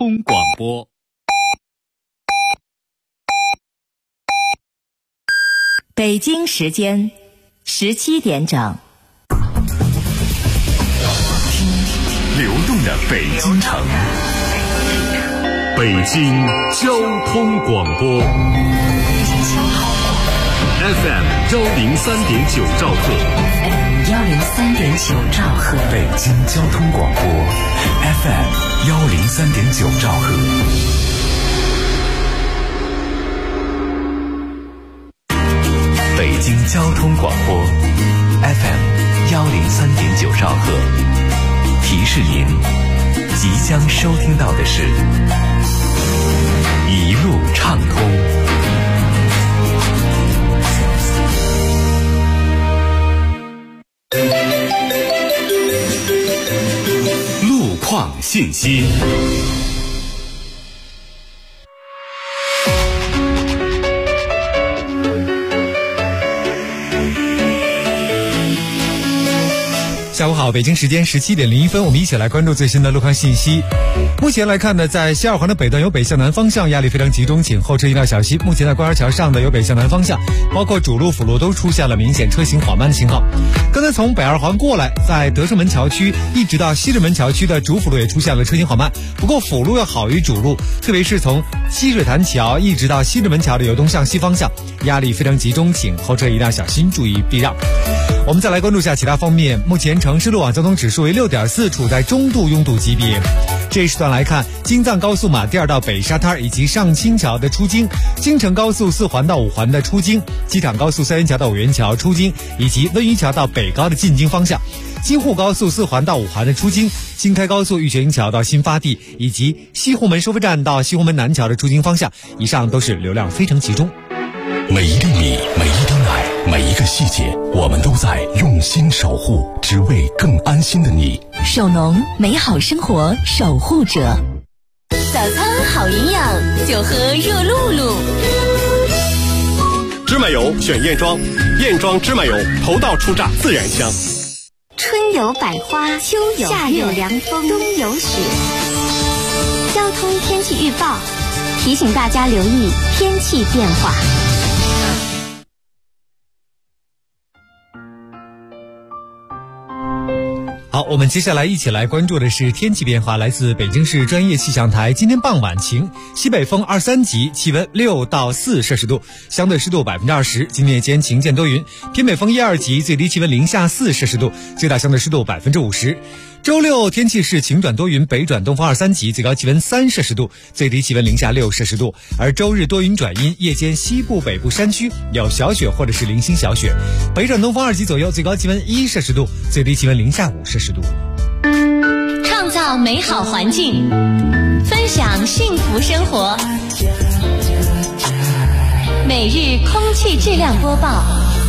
通广播。 北京时间17点整。 流动的北京城，北京交通广播 FM 103.9兆赫 103.9兆赫， 北京交通广播 FM 103.9兆赫。北京交通广播 FM 103.9兆赫，提示您即将收听到的是一路畅通。路况信息。 下午好，北京时间17点01分，我们一起来关注最新的路况信息。目前来看呢，在西二环的北段由北向南方向压力非常集中，请后车一定要小心。目前在官园桥上的由北向南方向，包括主路、辅路都出现了明显车行缓慢的信号。刚才从北二环过来，在德胜门桥区一直到西直门桥区的主辅路也出现了车行缓慢，不过辅路要好于主路，特别是从积水潭桥一直到西直门桥的由东向西方向，压力非常集中，请后车一定要小心，注意避让。我们再来关注一下其他方面，目前城市路网交通指数为 6.4， 处在中度拥堵级别。这一时段来看，京藏高速马甸儿到北沙滩以及上清桥的出京，京承高速4环到5环的出京，机场高速三元桥到五元桥出京，以及温榆桥到北高的进京方向，京沪高速4环到5环的出京，京开高速玉泉营桥到新发地，以及西湖门收费站到西湖门南桥的出京方向，以上都是流量非常集中。 每一粒米，每一滴奶，每一个细节，我们都在用心守护，只为更安心的你。 首农，美好生活守护者。 早餐好营养，就喝热露露。 芝麻油选燕庄，燕庄芝麻油头道出榨，自然香。 春有百花，秋有夏有凉风，冬有雪。交通天气预报提醒大家留意天气变化。 好，我们接下来一起来关注的是天气变化，来自北京市专业气象台。今天傍晚晴，西北风23级，气温6到4摄氏度，相对湿度20%。今天夜间晴间多云，偏北风1、2级，最低气温0下4摄氏度，最大相对湿度50%。周六天气是晴转多云，北转东风23级，最高气温3摄氏度，最低气温0下6摄氏度。而周日多云转阴，夜间西部北部山区有小雪或者是零星小雪，北转东风2级左右，最高气温1摄氏度，最低气温0下5摄氏度。 创造美好环境，分享幸福生活。每日空气质量播报。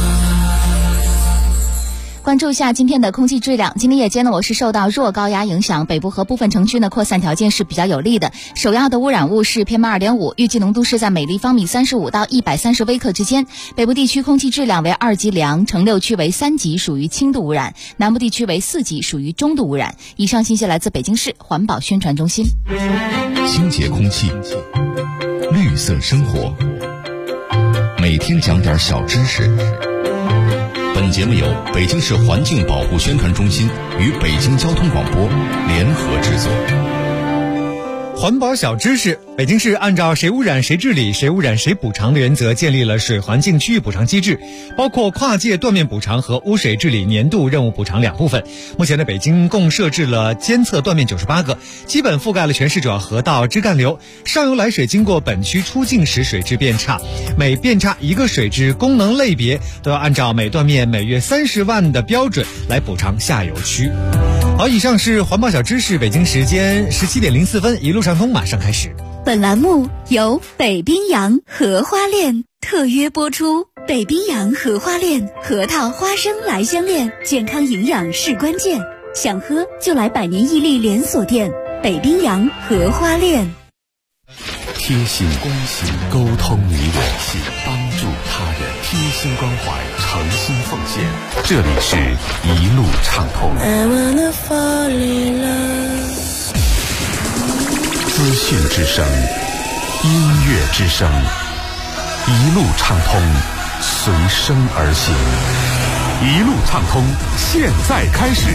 关注一下今天的空气质量。今天夜间呢，我是受到弱高压影响，北部和部分城区呢扩散条件是比较有利的。首要的污染物是 PM2.5， 预计浓度是在每立方米35到130微克之间。北部地区空气质量为2级良，城6区为3级，属于轻度污染；南部地区为4级，属于中度污染。以上信息来自北京市环保宣传中心。 清洁空气，绿色生活，每天讲点小知识。本节目由北京市环境保护宣传中心与北京交通广播联合制作。 环保小知识，北京市按照谁污染谁治理，谁污染谁补偿的原则，建立了水环境区域补偿机制，包括跨界断面补偿和污水治理年度任务补偿两部分。目前在北京共设置了监测断面98个，基本覆盖了全市主要河道支干流。上游来水经过本区出境时水质变差，每变差一个水质功能类别都要按照每断面每月30万的标准来补偿下游区。好，以上是环保小知识。北京时间17点04分，一路畅通马上开始。 本栏目由北冰洋荷花恋特约播出。北冰洋荷花恋，核桃花生来相恋，健康营养是关键，想喝就来百年屹立连锁店北冰洋荷花恋。 贴心关心，沟通你我心，帮助他人，贴心关怀，诚心奉献。这里是一路畅通。 资讯之声，音乐之声，一路畅通，随声而行。一路畅通，现在开始。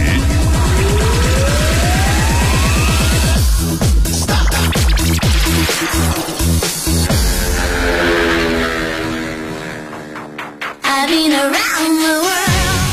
I've been around the world.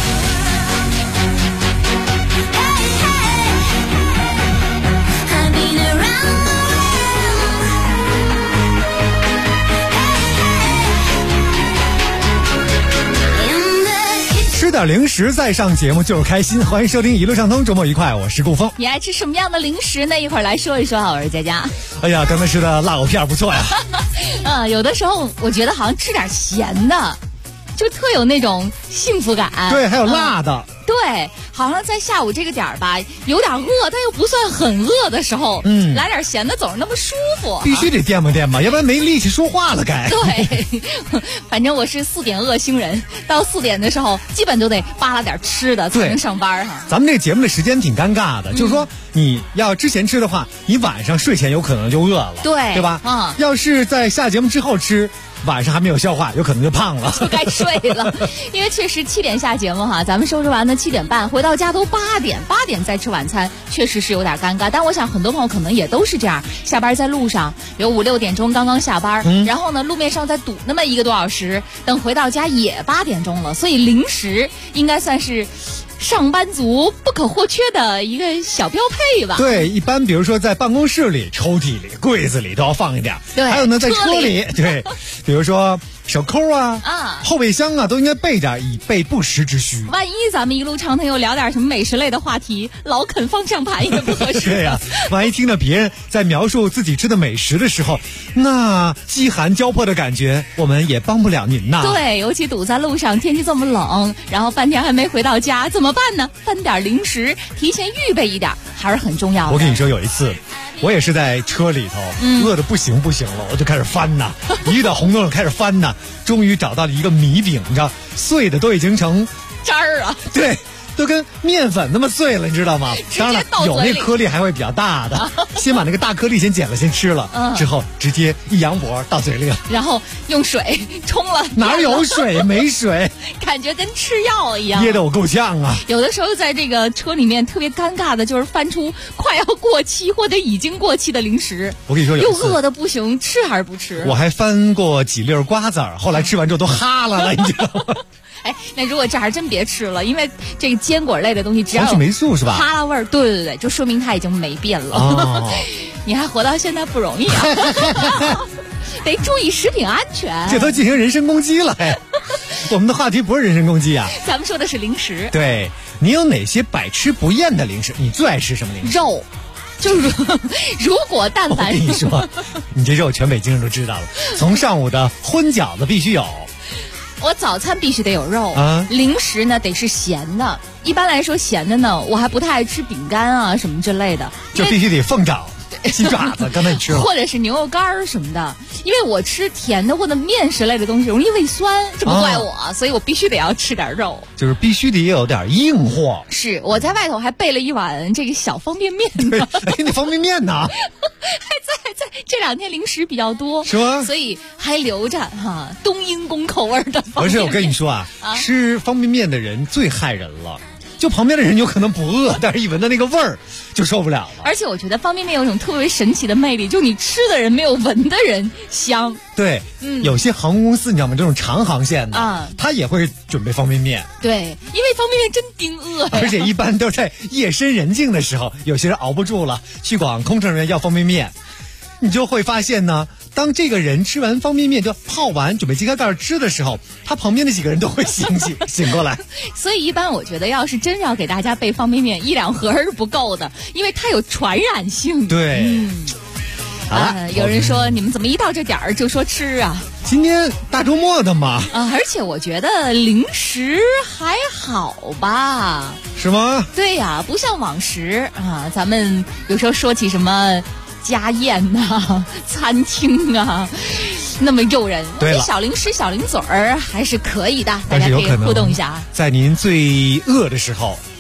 Hey, 吃点零食再上节目就是开心，欢迎收听一路畅通，周末愉快，我是顾峰。 你爱吃什么样的零食呢？一会儿来说一说啊，我是佳佳。 哎呀，刚才吃的辣藕片不错呀。 有的时候我觉得好像吃点咸的就特有那种幸福感。 对，还有辣的。 对，好像在下午这个点儿吧，有点饿，但又不算很饿的时候，来点咸的总是那么舒服。 必须得垫吧垫吧，要不然没力气说话了该。 对，反正我是4点饿星人，到4点的时候，基本都得扒拉点吃的才能上班哈。 咱们这个节目的时间挺尴尬的，就是说你要之前吃的话，你晚上睡前有可能就饿了，对吧？要是在下节目之后吃。晚上还没有消化，有可能就胖了， 就该睡了。因为确实7点下节目哈，咱们收拾完的7点半，回到家都8点再吃晚餐，确实是有点尴尬。但我想很多朋友可能也都是这样，下班在路上，有5、6点钟刚刚下班，然后呢路面上再堵那么1个多小时，等回到家也8点钟了，所以零食应该算是上班族不可或缺的一个小标配吧。 对，一般比如说在办公室里、抽屉里、柜子里都要放一点。 对， 还有呢，在车里，对，比如说手扣啊、后备箱啊，都应该备点，以备不时之需。 万一咱们一路畅通又聊点什么美食类的话题，老啃方向盘也不合适。 对呀，万一听到别人在描述自己吃的美食的时候，那饥寒交迫的感觉，我们也帮不了您呐。 对，尤其堵在路上，天气这么冷，然后半天还没回到家，怎么办呢？分点零食，提前预备一点，还是很重要的。 我跟你说，有一次，我也是在车里头，饿得不行了，我就开始翻呐，一遇到红灯笼开始翻呐，终于找到了一个米饼，你知道，碎的都已经成渣儿啊， 对。都跟面粉那么碎了，你知道吗？当然了，有那颗粒还会比较大的，先把那个大颗粒先捡了，先吃了，之后直接一扬脖到嘴里了， 然后用水冲了。 哪有水？没水， 感觉跟吃药一样， 噎得我够呛啊！ 有的时候在这个车里面特别尴尬的就是翻出快要过期或者已经过期的零食。 我跟你说， 又饿得不行，吃还是不吃？ 我还翻过几粒瓜子儿，后来吃完之后都哈了，你知道吗？ 哎，那如果这还真别吃了，因为这个坚果类的东西只要黄曲霉素是吧？ 哈喇味儿，对，就说明它已经没变了。哦、你还活到现在不容易啊，得注意食品安全。 这都进行人身攻击了，我们的话题不是人身攻击啊， 咱们说的是零食。 对，你有哪些百吃不厌的零食？你最爱吃什么零食？ 肉。就是如果但凡我跟你说，你这肉全北京人都知道了，从上午的荤饺子必须有。 我早餐必须得有肉零食呢得是咸的。一般来说咸的呢，我还不太爱吃饼干啊什么之类的， 就必须得凤爪、鸡爪子，刚才你吃了， 或者是牛肉干什么的。因为我吃甜的或者面食类的东西容易胃酸，这不怪我，所以我必须得要吃点肉， 就是必须得有点硬货。 是，我在外头还备了一碗这个小方便面呢。 那方便面呢？ 还在这2天零食比较多， 是吗？ 所以还留着哈冬阴功口味的方便面。 不是，我跟你说啊，吃方便面的人最害人了。就旁边的人有可能不饿，但是一闻到那个味儿就受不了了。 而且我觉得方便面有一种特别神奇的魅力，就你吃的人没有闻的人香。 对，有些航空公司你知道吗？这种长航线的，他也会准备方便面。 对，因为方便面真顶饿。 而且一般都在夜深人静的时候，有些人熬不住了，去管空乘人员要方便面。你就会发现呢，当这个人吃完方便面就泡完准备揭开盖吃的时候，他旁边的几个人都会醒过来。 所以一般我觉得要是真要给大家备方便面，1、2盒是不够的，因为它有传染性。 对， 有人说你们怎么一到这点儿就说吃啊？ 今天大周末的嘛。 而且我觉得零食还好吧？ 是吗？ 对呀，不像往时啊，咱们有时候说起什么家宴呐、餐厅啊，那么诱人。 对了， 小零食、小零嘴儿还是可以的，大家可以互动一下。 在您最饿的时候，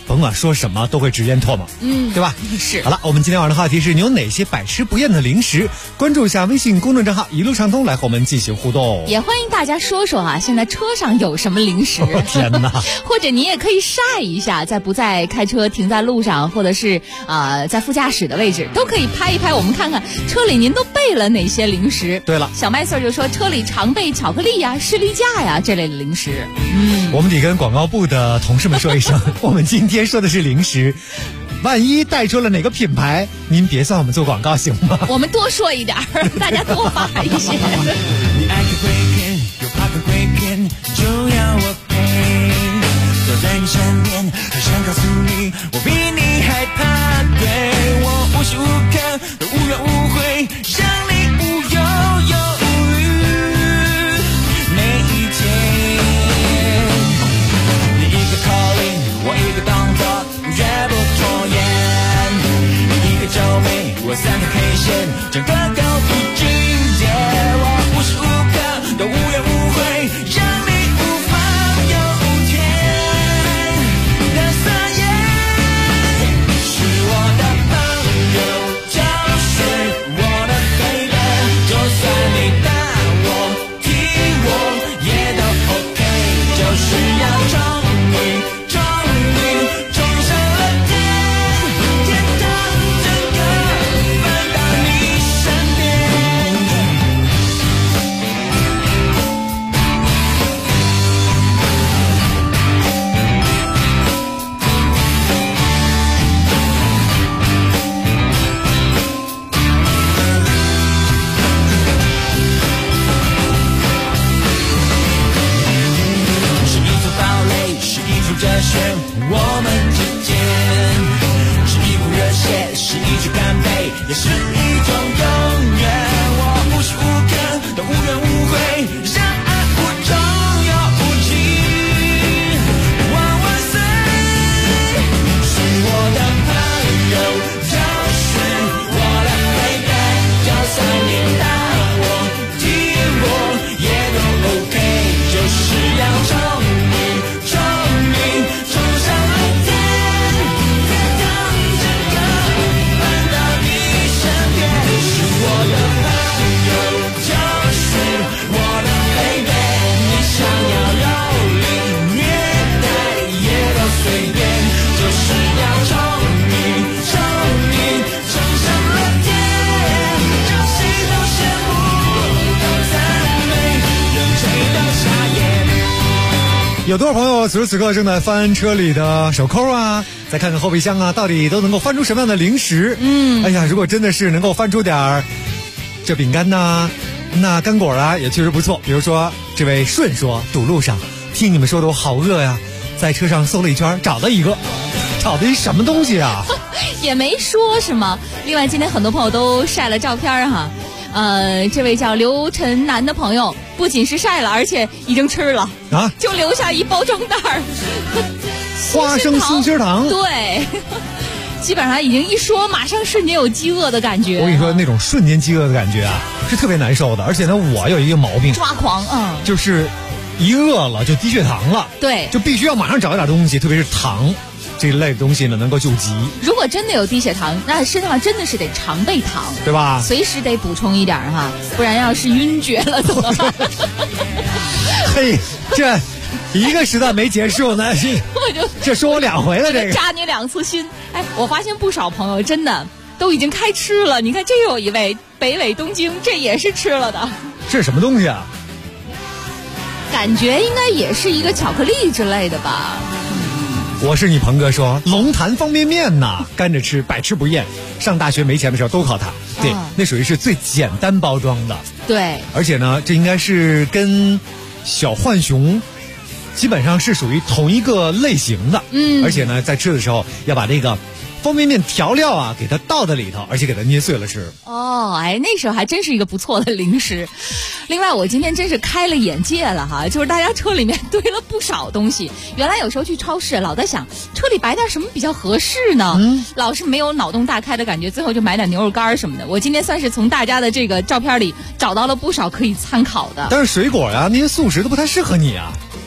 甭管说什么都会直咽唾沫，对吧？ 是。 好了，我们今天晚上的话题是你有哪些百吃不厌的零食？关注一下微信公众账号一路畅通，来和我们进行互动。 也欢迎大家说说啊，现在车上有什么零食？ 天哪！ 或者你也可以晒一下，在不在开车停在路上，或者是在副驾驶的位置，都可以拍一拍，我们看看车里您都备了哪些零食。 对了， 小麦穗就说车里常备巧克力呀、士力架呀这类的零食。 我们得跟广告部的同事们说一声，我们今天说的是零食，万一带出了哪个品牌，您别算我们做广告行吗？ 我们多说一点，大家多发一些。 你爱吃鬼片，又怕被鬼骗，就要我陪，坐在你身边，好想告诉你，我比你还怕。对我无时无刻都无怨无悔，让你无忧忧虑。每一天，你一个 calling， 我一个动作，绝不拖延。你一个皱眉，我三条 K 线，整个狗不境界。我无时无刻都无怨无悔，让你无法有天的撒野。是我的朋友，就是我的 baby， 就算你打我踢我也都 OK， 就是要终于冲上了天，天堂整个搬到你身边。是一组堡垒，是一组哲学，我们之间是一股热血，是一句干杯，也是一种永远。我无时无刻都无怨无悔，让爱无中有无尽。万万岁！是我的朋友，就是我的 baby， 就算你打我踢我也都 OK， 就是要终于冲上了天，天堂整个搬到你身边。是我的朋友，就是我的 baby， 你想要蹂躏虐待也都随便，就是要终于冲上了天，让谁都羡慕都赞美，让谁都傻眼。 有多少朋友此时此刻正在翻车里的手扣啊，再看看后备箱啊，到底都能够翻出什么样的零食？哎呀，如果真的是能够翻出点儿这饼干呐、那干果啊，也确实不错。比如说这位顺说，堵路上听你们说的我好饿呀，在车上搜了一圈，找到一个，找的一什么东西啊？ 也没说什么。另外，今天很多朋友都晒了照片哈。这位叫刘晨南的朋友，不仅是晒了，而且已经吃了啊， 就留下一包装袋儿， 花生心心糖。 对，基本上已经一说，马上瞬间有饥饿的感觉。 我跟你说，那种瞬间饥饿的感觉啊，是特别难受的。而且呢，我有一个毛病， 抓狂， 就是一饿了就低血糖了， 对， 就必须要马上找一点东西，特别是糖这一类的东西呢，能够救急。 如果真的有低血糖，那身上真的是得常备糖， 对吧？ 随时得补充一点哈，不然要是晕厥了怎么办？ 嘿，这一个时段没结束呢，这说我2回了，这个扎你2次心。哎，我发现不少朋友真的都已经开吃了。你看，这有一位北纬东京，这也是吃了的。 这是什么东西啊？ 感觉应该也是一个巧克力之类的吧。 我是你鹏哥说，龙潭方便面呐，干着吃，百吃不厌。上大学没钱的时候都靠它。对，那属于是最简单包装的。 对， 而且呢，这应该是跟小浣熊基本上是属于同一个类型的。而且呢，在吃的时候要把这个方便面调料啊给它倒在里头，而且给它捏碎了吃。 哎，那时候还真是一个不错的零食。另外，我今天真是开了眼界了哈，就是大家车里面堆了不少东西。原来有时候去超市老在想车里摆点什么比较合适呢，老是没有脑洞大开的感觉，最后就买点牛肉干什么的。我今天算是从大家的这个照片里找到了不少可以参考的。 但是水果呀，那些素食都不太适合你啊。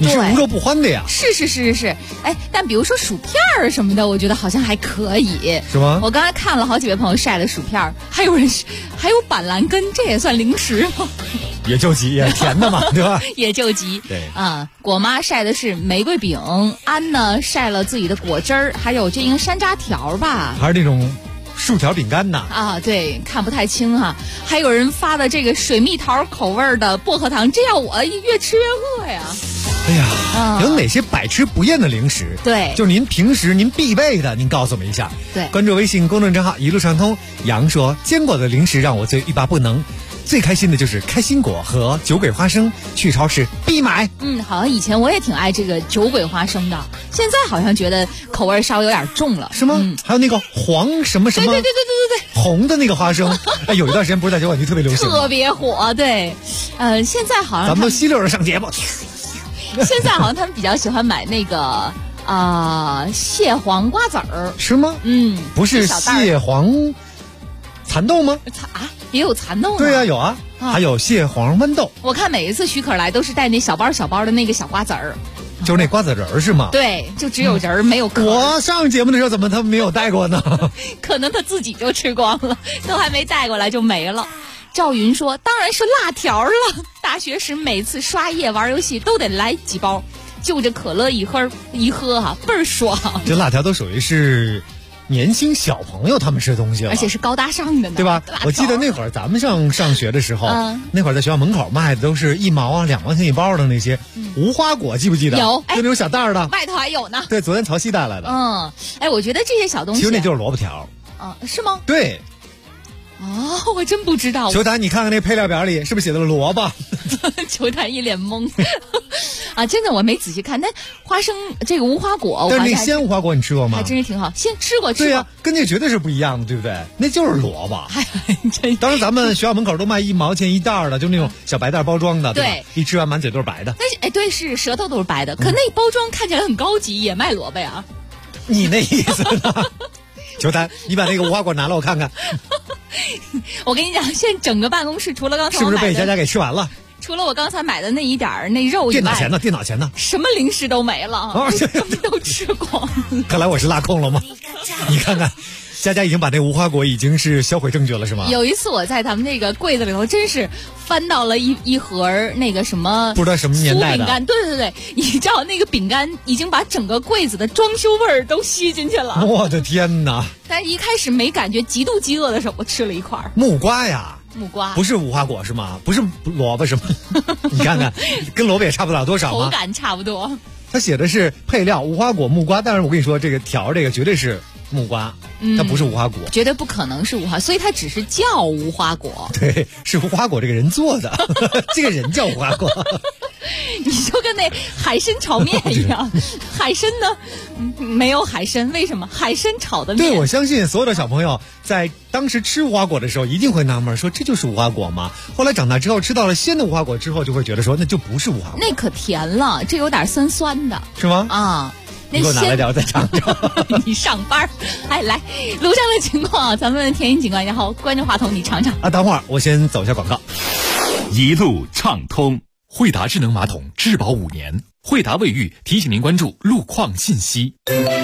你是无肉不欢的呀。 是，哎，但比如说薯片儿什么的，我觉得好像还可以。 是吗？ 我刚才看了好几位朋友晒的薯片儿，还有板蓝根，这也算零食吗？ 也救急，也甜的嘛，对吧？ 也救急。 对啊，果妈晒的是玫瑰饼，安呢晒了自己的果汁儿，还有这应该山楂条吧？ 还是那种薯条饼干呐？ 啊，对，看不太清哈。还有人发的这个水蜜桃口味的薄荷糖，这样我越吃越饿呀。 哎呀，有哪些百吃不厌的零食？ 对， 就您平时您必备的，您告诉我们一下。 对， 关注微信公众账号一路畅通。杨说，坚果的零食让我最欲罢不能。最开心的就是开心果和酒鬼花生，去超市必买。 好像以前我也挺爱这个酒鬼花生的，现在好像觉得口味稍微有点重了， 是吗？还有那个黄什么什么， 对， 红的那个花生，哎，有一段时间不是在酒馆区特别流行， 特别火。对，现在好像咱们都稀溜着上节目。 现在好像他们比较喜欢买那个蟹黄瓜子儿， 是吗？不是蟹黄蚕豆吗？ 也有蚕豆呢。 对啊，有啊，还有蟹黄豌豆。 我看每一次许可来都是带那小包的那个小瓜子儿， 就是那瓜子仁儿是吗？ 对，就只有仁儿没有壳。 我上节目的时候怎么他没有带过呢？ 可能他自己就吃光了，都还没带过来就没了。赵云说：“当然是辣条了。大学时每次刷夜玩游戏都得来几包，就着可乐一喝哈，倍儿爽。 这辣条都属于是年轻小朋友他们吃的东西了， 而且是高大上的呢， 对吧？我记得那会儿咱们上学的时候，那会儿在学校门口卖的都是1毛啊、2毛钱一包的那些无花果，记不记得？ 有， 就那种小袋的， 外头还有呢。 对，昨天曹曦带来的。 我觉得这些小东西， 其实那就是萝卜条。 是吗？ 对。 我真不知道。 球坛，你看看那配料表里是不是写的萝卜？ 球坛一脸懵。真的我没仔细看。那花生这个无花果， 但是那鲜无花果你吃过吗？ 还真是挺好，先吃过。 对呀，跟那绝对是不一样的，对不对？那就是萝卜。当时咱们学校门口都卖1毛钱一袋的，就那种小白袋包装的，对，一吃完满嘴都是白的。 但是对，是舌头都是白的，可那包装看起来很高级，也卖萝卜呀。 你那意思呢？球坛，你把那个无花果拿来我看看。 我跟你讲，现在整个办公室除了刚才是不是被佳佳给吃完了？ 除了我刚才买的那一点儿那肉以外， 电脑前呢？ 什么零食都没了，什么都吃光。 看来我是拉空了吗？你看看，佳佳已经把那无花果已经是销毁证据了，是吗？ 有一次我在咱们那个柜子里头，真是翻到了一盒那个什么不知道什么年代的酥饼干，对，你知道那个饼干已经把整个柜子的装修味儿都吸进去了。 我的天哪！ 但一开始没感觉，极度饥饿的时候，我吃了一块木瓜呀。 木瓜不是无花果是吗？不是萝卜是吗？你看看，跟萝卜也差不了多少吗？ 口感差不多。 它写的是配料无花果、木瓜，但是我跟你说，这个条这个绝对是木瓜，它不是无花果， 绝对不可能是无花，所以它只是叫无花果。 对，是无花果这个人做的，这个人叫无花果。 你就跟那海参炒面一样，海参呢没有海参，为什么海参炒的面？ 对，我相信所有的小朋友在当时吃无花果的时候，一定会纳闷说这就是无花果吗？后来长大之后吃到了鲜的无花果之后，就会觉得说那就不是无花果， 那可甜了，这有点酸酸的， 是吗？ 你给我拿来点，我再尝尝。 你上班来路上的情况，咱们田英警官，然后关着话筒你尝尝。 等会儿我先走一下广告。 一路畅通。惠达智能马桶质保5年，惠达卫浴提醒您关注路况信息。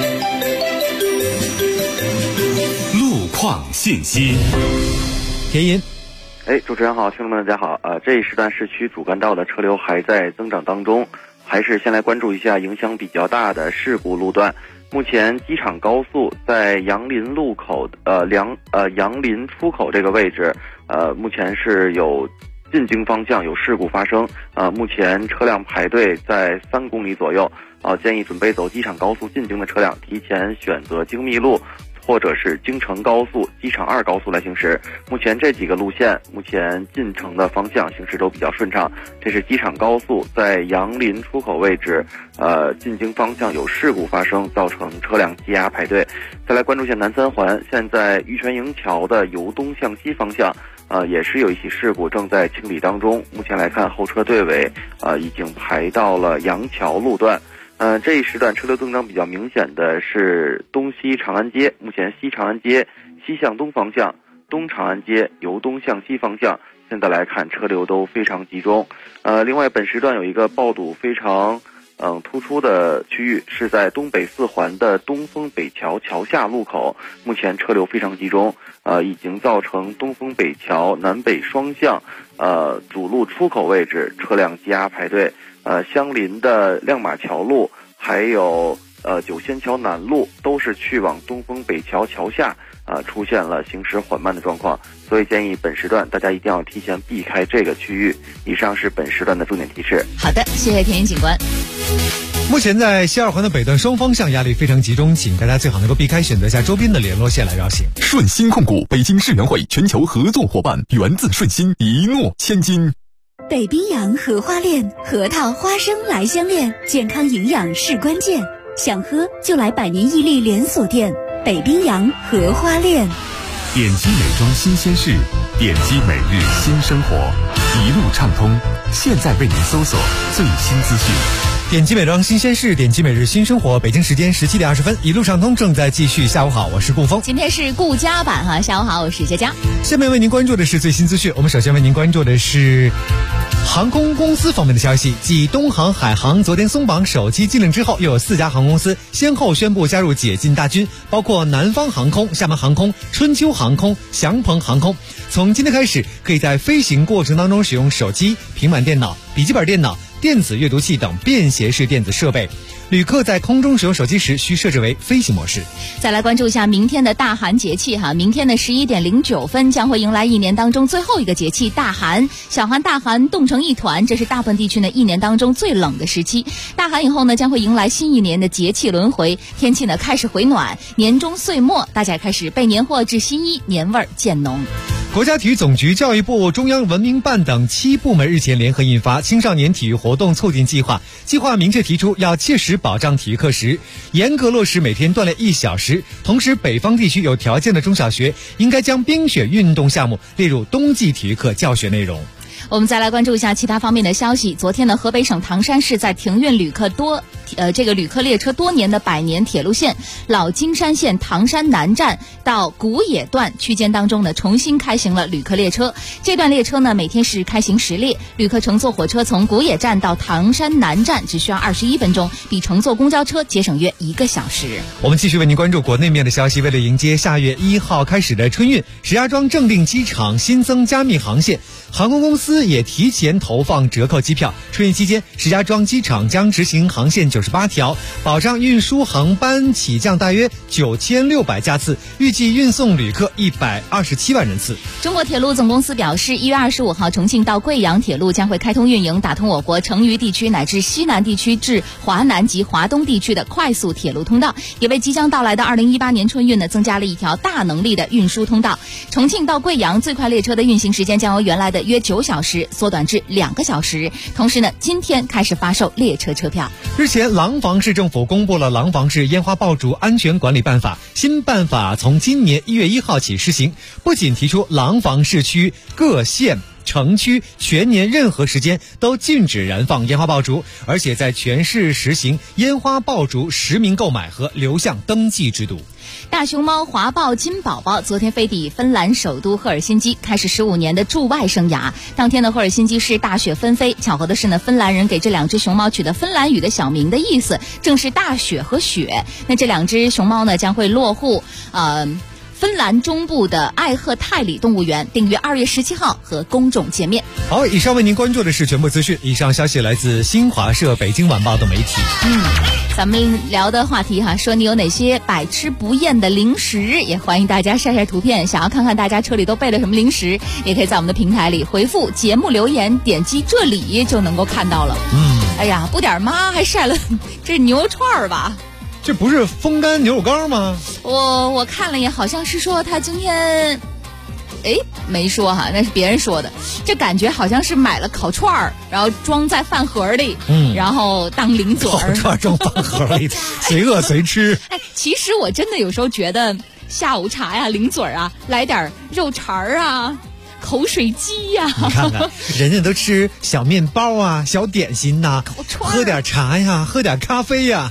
路况信息， 田银。 主持人好，听众们大家好。这一时段市区主干道的车流还在增长当中，还是先来关注一下影响比较大的事故路段。目前机场高速在杨林路口杨林出口这个位置，目前是有进京方向有事故发生，目前车辆排队在3公里左右，建议准备走机场高速进京的车辆提前选择京密路或者是京承高速、机场2高速来行驶。目前这几个路线目前进城的方向行驶都比较顺畅。这是机场高速在杨林出口位置，进京方向有事故发生，造成车辆积压排队。再来关注一下南3环，现在玉泉营桥的由东向西方向也是有一起事故正在清理当中。目前来看，后车队尾已经排到了杨桥路段。这一时段车流增长比较明显的是东西长安街，目前西长安街西向东方向、东长安街由东向西方向，现在来看车流都非常集中。另外本时段有一个爆堵非常突出的区域是在东北四环的东风北桥桥下路口，目前车流非常集中，已经造成东风北桥南北双向主路出口位置车辆积压排队，相邻的亮马桥路还有九仙桥南路都是去往东风北桥桥下出现了行驶缓慢的状况，所以建议本时段大家一定要提前避开这个区域。以上是本时段的重点提示。 好的，谢谢田云警官。 目前在西二环的北段双方向压力非常集中，请大家最好能够避开，选择一下周边的联络线来绕行。 顺鑫控股北京世园会全球合作伙伴，源自顺鑫，一诺千金。 北冰洋荷花恋，核桃花生来相恋，健康营养是关键。想喝就来百年屹立连锁店北冰洋荷花恋。 点击美妆新鲜事，点击每日新生活，一路畅通，现在为您搜索最新资讯。 点击美妆新鲜事，点击每日新生活。北京时间17点20分，一路畅通正在继续。下午好，我是顾峰。 今天是顾家版哈，下午好，我是佳佳。 下面为您关注的是最新资讯。我们首先为您关注的是航空公司方面的消息。继东航、海航昨天松绑手机禁令之后，又有4家航空公司先后宣布加入解禁大军，包括南方航空、厦门航空、春秋航空、祥鹏航空。从今天开始，可以在飞行过程当中使用手机、平板电脑、笔记本电脑、电子阅读器等便携式电子设备。旅客在空中使用手机时需设置为飞行模式。 再来关注一下明天的大寒节气哈，明天的11点09分将会迎来一年当中最后一个节气大寒，小寒大寒冻成一团，这是大部分地区呢一年当中最冷的时期。大寒以后呢，将会迎来新一年的节气轮回，天气呢开始回暖，年终岁末大家也开始备年货、制新衣，年味儿渐浓。 国家体育总局、教育部、中央文明办等7部门日前联合印发《青少年体育活动促进计划》，计划明确提出要切实保障体育课时，严格落实每天锻炼1小时。同时，北方地区有条件的中小学应该将冰雪运动项目列入冬季体育课教学内容。 我们再来关注一下其他方面的消息。昨天呢，河北省唐山市在停运旅客列车多年的百年铁路线老金山线唐山南站到古野段区间当中呢，重新开行了旅客列车。这段列车呢，每天是开行10列，旅客乘坐火车从古野站到唐山南站只需要21分钟，比乘坐公交车节省约1个小时。 我们继续为您关注国内面的消息。为了迎接下月1号开始的春运，石家庄正定机场新增加密航线，航空公司也提前投放折扣机票。春运期间，石家庄机场将执行航线98条，保障运输航班起降大约9600架次，预计运送旅客127万人次。 中国铁路总公司表示，1月25号重庆到贵阳铁路将会开通运营，打通我国成渝地区乃至西南地区至华南及华东地区的快速铁路通道，也为即将到来的2018年春运呢增加了一条大能力的运输通道。重庆到贵阳最快列车的运行时间将由原来的约9小时缩短至2个小时。同时呢，今天开始发售列车车票。 日前，廊坊市政府公布了《廊坊市烟花爆竹安全管理办法》，新办法从今年1月1号起施行，不仅提出廊坊市区各县城区全年任何时间都禁止燃放烟花爆竹，而且在全市实行烟花爆竹实名购买和流向登记制度。 大熊猫华豹金宝宝昨天飞抵芬兰首都赫尔辛基，开始15年的驻外生涯。当天的赫尔辛基是大雪纷飞，巧合的是呢，芬兰人给这2只熊猫取的芬兰语的小名的意思正是大雪和雪。那这2只熊猫呢，将会落户芬兰中部的爱赫泰里动物园，定于2月17号和公众见面。 好，以上为您关注的是全部资讯。以上消息来自新华社、北京晚报等媒体。 咱们聊的话题哈，说你有哪些百吃不厌的零食，也欢迎大家晒晒图片，想要看看大家车里都备了什么零食，也可以在我们的平台里回复节目留言，点击这里就能够看到了。哎呀，不点妈还晒了这牛串吧？ 这不是风干牛肉干吗？ 我看了也好像是说他今天，没说哈，那是别人说的。这感觉好像是买了烤串儿，然后装在饭盒里，然后当零嘴儿。烤串装饭盒里，随饿随吃。 其实我真的有时候觉得下午茶呀、零嘴儿啊，来点肉肠儿啊。口水鸡呀， 你看看人家都吃小面包啊、小点心呐，喝点茶呀、喝点咖啡呀。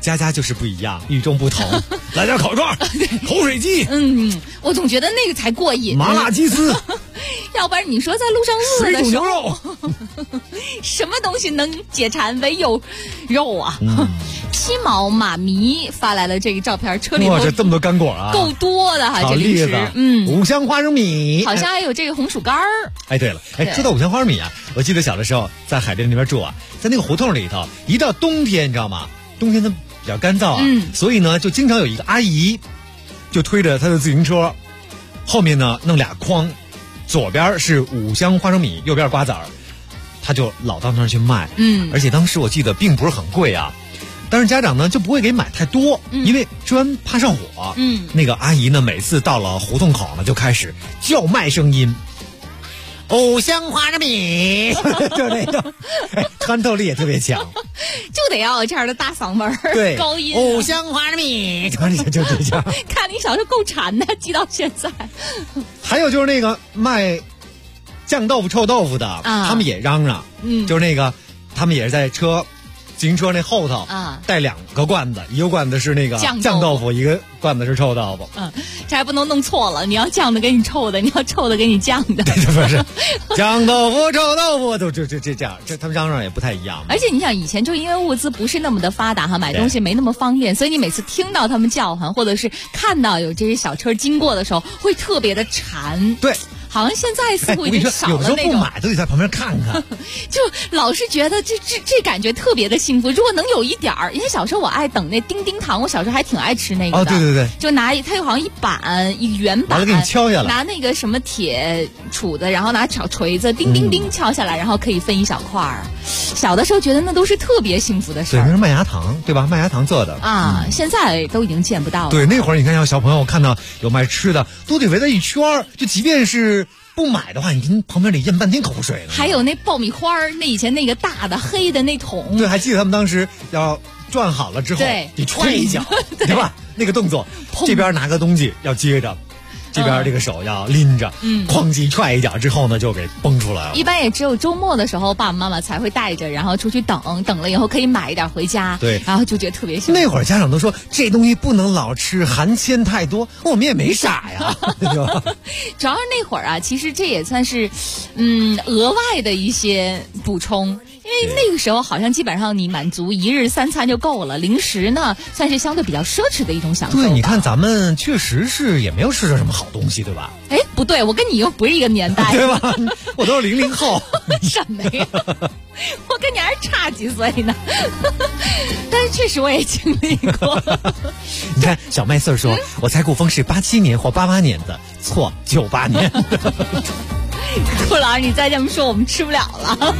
家家就是不一样，与众不同。来点烤串、口水鸡。 我总觉得那个才过瘾。 麻辣鸡丝。 要不然你说在路上饿的时候， 水煮牛肉， 什么东西能解馋？唯有肉啊！七毛马迷发来了这个照片，车里哇，这么多干果啊， 够多的哈，这零食。 五香花生米， 好像还有这个红薯干儿。 哎，对了，说到五香花生米啊，我记得小的时候在海淀那边住啊，在那个胡同里头，一到冬天，你知道吗？冬天它比较干燥啊，所以呢，就经常有一个阿姨，就推着她的自行车，后面呢弄俩筐。左边是五香花生米，右边瓜子儿，他就老到那儿去卖。而且当时我记得并不是很贵啊，但是家长呢就不会给买太多，因为吃完怕上火。那个阿姨呢每次到了胡同口呢就开始叫卖声音，五香花生米，就那种，穿透力也特别强， 就得要有这样的大嗓门， 对， 高音。 五香花生米，就这样。 看你小时候够馋的，记到现在。 还有就是那个卖酱豆腐、臭豆腐的，他们也嚷嚷，就是那个他们也是在自行车那后头带2个罐子，一个罐子是那个酱豆腐，一个罐子是臭豆腐。 这还不能弄错了，你要酱的给你臭的，你要臭的给你酱的。 对，不是酱豆腐、臭豆腐都这样，这他们嚷嚷也不太一样。 而且你想，以前就因为物资不是那么的发达哈，买东西没那么方便，所以你每次听到他们叫唤，或者是看到有这些小车经过的时候，会特别的馋。 对。 好像现在似乎已经少了那种， 有的时候不买都得在旁边看看， 就老是觉得这感觉特别的幸福。如果能有一点儿，因为小时候我爱等那叮叮糖，我小时候还挺爱吃那个的。 对， 就拿它有好像一个圆板， 完了给你敲下来， 拿那个什么铁杵子，然后拿小锤子叮叮叮敲下来，然后可以分一小块儿。小的时候觉得那都是特别幸福的事儿。 对，那是麦芽糖，对吧？麦芽糖做的啊，现在都已经见不到了。 对，那会儿你看，像小朋友看到有卖吃的，都得围在一圈儿，就即便是不买的话，你跟旁边得咽半天口水呢。 还有那爆米花儿，那以前那个大的黑的那桶。 对，还记得他们当时要转好了之后，得踹一脚，对吧？那个动作，这边拿个东西要接着。这边这个手要拎着，哐叽踹一脚之后呢，就给崩出来了。 一般也只有周末的时候，爸爸妈妈才会带着，然后出去等了以后可以买一点回家。 对， 然后就觉得特别幸福。 那会儿家长都说这东西不能老吃，含铅太多，我们也没傻呀，对吧？ 主要是那会儿啊，其实这也算是，额外的一些补充。因为那个时候好像基本上你满足1日3餐就够了，零食呢算是相对比较奢侈的一种享受。 对，你看咱们确实是也没有吃着什么好东西，对吧？ 哎，不对，我跟你又不是一个年代， 对吧？我都是00后， 什么呀？我跟你还是差几岁呢。但是确实我也经历过。 你看小麦穗说，我猜顾风是87年或88年的，错，98年。 顾老师，你再这么说，我们吃不了了。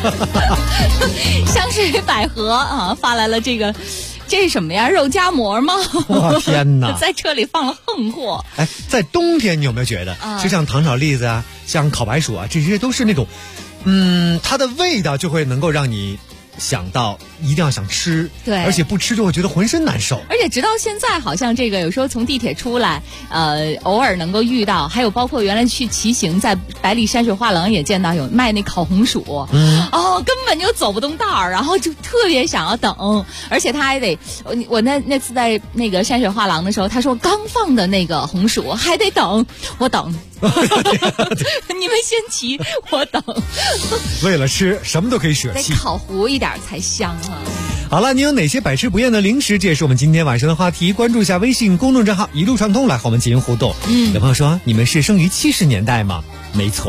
香水百合啊，发来了这是什么呀？肉夹馍吗？ 哇天哪！ 在车里放了横货。 哎，在冬天你有没有觉得，就像糖炒栗子啊，像烤白薯啊，这些都是那种，它的味道就会能够让你想到一定要想吃， 对， 而且不吃就会觉得浑身难受。 而且直到现在，好像这个有时候从地铁出来，偶尔能够遇到，还有包括原来去骑行，在百里山水画廊也见到有卖那烤红薯，根本就走不动道儿，然后就特别想要等，而且他还得，我那次在那个山水画廊的时候，他说刚放的那个红薯还得等，我等。你们先骑，我等。 为了吃，什么都可以舍弃。 得烤糊一点才香啊！ 好了，你有哪些百吃不厌的零食？这也是我们今天晚上的话题。关注一下微信公众账号“一路畅通”，来和我们进行互动。有朋友说，你们是生于70年代吗？没错。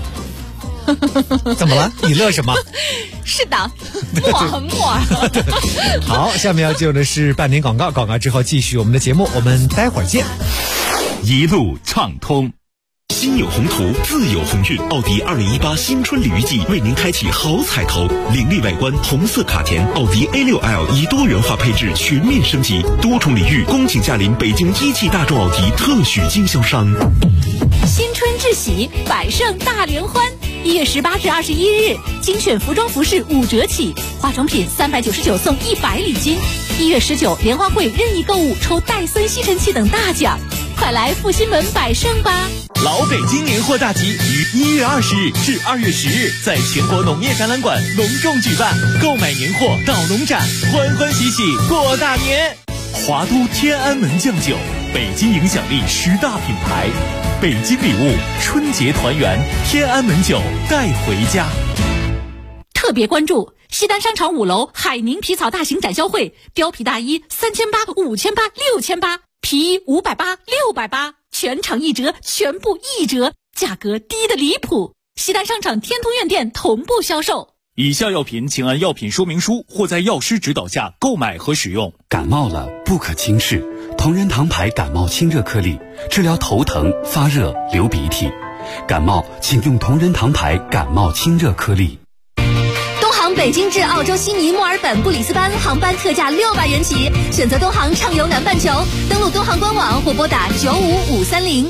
怎么了？你乐什么？ 是的，默。 好，下面要进入的是半点广告，广告之后继续我们的节目，我们待会儿见。 一路畅通。心有宏图，自有鸿运。奥迪2018新春礼遇季为您开启好彩头，凌厉外观，红色卡钿，奥迪 A6L 以多元化配置全面升级，多重礼遇，恭请驾临北京一汽大众奥迪特许经销商。 新春至喜，百盛大联欢！1月18至21日，精选服装服饰5折起，化妆品399送100礼金。1月19，联欢会任意购物抽戴森吸尘器等大奖，快来复兴门百盛吧！ 老北京年货大集于1月20日至2月10日在全国农业展览馆隆重举办，购买年货到农展，欢欢喜喜过大年。华都天安门酱酒，北京影响力10大品牌，北京礼物春节团圆，天安门酒带回家。 特别关注西单商场5楼海宁皮草大型展销会，貂皮大衣3800、5800、6800，皮衣580、680，全场1折，全部1折，价格低得离谱。西单商场天通苑店同步销售。 以下药品请按药品说明书或在药师指导下购买和使用。 感冒了不可轻视，同仁堂牌感冒清热颗粒，治疗头疼、发热、流鼻涕。感冒请用同仁堂牌感冒清热颗粒。 东航北京至澳洲悉尼、墨尔本、布里斯班航班特价600元起，选择东航畅游南半球，登录东航官网或拨打95530。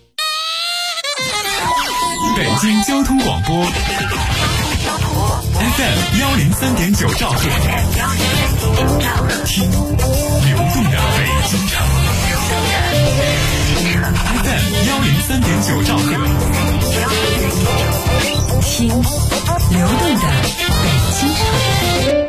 北京交通广播 FM103.9兆赫，听流动的北京城。FM103.9兆赫， 听流动的北京城。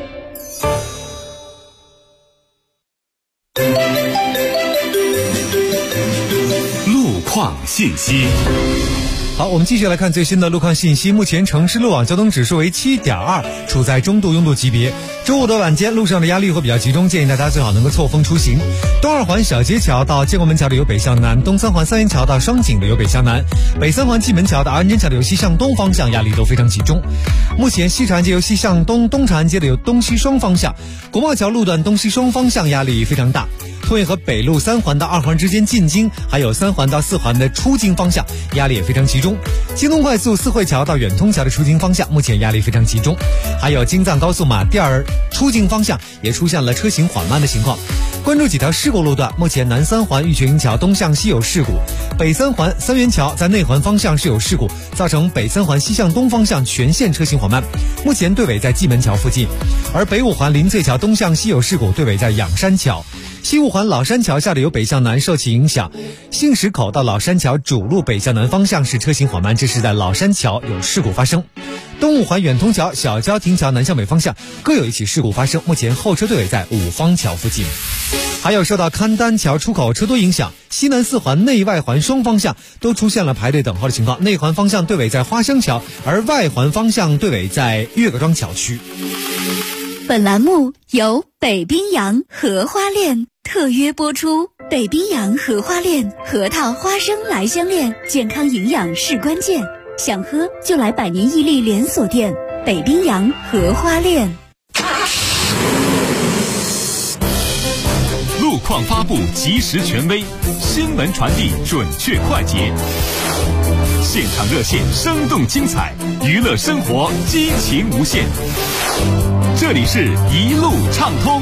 路况信息。 好，我们继续来看最新的路况信息。目前城市路网交通指数为7.2，处在中度拥堵级别。周五的晚间，路上的压力会比较集中，建议大家最好能够错峰出行。东二环小街桥到建国门桥的由北向南，东三环三元桥到双井的由北向南，北三环蓟门桥到安贞桥的由西向东方向压力都非常集中。目前西长安街由西向东，东长安街的由东西双方向，国贸桥路段东西双方向压力非常大。通运河北路3环到2环之间进京，还有3环到4环的出京方向压力也非常集中。京东快速四惠桥到远通桥的出京方向目前压力非常集中，还有京藏高速马甸儿出京方向也出现了车行缓慢的情况。关注几条事故路段，目前南三环玉泉营桥东向西有事故，北三环三元桥在内环方向是有事故，造成北三环西向东方向全线车行缓慢，目前队尾在蓟门桥附近。而北五环林翠桥东向西有事故，队尾在仰山桥。西五环老山桥下的由北向南受其影响，杏石口到老山桥主路北向南方向是车行缓慢，这是在老山桥有事故发生。东五环远通桥小郊亭桥南向北方向各有一起事故发生，目前后车队尾在五方桥附近。还有受到勘丹桥出口车多影响，西南四环内外环双方向都出现了排队等候的情况，内环方向队尾在花生桥，而外环方向队尾在岳各庄桥区。 本栏目由北冰洋荷花恋特约播出。北冰洋荷花恋核桃花生来香恋，健康营养是关键，想喝就来百年屹立连锁店北冰洋荷花恋。 路况发布及时权威，新闻传递准确快捷，现场热线生动精彩，娱乐生活激情无限。这里是一路畅通。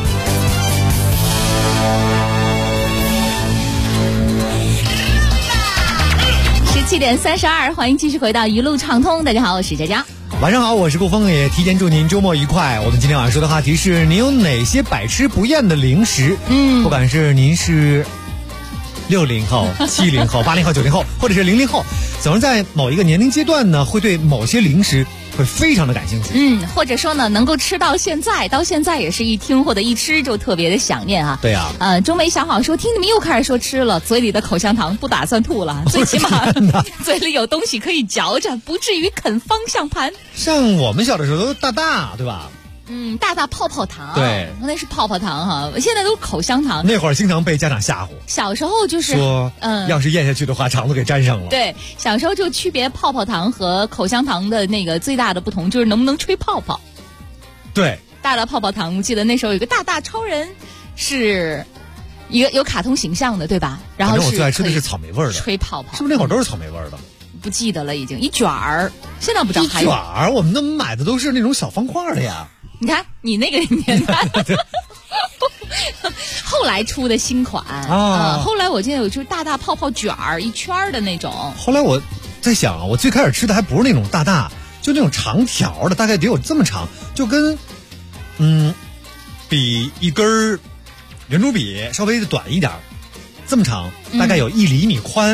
17点32，欢迎继续回到一路畅通。大家好，我是佳佳。 晚上好，我是顾峰，也提前祝您周末愉快。我们今天晚上说的话题是：您有哪些百吃不厌的零食？不管是您是60后、70后、80后、90后，或者是00后，总是在某一个年龄阶段呢，会对某些零食会非常的感兴趣。 或者说呢，能够吃到现在也是一听或者一吃就特别的想念啊。 对啊。 中梅想好说，听你们又开始说吃了，嘴里的口香糖不打算吐了，最起码嘴里有东西可以嚼着，不至于啃方向盘。 像我们小的时候都是大，对吧？ 大泡泡糖， 对， 那是泡泡糖哈，现在都是口香糖。 那会儿经常被家长吓唬， 小时候就是说，要是咽下去的话，肠子给粘上了。 对，小时候就区别泡泡糖和口香糖的那个最大的不同，就是能不能吹泡泡。 对， 大的泡泡糖，我记得那时候有个大超人，是一个有卡通形象的，对吧？然后反正我最爱吃的是草莓味的， 吹泡泡， 是不是那会儿都是草莓味的？ 不记得了，已经一卷儿，现在不知道还有。 一卷儿，我们那买的都是那种小方块的呀。 你看，你那个年代，后来出的新款后来我记得有就是大泡泡卷儿一圈的那种。 后来我在想，我最开始吃的还不是那种大，就那种长条的，大概得有这么长，就跟比一根圆珠笔稍微短一点，这么长，大概有1厘米宽，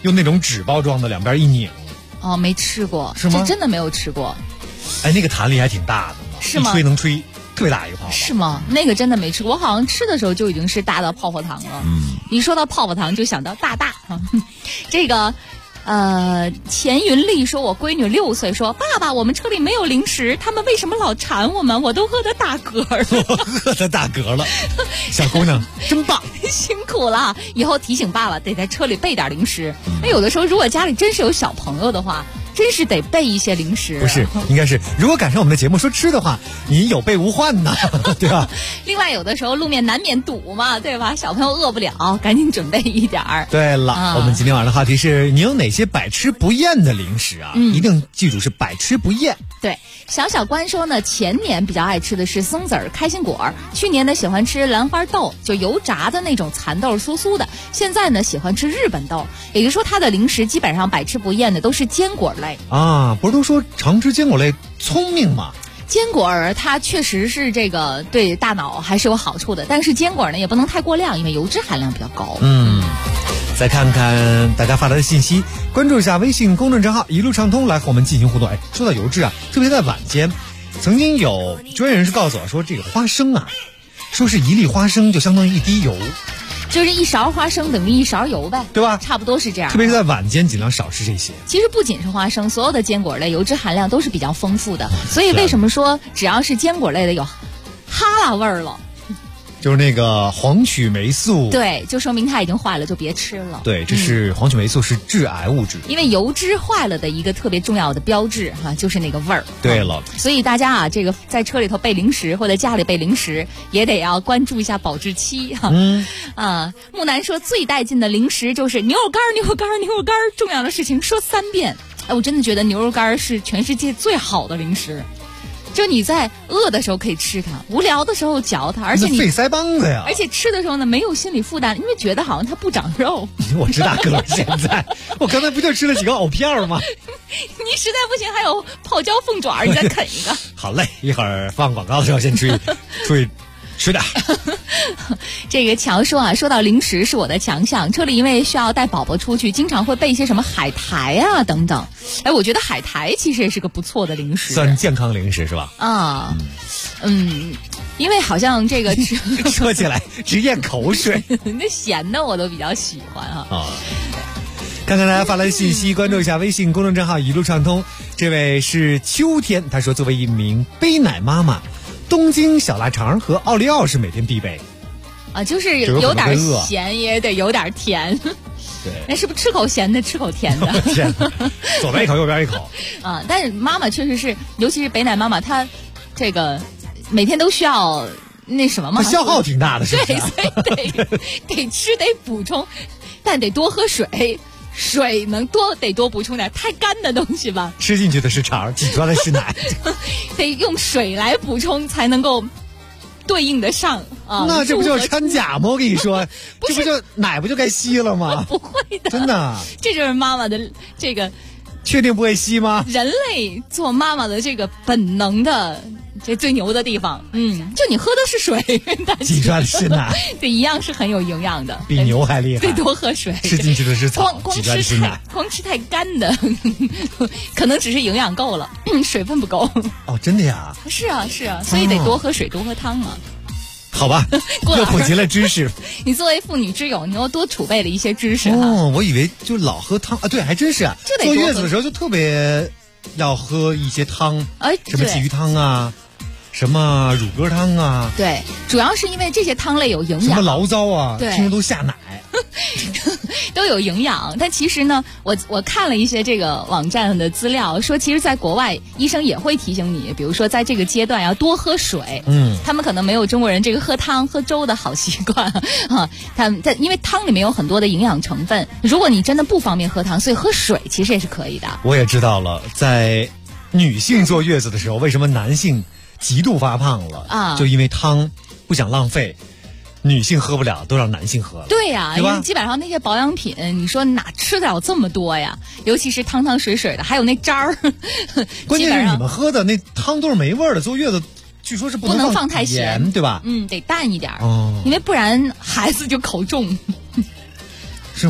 用那种纸包装的，两边一拧。 哦，没吃过， 是吗？ 这真的没有吃过。 哎，那个弹力还挺大的， 是吗？ 一吹能吹特别大一个泡泡。 是吗？那个真的没吃过，我好像吃的时候就已经是大到泡泡糖了。一说到泡泡糖就想到大大啊，这个。钱云丽说，我闺女6岁说，爸爸，我们车里没有零食，他们为什么老馋我们？我都饿得打嗝了。 我饿得打嗝了，小姑娘真棒， 辛苦了。以后提醒爸爸得在车里备点零食。那有的时候如果家里真是有小朋友的话，真是得备一些零食。 不是，应该是如果赶上我们的节目说吃的话，你有备无患呢，对吧？ 另外有的时候路面难免堵嘛，对吧？小朋友饿不了，赶紧准备一点儿。 对了，我们今天晚上的话题是你有哪些百吃不厌的零食啊？一定记住是百吃不厌。 对，小小关说呢，前年比较爱吃的是松子儿、开心果，去年呢喜欢吃兰花豆，就油炸的那种蚕豆酥酥的，现在呢喜欢吃日本豆。也就是说，他的零食基本上百吃不厌的都是坚果类啊。不是都说常吃坚果类聪明吗？ 坚果儿它确实是这个对大脑还是有好处的，但是坚果呢也不能太过量，因为油脂含量比较高。 再看看大家发来的信息，关注一下微信公众账号一路畅通，来和我们进行互动。哎，说到油脂啊，特别在晚间，曾经有专业人士告诉我说，这个花生啊，说是一粒花生就相当于一滴油， 就是一勺花生等于一勺油呗， 对吧？ 差不多是这样。 特别是在晚间，尽量少吃这些。 其实不仅是花生，所有的坚果类油脂含量都是比较丰富的，所以为什么说只要是坚果类的有哈喇味儿了？ 就是那个黄曲霉素， 对，就说明它已经坏了，就别吃了。 对，这是黄曲霉素是致癌物质， 因为油脂坏了的一个特别重要的标志哈，就是那个味儿。 对了， 所以大家啊，这个在车里头备零食或者家里备零食，也得要关注一下保质期哈。木南说最带劲的零食就是牛肉干，牛肉干，牛肉干，重要的事情说3遍。哎，我真的觉得牛肉干是全世界最好的零食。就你在饿的时候可以吃它，无聊的时候嚼它，而且你费腮帮子呀。 而且吃的时候呢，没有心理负担，因为觉得好像它不长肉。 我吃大个现在，我刚才不就吃了几个藕片吗？ 你实在不行还有泡椒凤爪，你再啃一个。 好嘞，一会儿放广告的时候先出去吃点。 这个乔说啊，说到零食是我的强项，车里因为需要带宝宝出去，经常会备一些什么海苔啊等等。哎，我觉得海苔其实也是个不错的零食， 算健康零食是吧？ 啊，因为好像这个说起来直咽口水， 那咸的我都比较喜欢啊。 看看大家发来的信息，关注一下微信公众账号一路畅通。这位是秋天，他说作为一名背奶妈妈，东京小腊肠和奥利奥是每天必备啊，就是有点咸也得有点甜。 对， 那是不是吃口咸的吃口甜的？ 左边一口右边一口啊！但是妈妈确实是，尤其是北奶妈妈，她这个每天都需要那什么嘛， 消耗挺大的，是不是？ 对，所以得吃得补充，但得多喝水。水得多补充点，太干的东西吧。 吃进去的是肠，挤出来的是奶， 得用水来补充才能够对应得上啊。 那这不就是掺假吗？我跟你说，这不就奶不就该稀了吗？ 不会的， 真的。 这就是妈妈的这个， 确定不会稀吗？ 人类做妈妈的这个本能的。这最牛的地方，就你喝的是水， 挤出来的是奶， 对，一样是很有营养的， 比牛还厉害。 得多喝水， 吃进去的是草，挤出来的是奶。 光吃太干的，可能只是营养够了，水分不够。 哦，真的呀？ 是啊，所以得多喝水，多喝汤啊。 好吧，又普及了知识。 你作为妇女之友，你又多储备了一些知识。 我以为就老喝汤啊，对，还真是啊。坐月子的时候就特别要喝一些汤，什么鲫鱼汤啊。什么乳鸽汤啊？ 对，主要是因为这些汤类有营养。 什么醪糟啊？ 对， 听着都下奶， 都有营养。但其实呢，我看了一些这个网站的资料，说其实在国外医生也会提醒你，比如说在这个阶段要多喝水。他们可能没有中国人这个喝汤喝粥的好习惯啊。因为汤里面有很多的营养成分，如果你真的不方便喝汤，所以喝水其实也是可以的。 我也知道了，在女性坐月子的时候，为什么男性极度发胖了啊？就因为汤不想浪费，女性喝不了，都让男性喝了。 对呀，因为基本上那些保养品，你说哪吃得了这么多呀？尤其是汤汤水水的，还有那渣儿。 关键是你们喝的那汤都是没味儿的，坐月子据说是不能放太咸， 对吧？ 得淡一点，因为不然孩子就口重， 是吧？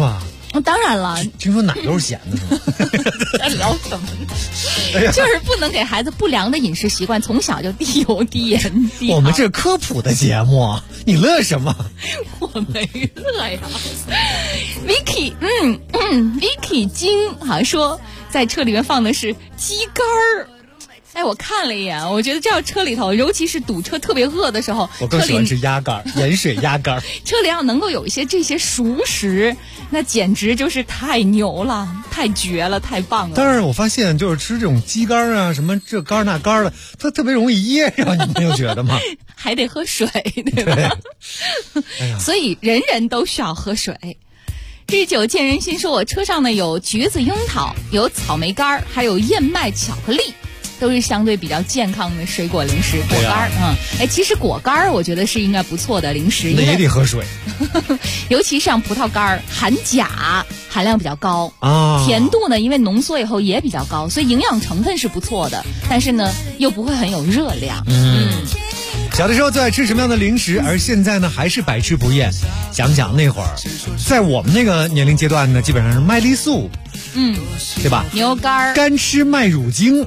当然了， 听说奶都是咸的是吗？ 在聊什么呢？就是不能给孩子不良的饮食习惯，从小就低油、低盐、低糖。 我们这科普的节目，你乐什么？ 我没乐呀。Vicky 金好像说在车里面放的是鸡肝儿。哎，我看了一眼，我觉得这要车里头，尤其是堵车特别饿的时候， 我更喜欢吃鸭肝、盐水鸭肝。 车里要能够有一些这些熟食，那简直就是太牛了，太绝了，太棒了。 但是我发现，就是吃这种鸡肝啊，什么这肝那肝的，它特别容易噎上，你没有觉得吗？ 还得喝水，对吧？对所以人人都需要喝水。日久见人心说，我车上呢有橘子、樱桃，有草莓干，还有燕麦巧克力。都是相对比较健康的水果零食，果干其实果干我觉得是应该不错的零食， 那也得喝水， 尤其像葡萄干，含钾含量比较高啊，甜度呢因为浓缩以后也比较高，所以营养成分是不错的，但是呢又不会很有热量。 小的时候最爱吃什么样的零食，而现在呢还是百吃不厌。想想那会儿，在我们那个年龄阶段呢，基本上是麦丽素，对吧？ 牛肝干吃麦乳精。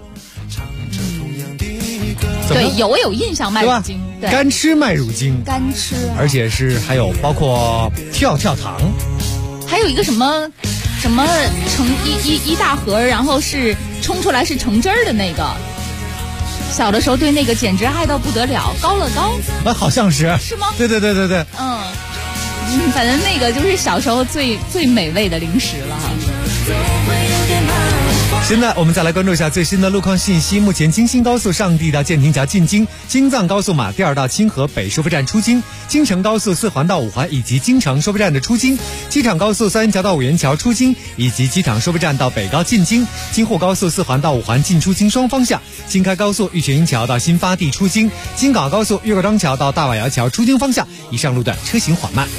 对，有印象，麦乳精，对， 干吃麦乳精， 干吃， 而且是还有包括跳糖， 还有一个什么成一大盒，然后是冲出来是橙汁儿的那个。小的时候对那个简直爱到不得了，高乐高好像是吗？ 对， 反正那个就是小时候最美味的零食了哈。 现在我们再来关注一下最新的路况信息。目前京新高速上地到建亭桥进京，京藏高速马甸儿到清河北收费站出京，京承高速四环到五环以及京承收费站的出京，机场高速三元桥到五元桥出京，以及机场收费站到北高进京，京沪高速四环到五环进出京双方向，京开高速玉泉营桥到新发地出京，京港高速岳各庄桥到大瓦窑桥出京方向，以上路段车行缓慢。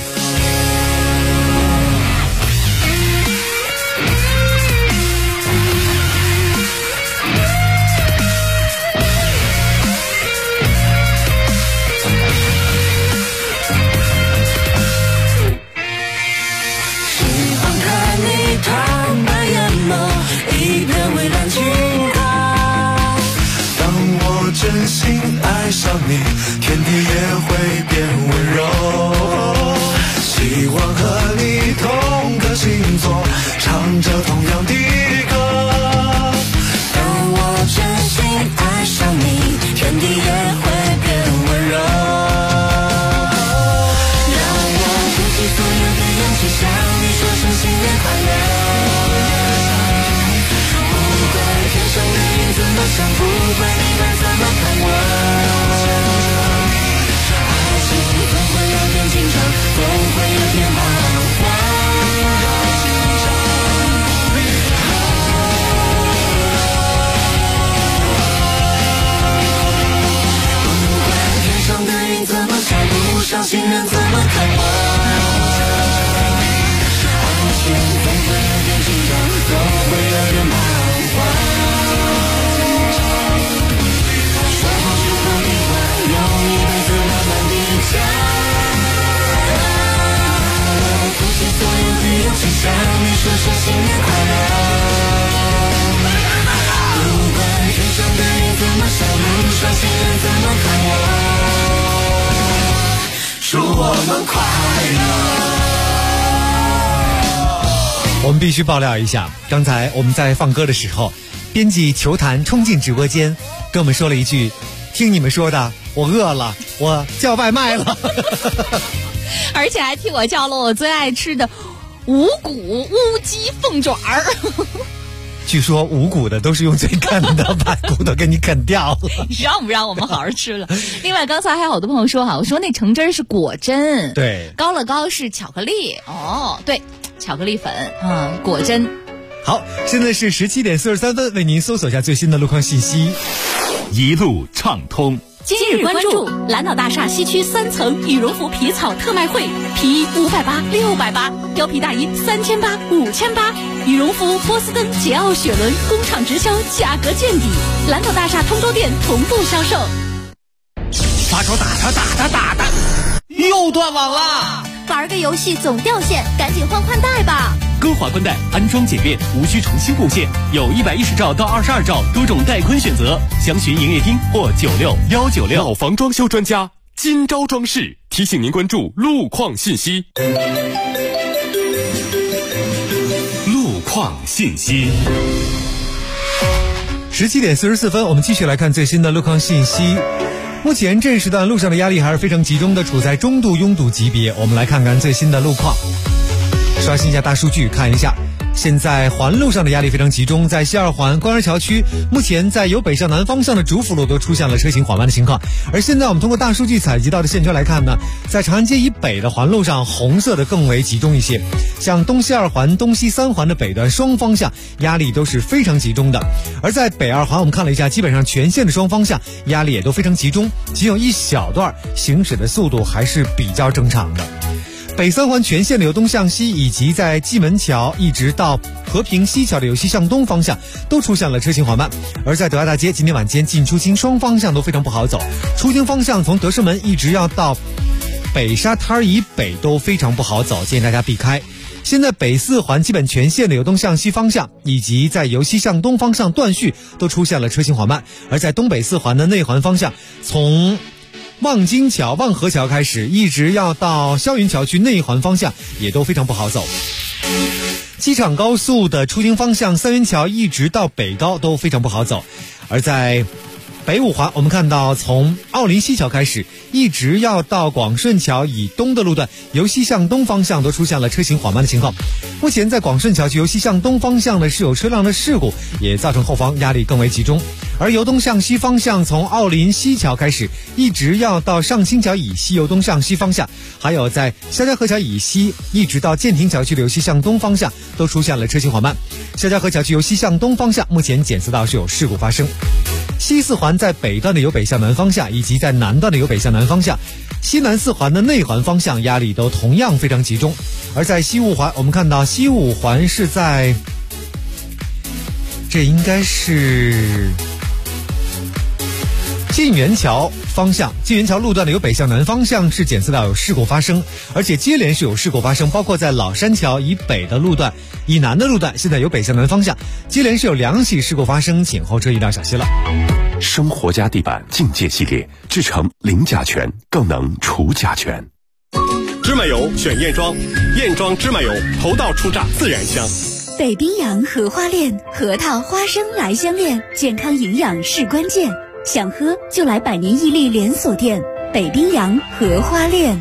真心爱上你，天地也会变温柔。希望和你同个星座，唱着同样的歌。当我真心爱上你，天地也会变温柔。让我鼓起所有的勇气，向你说声新年快乐。不管天上的云怎么想，不管你们怎么看我，爱情总会有点紧张，总会有点彷徨。不管天上的云怎么想，路上行人怎么看我，爱情总会有点紧张，总会有点彷徨。向你说声新年快乐。不管天上的云怎么想，路上行人怎么看我，祝我们快乐。 我们必须爆料一下，刚才我们在放歌的时候，编辑球坛冲进直播间，跟我们说了一句：“听你们说的，我饿了，我叫外卖了。” 而且还替我叫了我最爱吃的五谷乌鸡凤爪儿。 据说五谷的都是用嘴啃的，把骨头给你啃掉了。 让不让我们好好吃了？另外，刚才还有好多朋友说哈，我说那橙汁是果真， 对， 高乐高是巧克力，哦，对，巧克力粉，果真。 好，现在是17点43分，为您搜索一下最新的路况信息， 一路畅通。 今日关注蓝岛大厦西区3层羽绒服皮草特卖会，皮衣580、680，貂皮大衣3800、5800，羽绒服波司登、捷奥、雪伦工厂直销，价格见底。蓝岛大厦通州店同步销售。 发烧打他，又断网了！ 玩个游戏总掉线，赶紧换宽带吧。 歌华冠带，安装简便，无需重新布线，有110兆到22兆多种带宽选择，详询营业厅或96196。 老房装修专家金招装饰提醒您关注路况信息。 路况信息。 17点44分，我们继续来看最新的路况信息。目前这时段路上的压力还是非常集中的，处在中度拥堵级别。我们来看看最新的路况，刷新一下大数据，看一下现在环路上的压力非常集中，在西二环官园桥区，目前在由北向南方向的主辅路都出现了车行缓慢的情况。而现在我们通过大数据采集到的线圈来看呢，在长安街以北的环路上，红色的更为集中一些，像东西二环、东西三环的北段双方向压力都是非常集中的。而在北二环，我们看了一下，基本上全线的双方向压力也都非常集中，仅有一小段行驶的速度还是比较正常的。北三环全线的由东向西，以及在蓟门桥一直到和平西桥的由西向东方向都出现了车行缓慢。而在德爱大街，今天晚间进出京双方向都非常不好走，出京方向从德胜门一直要到北沙滩以北都非常不好走，建议大家避开。现在北四环基本全线的由东向西方向，以及在由西向东方向段序都出现了车行缓慢。而在东北四环的内环方向，从望京桥、望河桥开始，一直要到霄云桥区内环方向也都非常不好走。机场高速的出京方向，三元桥一直到北高都非常不好走。而在北五环，我们看到从奥林西桥开始，一直要到广顺桥以东的路段，由西向东方向都出现了车行缓慢的情况。目前在广顺桥区由西向东方向呢是有车辆的事故，也造成后方压力更为集中。而由东向西方向，从奥林西桥开始，一直要到上清桥以西由东向西方向，还有在肖家河桥以西一直到建亭桥区的由西向东方向都出现了车行缓慢。肖家河桥区由西向东方向，目前检测到是有事故发生。西四环在北段的由北向南方向，以及在南段的由北向南方向，西南四环的内环方向压力都同样非常集中。而在西五环，我们看到西五环是在，这应该是晋源桥方向，晋源桥路段的由北向南方向是检测到有事故发生，而且接连是有事故发生，包括在老山桥以北的路段、以南的路段，现在由北向南方向接连是有2起事故发生，请后车一定要小心了。 生活家地板境界系列，制成零甲醛，更能除甲醛。芝麻油选燕庄，燕庄芝麻油头道初榨自然香。 北冰洋荷花恋，核桃花生来相恋，健康营养是关键。想喝就来百年屹立连锁店北冰洋荷花恋。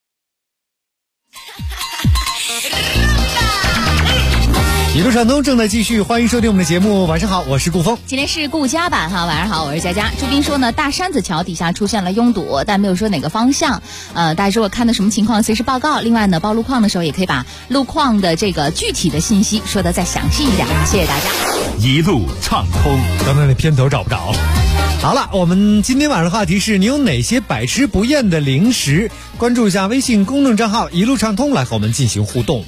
一路畅通正在继续，欢迎收听我们的节目。晚上好，我是顾峰。 今天是顾家版哈，晚上好，我是佳佳。朱斌说呢，大山子桥底下出现了拥堵，但没有说哪个方向。大家如果看到什么情况，随时报告。另外呢，报路况的时候也可以把路况的这个具体的信息说得再详细一点。谢谢大家。 一路畅通， 刚才那片头找不着。好了，我们今天晚上的话题是你有哪些百吃不厌的零食？关注一下微信公众账号一路畅通，来和我们进行互动。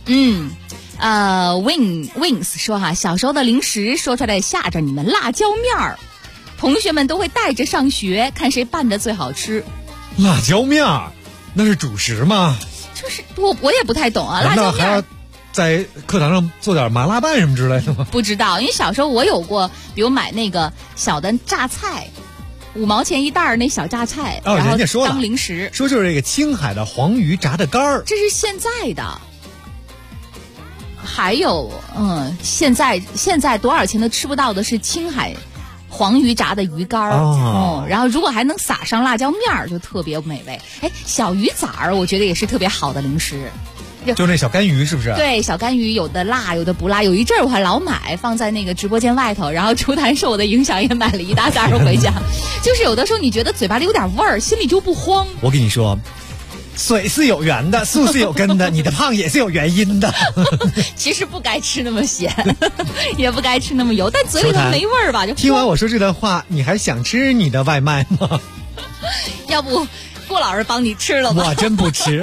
Wings 说哈，小时候的零食说出来吓着你们，辣椒面儿，同学们都会带着上学，看谁拌的最好吃。 辣椒面儿，那是主食吗？ 就是我也不太懂啊，辣椒面儿。 在课堂上做点麻辣拌什么之类的吗？ 不知道，因为小时候我有过，比如买那个小的榨菜，5毛钱一袋那小榨菜，然后当零食。 说就是这个青海的黄鱼炸的干儿， 这是现在的。还有，现在多少钱都吃不到的是青海黄鱼炸的鱼干儿，然后如果还能撒上辣椒面儿，就特别美味。哎，小鱼崽儿，我觉得也是特别好的零食。 就那小干鱼是不是？ 对，小干鱼有的辣，有的不辣。有一阵儿我还老买，放在那个直播间外头，然后初谈受我的影响，也买了一大袋回家。就是有的时候你觉得嘴巴里有点味儿，心里就不慌。 我跟你说，水是有源的，树是有根的，你的胖也是有原因的。 其实不该吃那么咸，也不该吃那么油，但嘴里头没味儿吧？就听完我说这段话，你还想吃你的外卖吗？ 要不顾老师帮你吃了吧？ 我真不吃，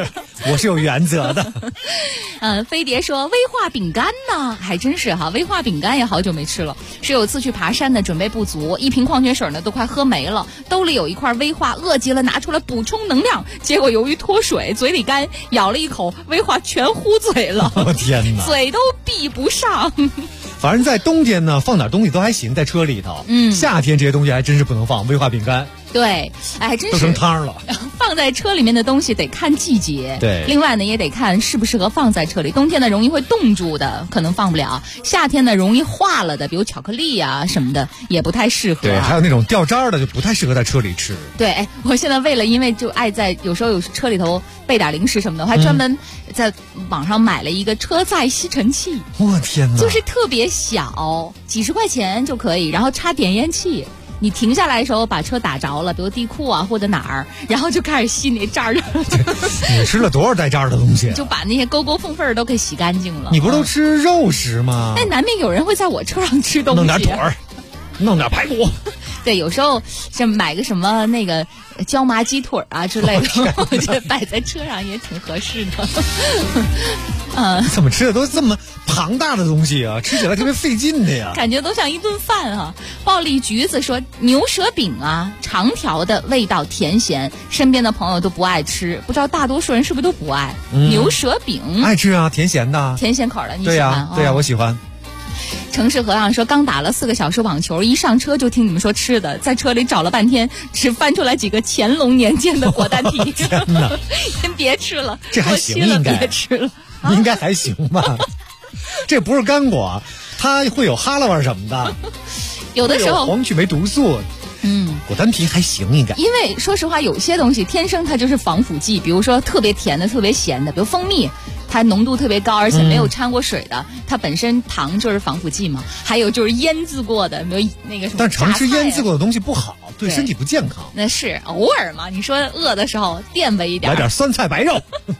我是有原则的。 飞碟说威化饼干呢，还真是哈，威化饼干也好久没吃了。是有次去爬山呢，准备不足，一瓶矿泉水呢都快喝没了，兜里有一块威化，饿极了拿出来补充能量，结果由于脱水，嘴里干，咬了一口，威化全糊嘴了。 天哪， 嘴都闭不上。 反正在冬天呢，放点东西都还行，在车里头。夏天这些东西还真是不能放，威化饼干。 对，哎，真是都成汤了。 放在车里面的东西得看季节， 对。 另外呢，也得看适不适合放在车里。冬天呢，容易会冻住的，可能放不了；夏天呢，容易化了的，比如巧克力啊什么的，也不太适合。 对，还有那种掉渣的，就不太适合在车里吃。 对，哎，我现在因为就爱在有时候有车里头备点零食什么的，我还专门在网上买了一个车载吸尘器。 我天哪！ 就是特别小，几十块钱就可以，然后插点烟器。你停下来的时候把车打着了，比如地库啊或者哪儿，然后就开始吸那渣儿。 你吃了多少带渣儿的东西？ 就把那些沟沟缝缝都给洗干净了。 你不都吃肉食吗？ 但难免有人会在我车上吃东西， 弄点腿儿，弄点排骨。 对，有时候像买个什么那个椒麻鸡腿啊之类的，我觉得摆在车上也挺合适的。 怎么吃的都这么庞大的东西啊？吃起来特别费劲的呀， 感觉都像一顿饭啊。暴力橘子说牛舌饼啊，长条的，味道甜咸，身边的朋友都不爱吃，不知道大多数人是不是都不爱、牛舌饼？ 爱吃啊，甜咸的， 甜咸口的，你喜欢？ 对呀，我喜欢。 城市河岸说刚打了4个小时网球，一上车就听你们说吃的，在车里找了半天，只翻出来几个乾隆年间的果丹皮。 天哪， 先别吃了， 这还行，应该别吃了， 应该还行吧？这不是干果，它会有哈喇味什么的， 有的时候黄曲霉毒素。果丹皮还行应该。 因为说实话，有些东西天生它就是防腐剂，比如说特别甜的、特别咸的，比如蜂蜜。它浓度特别高，而且没有掺过水的，它本身糖就是防腐剂嘛。还有就是腌制过的，没有那个什么。 但常吃腌制过的东西不好，对身体不健康。 那是偶尔嘛，你说饿的时候垫吧一点， 来点酸菜白肉。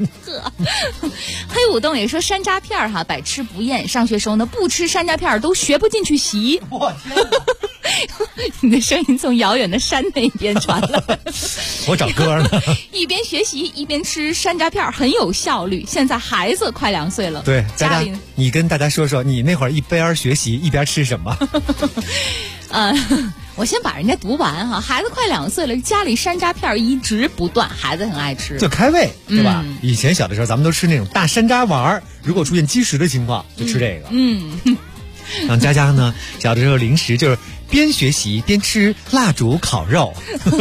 黑舞动也说山楂片哈，百吃不厌。上学时候呢，不吃山楂片都学不进去习。 我天！ 你的声音从遥远的山那边传来。 我找歌呢。一边学习一边吃山楂片很有效率。现在孩子快2岁了， 对，家里你跟大家说说，你那会儿一边学习一边吃什么？ 我先把人家读完哈。孩子快2岁了，家里山楂片一直不断，孩子很爱吃， 就开胃，对吧？以前小的时候咱们都吃那种大山楂丸，如果出现积食的情况，就吃这个。让佳佳呢，小的时候零食就是边学习边吃蜡烛烤肉。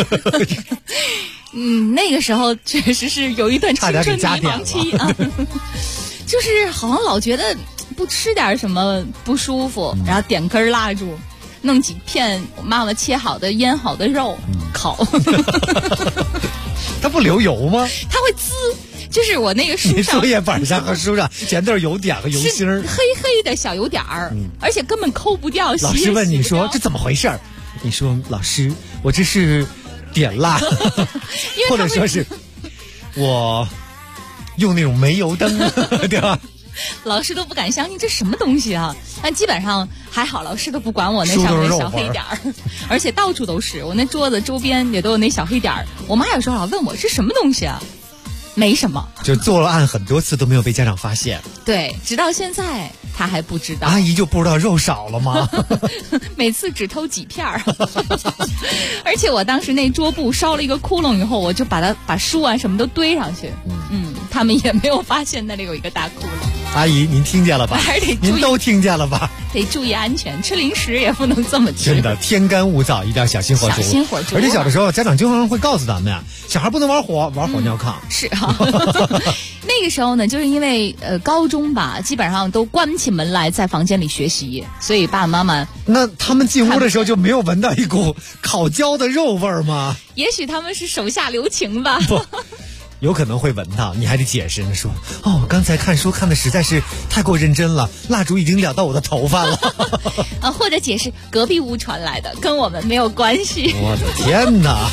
那个时候确实是有一段青春迷茫期啊，就是好像老觉得不吃点什么不舒服，然后点根蜡烛，弄几片我妈妈切好的腌好的肉烤。 它不流油吗？ 它会滋。就是我那个书上， 作业本上和书上全都是油点和油星儿， 黑黑的小油点儿，而且根本抠不掉。 老师问你说这怎么回事儿？你说老师，我这是点蜡，或者说是我用那种煤油灯，对吧？ 老师都不敢相信这什么东西啊！但基本上还好，老师都不管我那上面的小黑点儿，而且到处都是，我那桌子周边也都有那小黑点儿。我妈有时候老问我是什么东西啊？没什么， 就做了案很多次都没有被家长发现。 对，直到现在他还不知道。 阿姨就不知道肉少了吗？ 每次只偷几片儿。而且我当时那桌布烧了一个窟窿以后，我就把书啊什么都堆上去。他们也没有发现那里有一个大窟窿。 阿姨，您听见了吧？ 还是得注意， 您都听见了吧？ 得注意安全，吃零食也不能这么吃。 真的，天干物燥，一定要小心火烛。 小心火烛。 而且小的时候，家长经常会告诉咱们呀，小孩不能玩火尿炕。 是啊。那个时候呢，就是因为高中吧，基本上都关起门来在房间里学习，所以爸爸妈妈那他们进屋的时候就没有闻到一股烤焦的肉味儿吗？ 也许他们是手下留情吧。 不。有可能会闻到，你还得解释呢，说刚才看书看的实在是太过认真了，蜡烛已经燎到我的头发了。 或者解释隔壁屋传来的，跟我们没有关系。 我的天哪！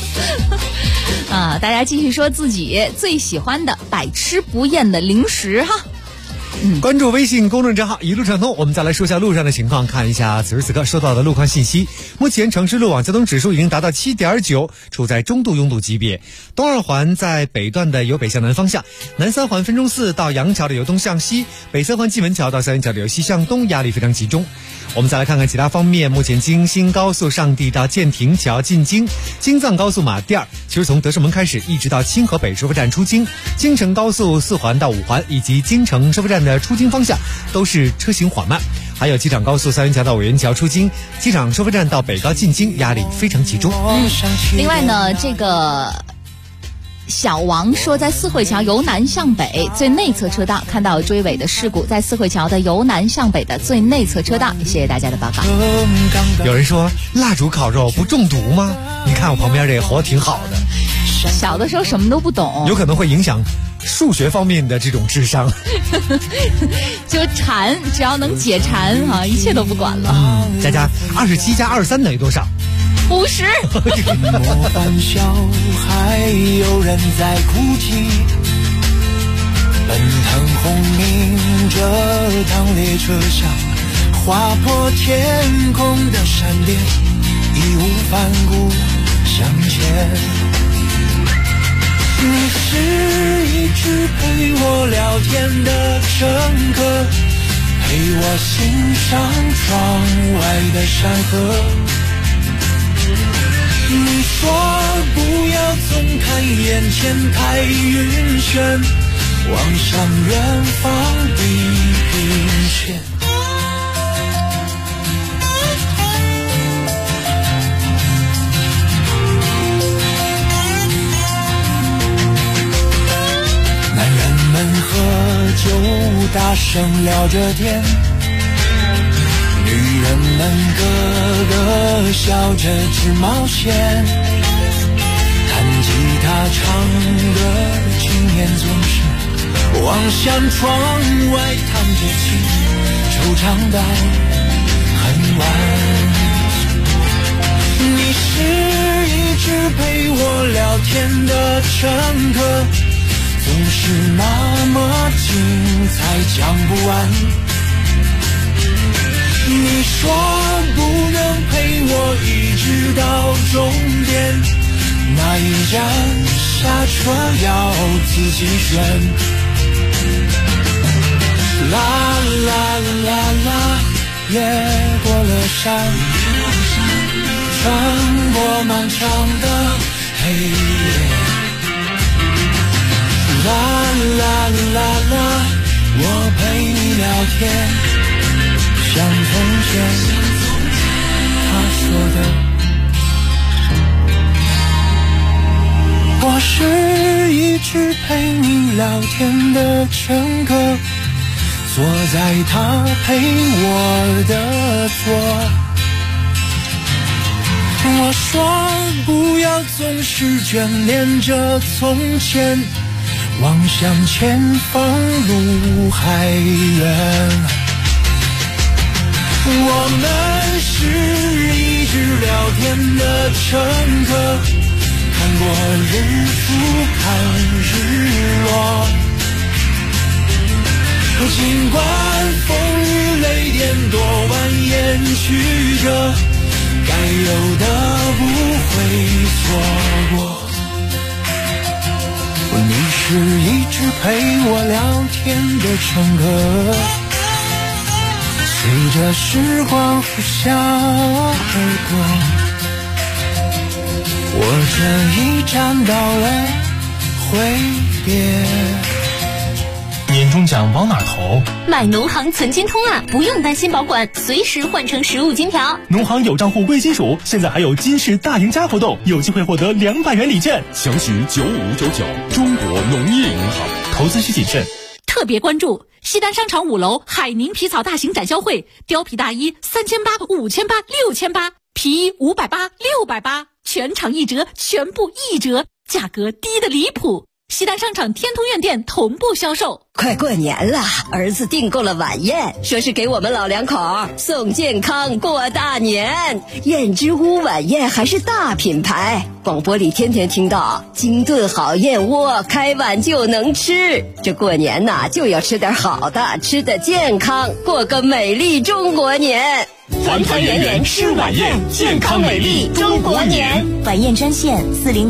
大家继续说自己最喜欢的百吃不厌的零食哈。 关注微信公众账号一路畅通。我们再来说一下路上的情况，看一下此时此刻收到的路况信息。目前城市路网交通指数已经达到 7.9， 处在中度拥堵级别。东二环在北段的由北向南方向，南三环分钟寺到杨桥的由东向西，北三环蓟门桥到三元桥的由西向东，压力非常集中。我们再来看看其他方面，目前京新高速上地到建亭桥进京，京藏高速马甸，其实从德胜门开始一直到清河北收费站出京，京承高速4环到5环以及京承收费站的出京方向都是车行缓慢。还有机场高速三元桥到五元桥出京，机场收费站到北高进京压力非常集中。 另外呢，这个小王说，在四惠桥由南向北最内侧车道看到追尾的事故，在四惠桥的由南向北的最内侧车道。谢谢大家的报告。 有人说蜡烛烤肉不中毒吗？你看我旁边这个活挺好的。 小的时候什么都不懂， 有可能会影响数学方面的这种智商。 就馋，只要能解馋啊，一切都不管了。 佳佳，27加23等于多少 ？50。 模范小孩，有人在哭泣，奔腾轰鸣着，当列车厢划破天空的闪电，义无反顾向前。你是一直陪我聊天的乘客，陪我欣赏窗外的山河。你说不要总看眼前太晕眩，望向远方地平线。男人们喝酒大声聊着天，女人们咯咯笑着直冒险，弹吉他唱歌的青年总是望向窗外弹着琴，惆怅到很晚。你是一直陪我聊天的乘客，总是那么精彩讲不完。你说不能陪我一直到终点，那一站下车要自己选。啦啦啦啦，越过了山，穿过漫长的黑夜。啦啦啦啦，我陪你聊天，像从前他说的，我是一直陪你聊天的乘客，坐在他陪我的座。我说不要总是眷恋着从前，望向前方路还远。我们是一直聊天的乘客，看过日出看日落，尽管风雨雷电多蜿蜒曲折，该有的不会错过。你是一直陪我聊天的乘客，随着时光呼啸而过，我这一站到了挥别。 年终奖往哪投？ 买农行存金通啊，不用担心保管，随时换成实物金条。 农行有账户贵金属，现在还有金市大赢家活动，有机会获得200元礼券。 详询9599，中国农业银行。 投资需谨慎。 特别关注西单商场5楼海宁皮草大型展销会，貂皮大衣3800、5800、6800，皮衣580、680，全场1折，全部1折，价格低得离谱。 西单商场天通苑店同步销售。 快过年了，儿子订购了晚宴，说是给我们老两口送健康过大年。燕之屋晚宴还是大品牌，广播里天天听到金炖好燕窝，开碗就能吃。这过年呐，就要吃点好的，吃得健康，过个美丽中国年。 团团圆圆吃晚宴，健康美丽中国年。 晚宴专线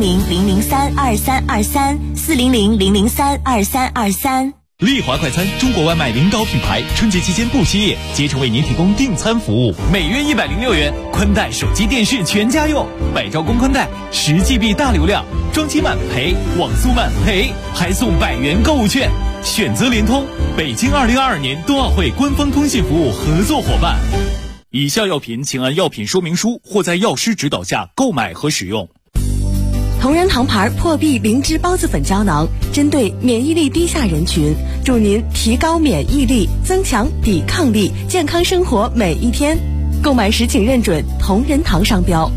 400-003-2323，400-003-2323。 丽华快餐，中国外卖领导品牌，春节期间不歇业，竭诚为您提供订餐服务，每月106元，宽带、手机、电视全家用，百兆公宽带，10GB 大流量，装机慢赔，网速慢赔，还送100元购物券。选择联通，北京2022年冬奥会官方通信服务合作伙伴。以下药品请按药品说明书或在药师指导下购买和使用。 同仁堂牌破壁灵芝孢子粉胶囊，针对免疫力低下人群，助您提高免疫力，增强抵抗力，健康生活每一天。购买时请认准同仁堂商标。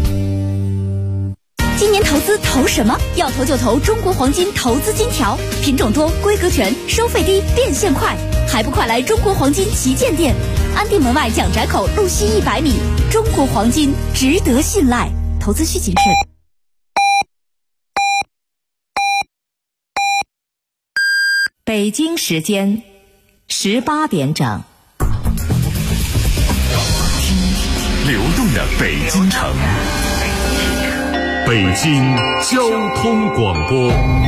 今年投资投什么？要投就投中国黄金投资金条，品种多，规格全，收费低，变现快，还不快来中国黄金旗舰店，安定门外蒋宅口路西100米。中国黄金值得信赖，投资需谨慎。 北京时间18点整。 流动的北京城，北京交通广播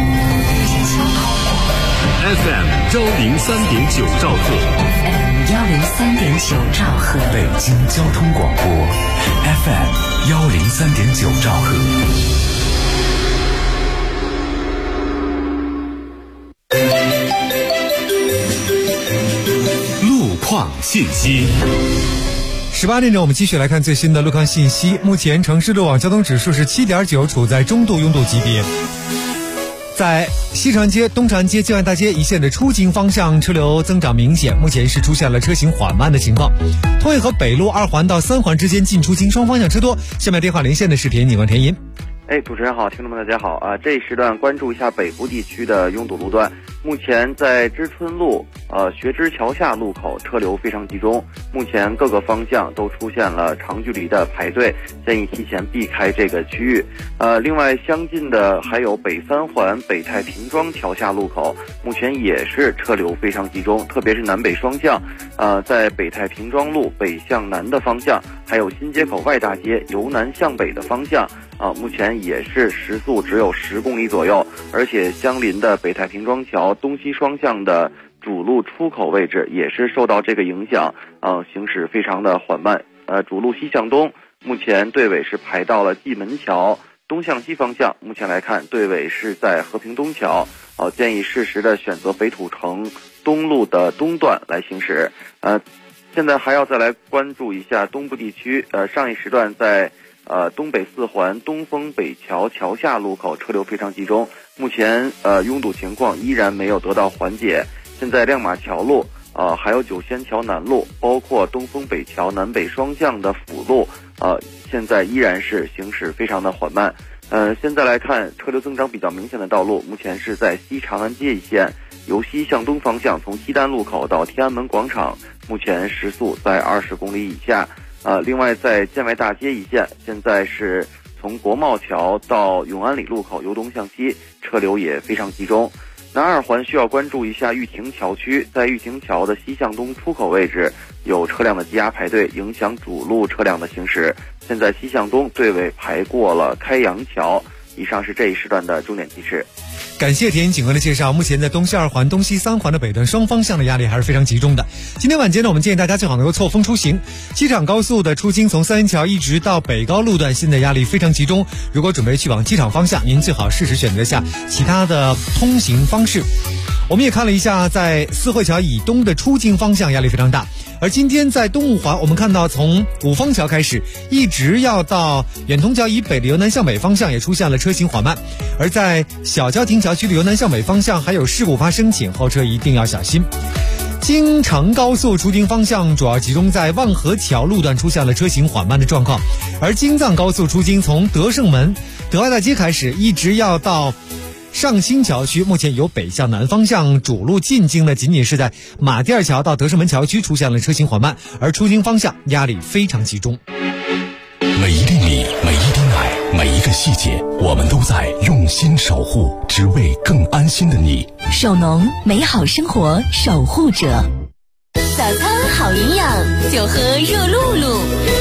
FM 103.9兆赫 103.9兆赫， 北京交通广播 FM 103.9兆赫。路况信息。 18点整，我们继续来看最新的路况信息。目前城市路网交通指数是7.9，处在中度拥堵级别。在西长街、东长街、建外大街一线的出京方向车流增长明显，目前是出现了车行缓慢的情况。通惠河北路2环到3环之间进出京双方向车多。下面电话连线的是田警官田银。 主持人好，听众们大家好啊！这一时段关注一下北部地区的拥堵路段。目前在知春路、学知桥下路口车流非常集中，目前各个方向都出现了长距离的排队，建议提前避开这个区域。另外相近的还有北3环北太平庄桥下路口，目前也是车流非常集中，特别是南北双向。在北太平庄路北向南的方向，还有新街口外大街由南向北的方向。目前也是时速只有10公里左右，而且相邻的北太平庄桥东西双向的主路出口位置也是受到这个影响，行驶非常的缓慢。主路西向东，目前队尾是排到了蓟门桥，东向西方向，目前来看队尾是在和平东桥，建议适时的选择北土城东路的东段来行驶。现在还要再来关注一下东部地区，上一时段在东北4环东风北桥桥下路口车流非常集中，目前拥堵情况依然没有得到缓解。现在亮马桥路还有九仙桥南路，包括东风北桥南北双向的辅路，现在依然是行驶非常的缓慢。现在来看车流增长比较明显的道路，目前是在西长安街一线，由西向东方向从西单路口到天安门广场，目前时速在20公里以下。另外在建外大街一线，现在是从国贸桥到永安里路口由东向西，车流也非常集中。南2环需要关注一下玉亭桥区，在玉亭桥的西向东出口位置有车辆的积压排队，影响主路车辆的行驶。现在西向东队尾排过了开阳桥。以上是这一时段的重点提示。 感谢田警官的介绍。目前在东西2环、东西3环的北段双方向的压力还是非常集中的。今天晚间呢，我们建议大家最好能够错峰出行。机场高速的出京从三元桥一直到北高路段，现在压力非常集中。如果准备去往机场方向，您最好适时选择下其他的通行方式。我们也看了一下，在四惠桥以东的出京方向压力非常大。而今天在东五环，我们看到从五方桥开始，一直要到远通桥以北的由南向北方向也出现了车行缓慢。而在小郊亭桥区的由南向北方向还有事故发生，请后车一定要小心。京承高速出京方向主要集中在万河桥路段出现了车行缓慢的状况，而京藏高速出京从德胜门、德外大街开始，一直要到上新桥区目前由北向南方向主路进京的，仅仅是在马甸桥到德胜门桥区出现了车行缓慢，而出京方向压力非常集中。 每一粒米，每一滴奶，每一个细节，我们都在用心守护，只为更安心的你。 首农，美好生活守护者。 早餐好营养，就喝热露露。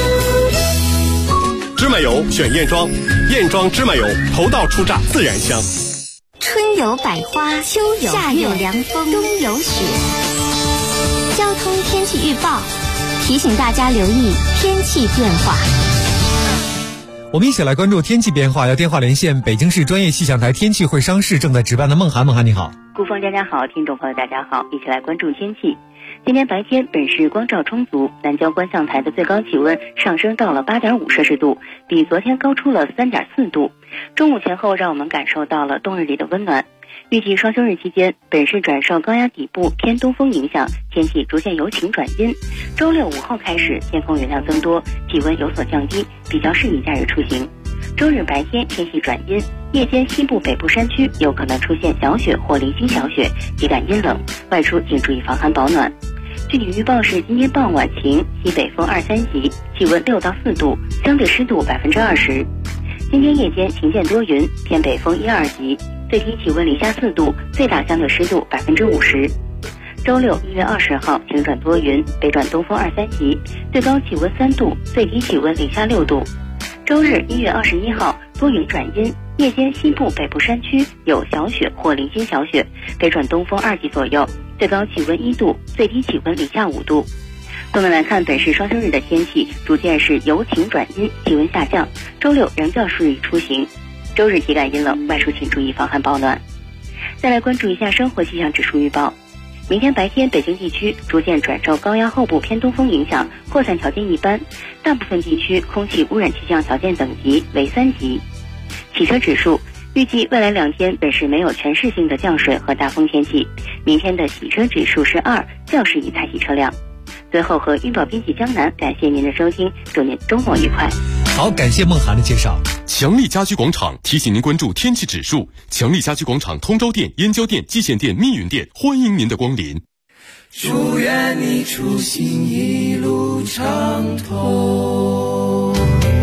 芝麻油选燕庄，燕庄芝麻油头道出榨自然香。 春有百花，秋有夏有凉风，冬有雪。交通天气预报提醒大家留意天气变化。 我们一起来关注天气变化，要电话连线北京市专业气象台天气会商室正在值班的孟涵。孟涵你好。 顾峰佳佳好，听众朋友大家好，一起来关注天气。今天白天本市光照充足，南郊观象台的最高气温上升到了 8.5 摄氏度，比昨天高出了 3.4 度。中午前后让我们感受到了冬日里的温暖。预计双休日期间，本市转受高压底部偏东风影响，天气逐渐由晴转阴。周六午后开始，天空云量增多，气温有所降低，比较适宜假日出行。周日白天天气转阴，夜间西部北部山区有可能出现小雪或零星小雪，体感阴冷，外出请注意防寒保暖。具体预报是今天傍晚晴，西北风2-3级，气温6到4度，相对湿度20%。今天夜间晴见多云，偏北风1-2级，最低气温零下4度，最大相对湿度50%。周六1月20号晴转多云，北转东风2-3级，最高气温3度，最低气温零下6度。周日1月21号多云转阴，夜间西部北部山区有小雪或零星小雪，北转东风2级左右，最高气温1度，最低气温零下5度。纵观来看，本市双休日的天气逐渐是由晴转阴，气温下降，周六仍较适宜出行。周日体感阴冷，外出请注意防寒保暖。再来关注一下生活气象指数预报。明天白天北京地区逐渐转受高压后部偏东风影响，扩散条件一般，大部分地区空气污染气象条件等级为3级。汽车指数预计未来2天本市没有全市性的降水和大风天气，明天的洗车指数是2，较适宜采洗车辆。最后和预报编辑江南感谢您的收听，祝您周末愉快。 好，感谢孟涵的介绍。 强力家居广场提醒您关注天气指数。强力家居广场通州店、燕郊店、蓟县店、密云店，欢迎您的光临。 祝愿你出行一路畅通。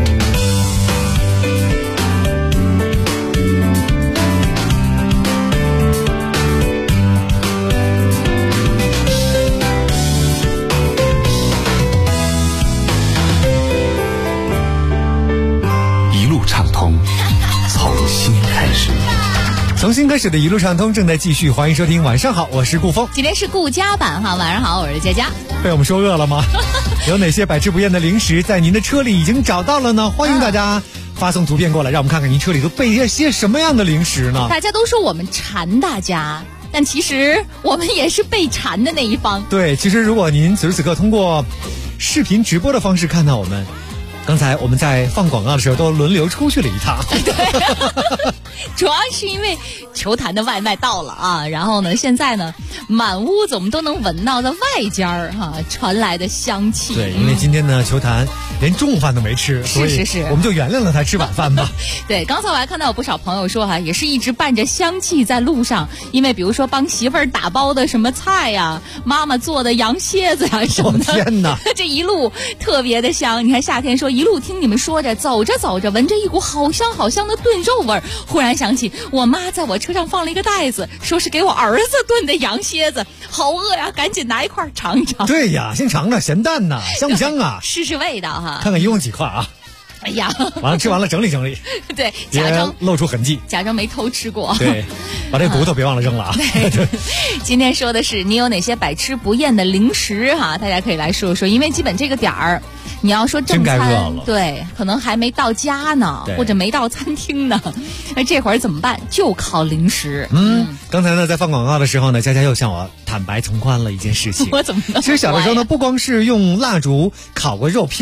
从新开始的一路畅通正在继续，欢迎收听晚上好，我是顾峰。 今天是顾家版哈，晚上好，我是佳佳。 被我们说饿了吗？有哪些百吃不厌的零食在您的车里已经找到了呢？欢迎大家发送图片过来，让我们看看您车里都备了些什么样的零食呢？ 大家都说我们馋大家，但其实我们也是被馋的那一方。 对，其实如果您此时此刻通过视频直播的方式看到我们，刚才我们在放广告的时候都轮流出去了一趟。 对，主要是因为球坛的外卖到了啊，然后呢，现在呢，满屋子我们都能闻到在外间传来的香气。 对，因为今天呢，球坛连中午饭都没吃，所以我们就原谅了他吃晚饭吧。 对，刚才我还看到有不少朋友说也是一直伴着香气在路上，因为比如说帮媳妇儿打包的什么菜呀，妈妈做的羊蝎子呀什么的。 天哪， 这一路特别的香。你看夏天说一路听你们说着，走着走着闻着一股好香好香的炖肉味儿，忽然想起我妈在我车上放了一个袋子，说是给我儿子炖的羊蝎子，好饿呀，赶紧拿一块尝一尝。 对呀，先尝尝咸淡呐，香不香啊？ 试试味道哈， 看看一共几块啊？ 哎呀， 完了吃完了整理整理。 对，假装露出痕迹， 假装没偷吃过。 对，把这骨头别忘了扔了啊。 对，今天说的是你有哪些百吃不厌的零食哈，大家可以来说说，因为基本这个点儿。你要说正餐，对，可能还没到家呢，或者没到餐厅呢，那这会儿怎么办？就靠零食。 刚才呢，在放广告的时候呢，佳佳又向我坦白从宽了一件事情。 我怎么了？ 其实小的时候呢，不光是用蜡烛烤过肉片，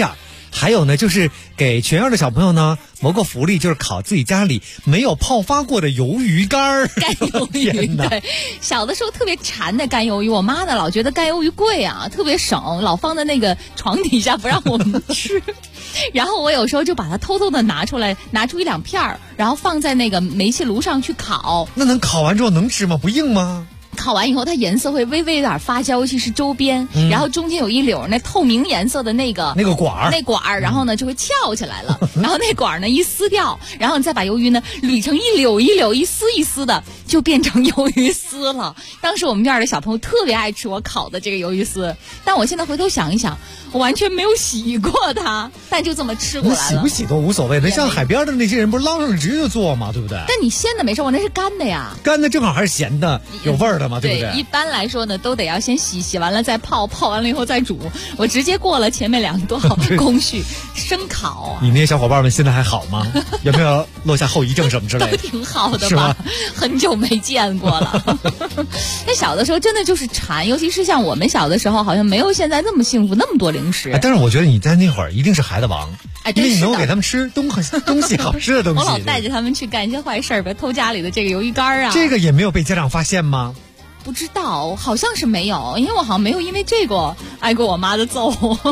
还有呢，就是给全院的小朋友呢谋个福利，就是烤自己家里没有泡发过的鱿鱼干儿。 干鱿鱼，对，小的时候特别馋的干鱿鱼，我妈呢老觉得干鱿鱼贵啊，特别省，老放在那个床底下不让我们吃。然后我有时候就把它偷偷的拿出来，拿出1-2片儿，然后放在那个煤气炉上去烤。 那能烤完之后能吃吗？不硬吗？ 烤完以后，它颜色会微微有点发焦，尤其是周边，然后中间有一绺那透明颜色的那个管儿，然后呢就会翘起来了，然后那管儿呢一撕掉，然后你再把鱿鱼呢捋成一绺一绺、一丝一丝的，就变成鱿鱼丝了。当时我们院的小朋友特别爱吃我烤的这个鱿鱼丝，但我现在回头想一想，我完全没有洗过它，但就这么吃过来了。 洗不洗都无所谓的，像海边的那些人不是捞上直接就做嘛，对不对？ 但你鲜的没事，我那是干的呀。 干的正好还是咸的，有味儿的嘛，对不对？ 一般来说呢，都得要先洗，洗完了再泡，泡完了以后再煮。我直接过了前面2道工序，生烤啊。 你那些小伙伴们现在还好吗？有没有落下后遗症什么之类的？ 都挺好的吧？很久没见过了。那小的时候真的就是馋，尤其是像我们小的时候，好像没有现在那么幸福，那么多零食。 但是我觉得你在那会儿一定是孩子王，因为你能够给他们吃东西好吃的东西。 我老带着他们去干一些坏事儿，比如偷家里的这个鱿鱼干啊。 这个也没有被家长发现吗？ 不知道，好像是没有，因为我好像没有因为这个挨过我妈的揍。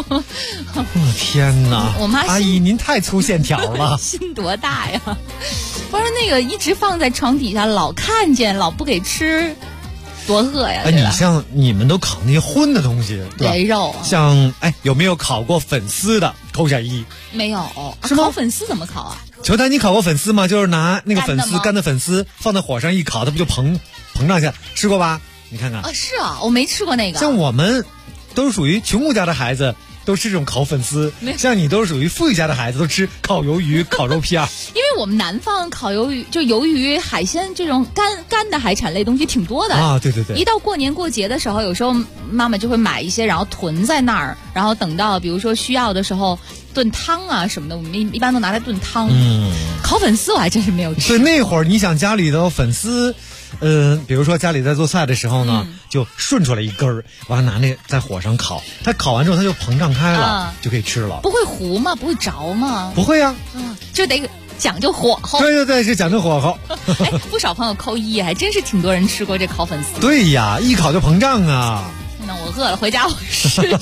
天哪！ 我妈阿姨您太粗线条了， 心多大呀！不是那个一直放在床底下，老看见，老不给吃，多饿呀！ 你像你们都烤那些荤的东西，对吧？ 肉啊， 像有没有烤过粉丝的？扣下1。没有，是吗？烤粉丝怎么烤啊？ 球台，你烤过粉丝吗？就是拿那个干的粉丝放在火上一烤，它不就膨胀下？吃过吧？你看看啊，是啊，我没吃过那个。 像我们都是属于穷户家的孩子，都吃这种烤粉丝；像你都是属于富裕家的孩子，都吃烤鱿鱼、烤肉片。 因为我们南方烤鱿鱼，就鱿鱼、海鲜这种干的海产类东西挺多的啊。对对对， 一到过年过节的时候，有时候妈妈就会买一些，然后囤在那儿，然后等到比如说需要的时候炖汤啊什么的，我们一般都拿来炖汤。烤粉丝我还真是没有吃。 对，那会儿你想家里的粉丝。比如说家里在做菜的时候呢，就顺出来一根儿，完了拿那在火上烤，它烤完之后它就膨胀开了，就可以吃了。 不会糊吗？不会着吗？ 不会啊， 就得讲究火候。 对对对，是讲究火候。 不少朋友扣1，还真是挺多人吃过这烤粉丝。 对呀，一烤就膨胀啊。 那我饿了，回家我试试。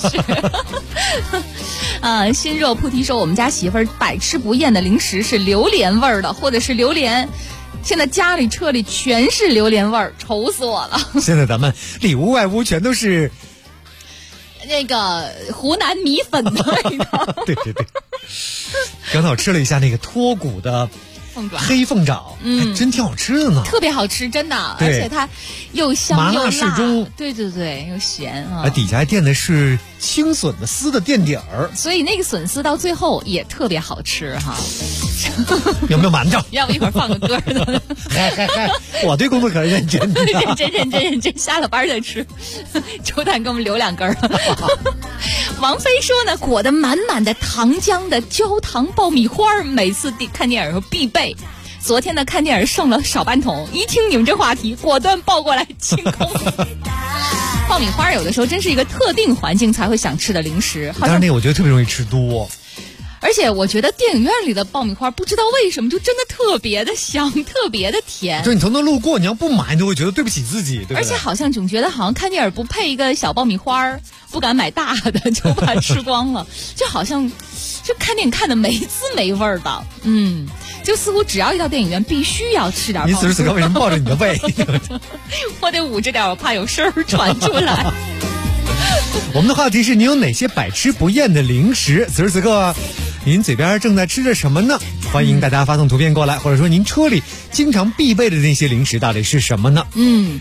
心若菩提说，我们家媳妇儿百吃不厌的零食是榴莲味儿的，或者是榴莲。现在家里车里全是榴莲味儿，愁死我了。 现在咱们里屋外屋全都是那个湖南米粉的味道。 对对对，刚才我吃了一下那个脱骨的黑凤爪，还真挺好吃的呢， 特别好吃，真的，而且它又香又辣， 麻辣适中， 对对对，又咸啊。 底下还垫的是青笋的丝的垫底儿， 所以那个笋丝到最后也特别好吃哈。 有没有馒头？ 要不一会儿放个歌呢？ 我对工作可是认真的， 认真，下了班再吃。周坦给我们留2根儿。王菲说呢，裹得满满的糖浆的焦糖爆米花，每次看电影时候必备。昨天的看电影剩了少半桶，一听你们这话题，果断抱过来清空。爆米花有的时候真是一个特定环境才会想吃的零食， 但是那个我觉得特别容易吃多。 而且我觉得电影院里的爆米花不知道为什么就真的特别的香，特别的甜。 就你从那路过，你要不买，你就会觉得对不起自己，对不对？ 而且好像总觉得好像看电影不配一个小爆米花，不敢买大的，就把它吃光了。就好像就看电影看的没滋没味的，就似乎只要一到电影院必须要吃点。 你此时此刻为什么抱着你的胃？ 我得捂着点，我怕有声儿传出来。 我们的话题是您有哪些百吃不厌的零食？此时此刻您嘴边正在吃着什么呢？欢迎大家发送图片过来，或者说您车里经常必备的那些零食到底是什么呢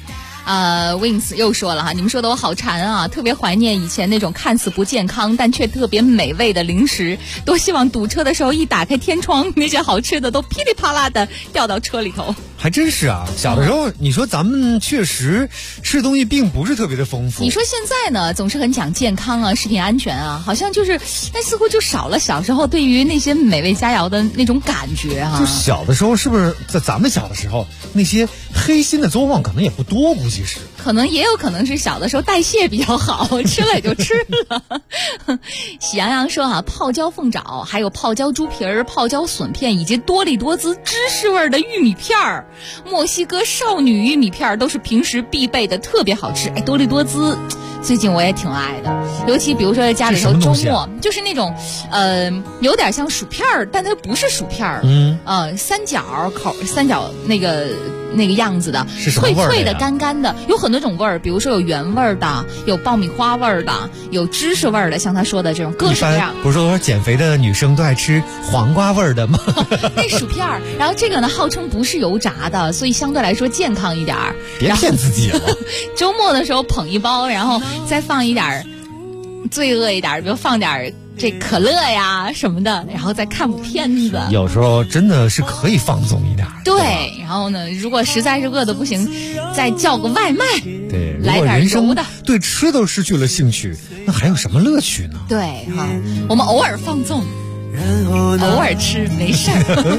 ？Wings 又说了哈，你们说的我好馋啊，特别怀念以前那种看似不健康但却特别美味的零食，多希望堵车的时候一打开天窗，那些好吃的都噼里啪啦的掉到车里头。 还真是啊，小的时候你说咱们确实吃的东西并不是特别的丰富。 你说现在呢，总是很讲健康啊，食品安全啊，好像就是那似乎就少了小时候对于那些美味佳肴的那种感觉啊。 就小的时候是不是在咱们小的时候那些黑心的作坊可能也不多，估计是可能也有可能是小的时候代谢比较好，吃了也就吃了。喜羊羊说泡椒凤爪，还有泡椒猪皮儿、泡椒笋片以及多利多滋芝士味的玉米片儿，墨西哥少女玉米片儿都是平时必备的，特别好吃。多利多滋最近我也挺爱的，尤其比如说在家里头周末，就是那种有点像薯片儿，但它不是薯片儿，三角那个样子的，脆脆的、干干的，有很多种味儿，比如说有原味的，有爆米花味的，有芝士味的，像他说的这种各式各样。 不是说减肥的女生都爱吃黄瓜味的吗？ 那薯片儿，然后这个呢号称不是油炸的，所以相对来说健康一点儿。 别骗自己了。 周末的时候捧一包，然后再放一点罪恶一点，比如放点这可乐呀什么的，然后再看部片子。 有时候真的是可以放纵一点。 对，然后呢，如果实在是饿得不行，再叫个外卖。 对， 来点油的。 对吃都失去了兴趣，那还有什么乐趣呢？ 对哈，我们偶尔放纵，偶尔吃没事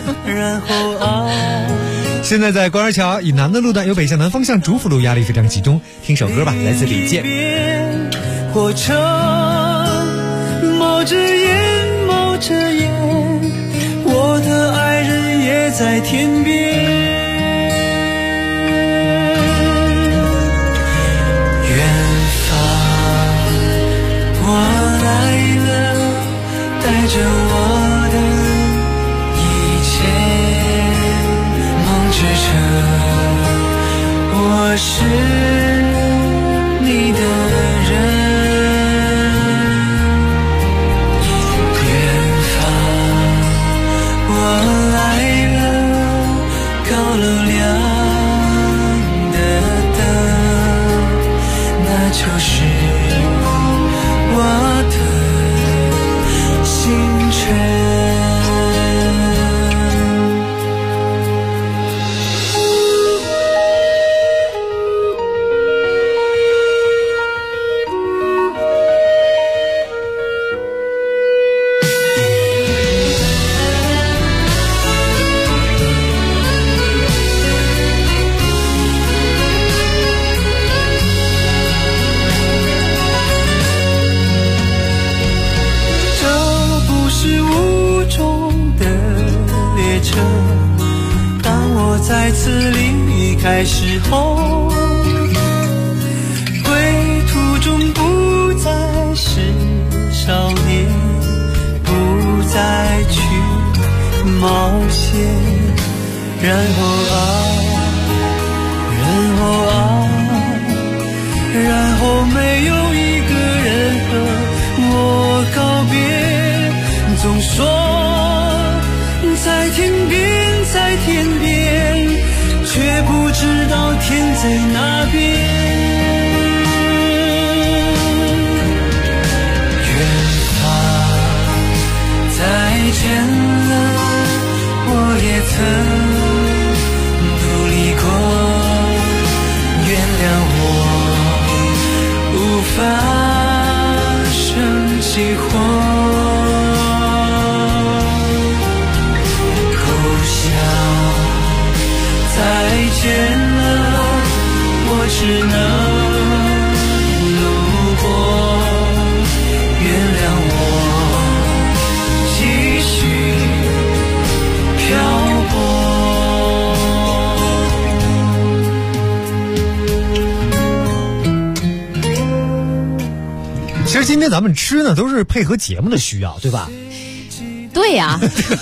儿。 现在在官儿桥以南的路段有北向南方向主辅路，压力非常集中。听首歌吧，来自李健。 火车冒着烟，冒着烟，我的爱人也在天边。远方，我来了，带着我的一切，梦之城，我是你的人。就是我的星辰。再次离开时候，归途中不再是少年，不再去冒险，然后没有一个人和我告别，总说在天边，在天边，却不知道天在哪边。远方，再见了，我也曾努力过，原谅我无法生起火。再见了，我只能路过，原谅我继续漂泊。其实今天咱们吃呢，都是配合节目的需要，对吧？ 对呀。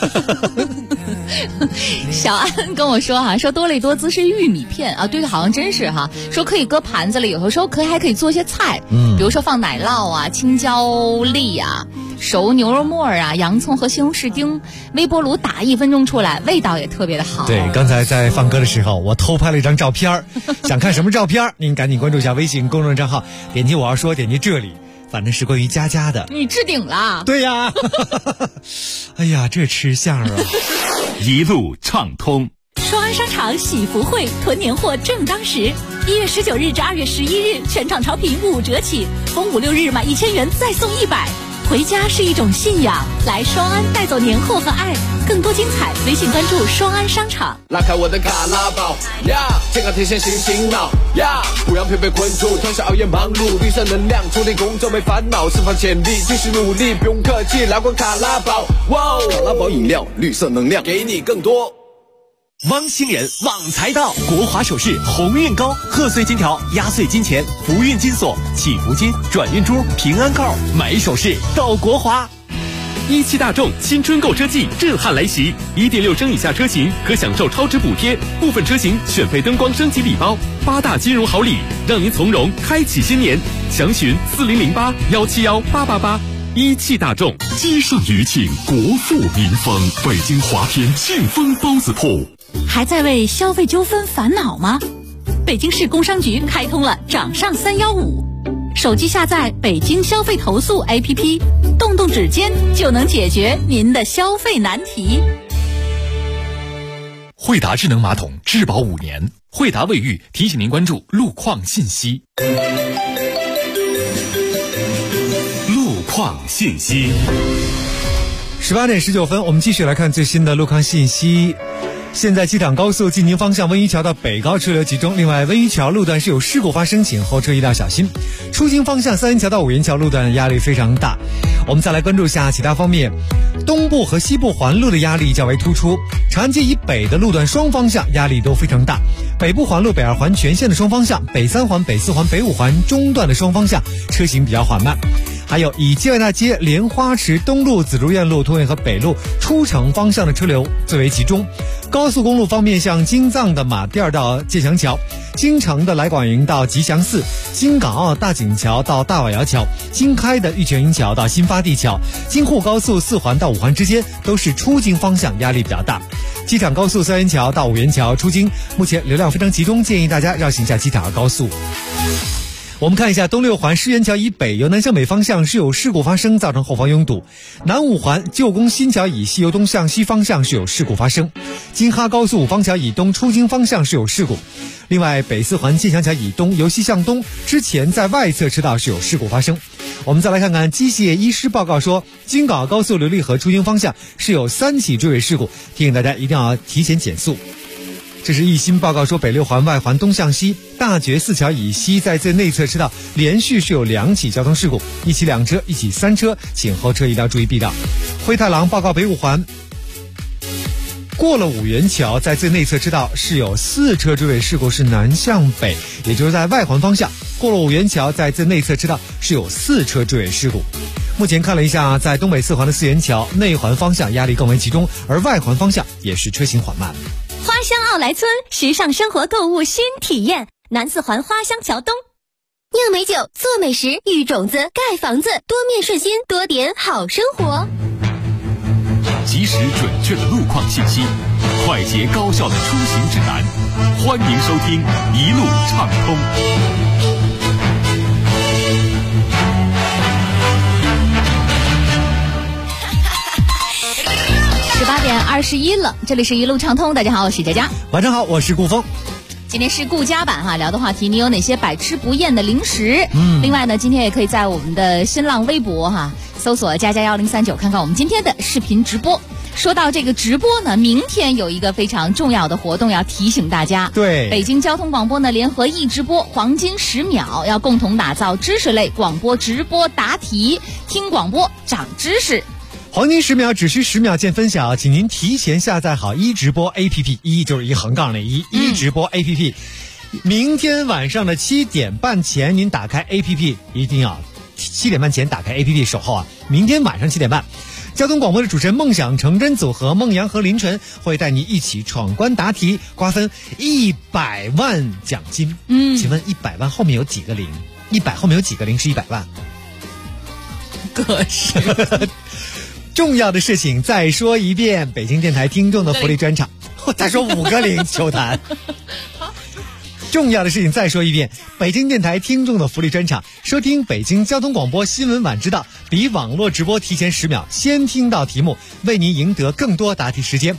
小安跟我说说多利多滋是玉米片啊，对，好像真是哈，说可以搁盘子里，有的时候还可以做一些菜，比如说放奶酪啊、青椒粒啊、熟牛肉末啊、洋葱和西红柿丁，微波炉打1分钟出来，味道也特别的好。 对，刚才在放歌的时候，我偷拍了一张照片，想看什么照片，您赶紧关注一下微信公众账号，点击我要说，点击这里。反正是关于佳佳的。 你置顶了？ 对呀。哎呀，这吃相啊！ 一路畅通。 双安商场喜福会囤年货正当时，1月19日至2月11日，全场超频5折起，逢5、6日买1000元再送100。 回家是一种信仰，来双安带走年货和爱。更多精彩，微信关注双安商场。 拉开我的卡拉宝呀，健康提神醒醒脑呀，不让疲惫困住，通宵熬夜忙碌，绿色能量充电工作没烦恼，释放潜力继续努力，不用客气，来罐卡拉宝，哇，卡拉宝饮料，绿色能量给你更多。 汪星人旺财到，国华首饰鸿运高，贺岁金条、压岁金钱、福运金锁、祈福金、转运珠、平安扣，买首饰到国华。 17大众新春购车季震撼来袭，1.6升以下车型可享受超值补贴，部分车型选配灯光升级礼包，8大金融好礼，让您从容开启新年。详询4008-171-888。17大众， 积盛余庆，国富民丰。北京华天庆丰包子铺。 还在为消费纠纷烦恼吗？北京市工商局开通了掌上315，手机下载北京消费投诉 APP， 动动指尖就能解决您的消费难题。 惠达智能马桶质保5年，惠达卫浴提醒您关注路况信息。 路况信息。 18点19分，我们继续来看最新的路况信息。现在机场高速进宁方向温榆桥到北高车流集中，另外温榆桥路段是有事故发生，请后车一定要小心。出京方向三元桥到五元桥路段压力非常大。我们再来关注一下其他方面，东部和西部环路的压力较为突出，长安街以北的路段双方向压力都非常大，北部环路北二环全线的双方向、北三环、北四环、北五环中段的双方向车行比较缓慢。还有以界外大街、莲花池东路、紫竹院路、通苑和北路出城方向的车流最为集中。高速公路方面，像京藏的马甸到建祥桥，京城的来广营到吉祥寺，京港澳大井桥到大瓦窑桥，京开的玉泉营桥到新发地桥，京沪高速4环到5环之间都是出京方向压力比较大。机场高速三元桥到五元桥出京目前流量非常集中，建议大家绕行下机场高速。我们看一下东六环狮园桥以北由南向北方向是有事故发生，造成后方拥堵。南五环旧宫新桥以西由东向西方向是有事故发生。京哈高速五方桥以东出京方向是有事故。另外北四环建祥桥以东由西向东之前在外侧车道是有事故发生。我们再来看看机械医师报告说，京港澳高速琉璃河出京方向是有3起追尾事故，提醒大家一定要提前减速。这是一新报告说，北六环外环东向西大觉寺桥以西在最内侧车道连续是有2起交通事故，一起2车，一起3车，请后车一定要注意避让。灰太狼报告，北五环过了五元桥在最内侧车道是有4车追尾事故，是南向北，也就是在外环方向过了五元桥在最内侧车道是有4车追尾事故。目前看了一下，在东北四环的四元桥内环方向压力更为集中，而外环方向也是车行缓慢。 花乡奥莱村时尚生活购物新体验，南四环花乡桥东，酿美酒，做美食，育种子，盖房子，多面顺心，多点好生活。 及时准确的路况信息，快捷高效的出行指南，欢迎收听一路畅通。 18点21了，这里是一路畅通。大家好，我是佳佳。 晚上好，我是顾峰。 今天是顾家版哈，聊的话题，你有哪些百吃不厌的零食？另外呢，今天也可以在我们的新浪微博哈搜索佳佳1039，看看我们今天的视频直播。说到这个直播呢，明天有一个非常重要的活动要提醒大家。 对， 北京交通广播呢联合易直播黄金10秒，要共同打造知识类广播直播答题，听广播长知识。 黄金10秒只需10秒见分晓，请您提前下载好一直播 APP， 一就是一横杠的一直播 APP。明天晚上的7点半前，您打开 APP， 一定要7点半前打开 APP 守候啊！明天晚上7点半，交通广播的主持人梦想成真组合孟阳和林晨会带你一起闯关答题，瓜分100万奖金。请问100万后面有几个零？100后面有几个零是100万？ 个是。 重要的事情再说一遍，北京电台听众的福利专场。再说5个零，求谈。重要的事情再说一遍，北京电台听众的福利专场，收听北京交通广播新闻晚知道，比网络直播提前10秒先听到题目，为您赢得更多答题时间。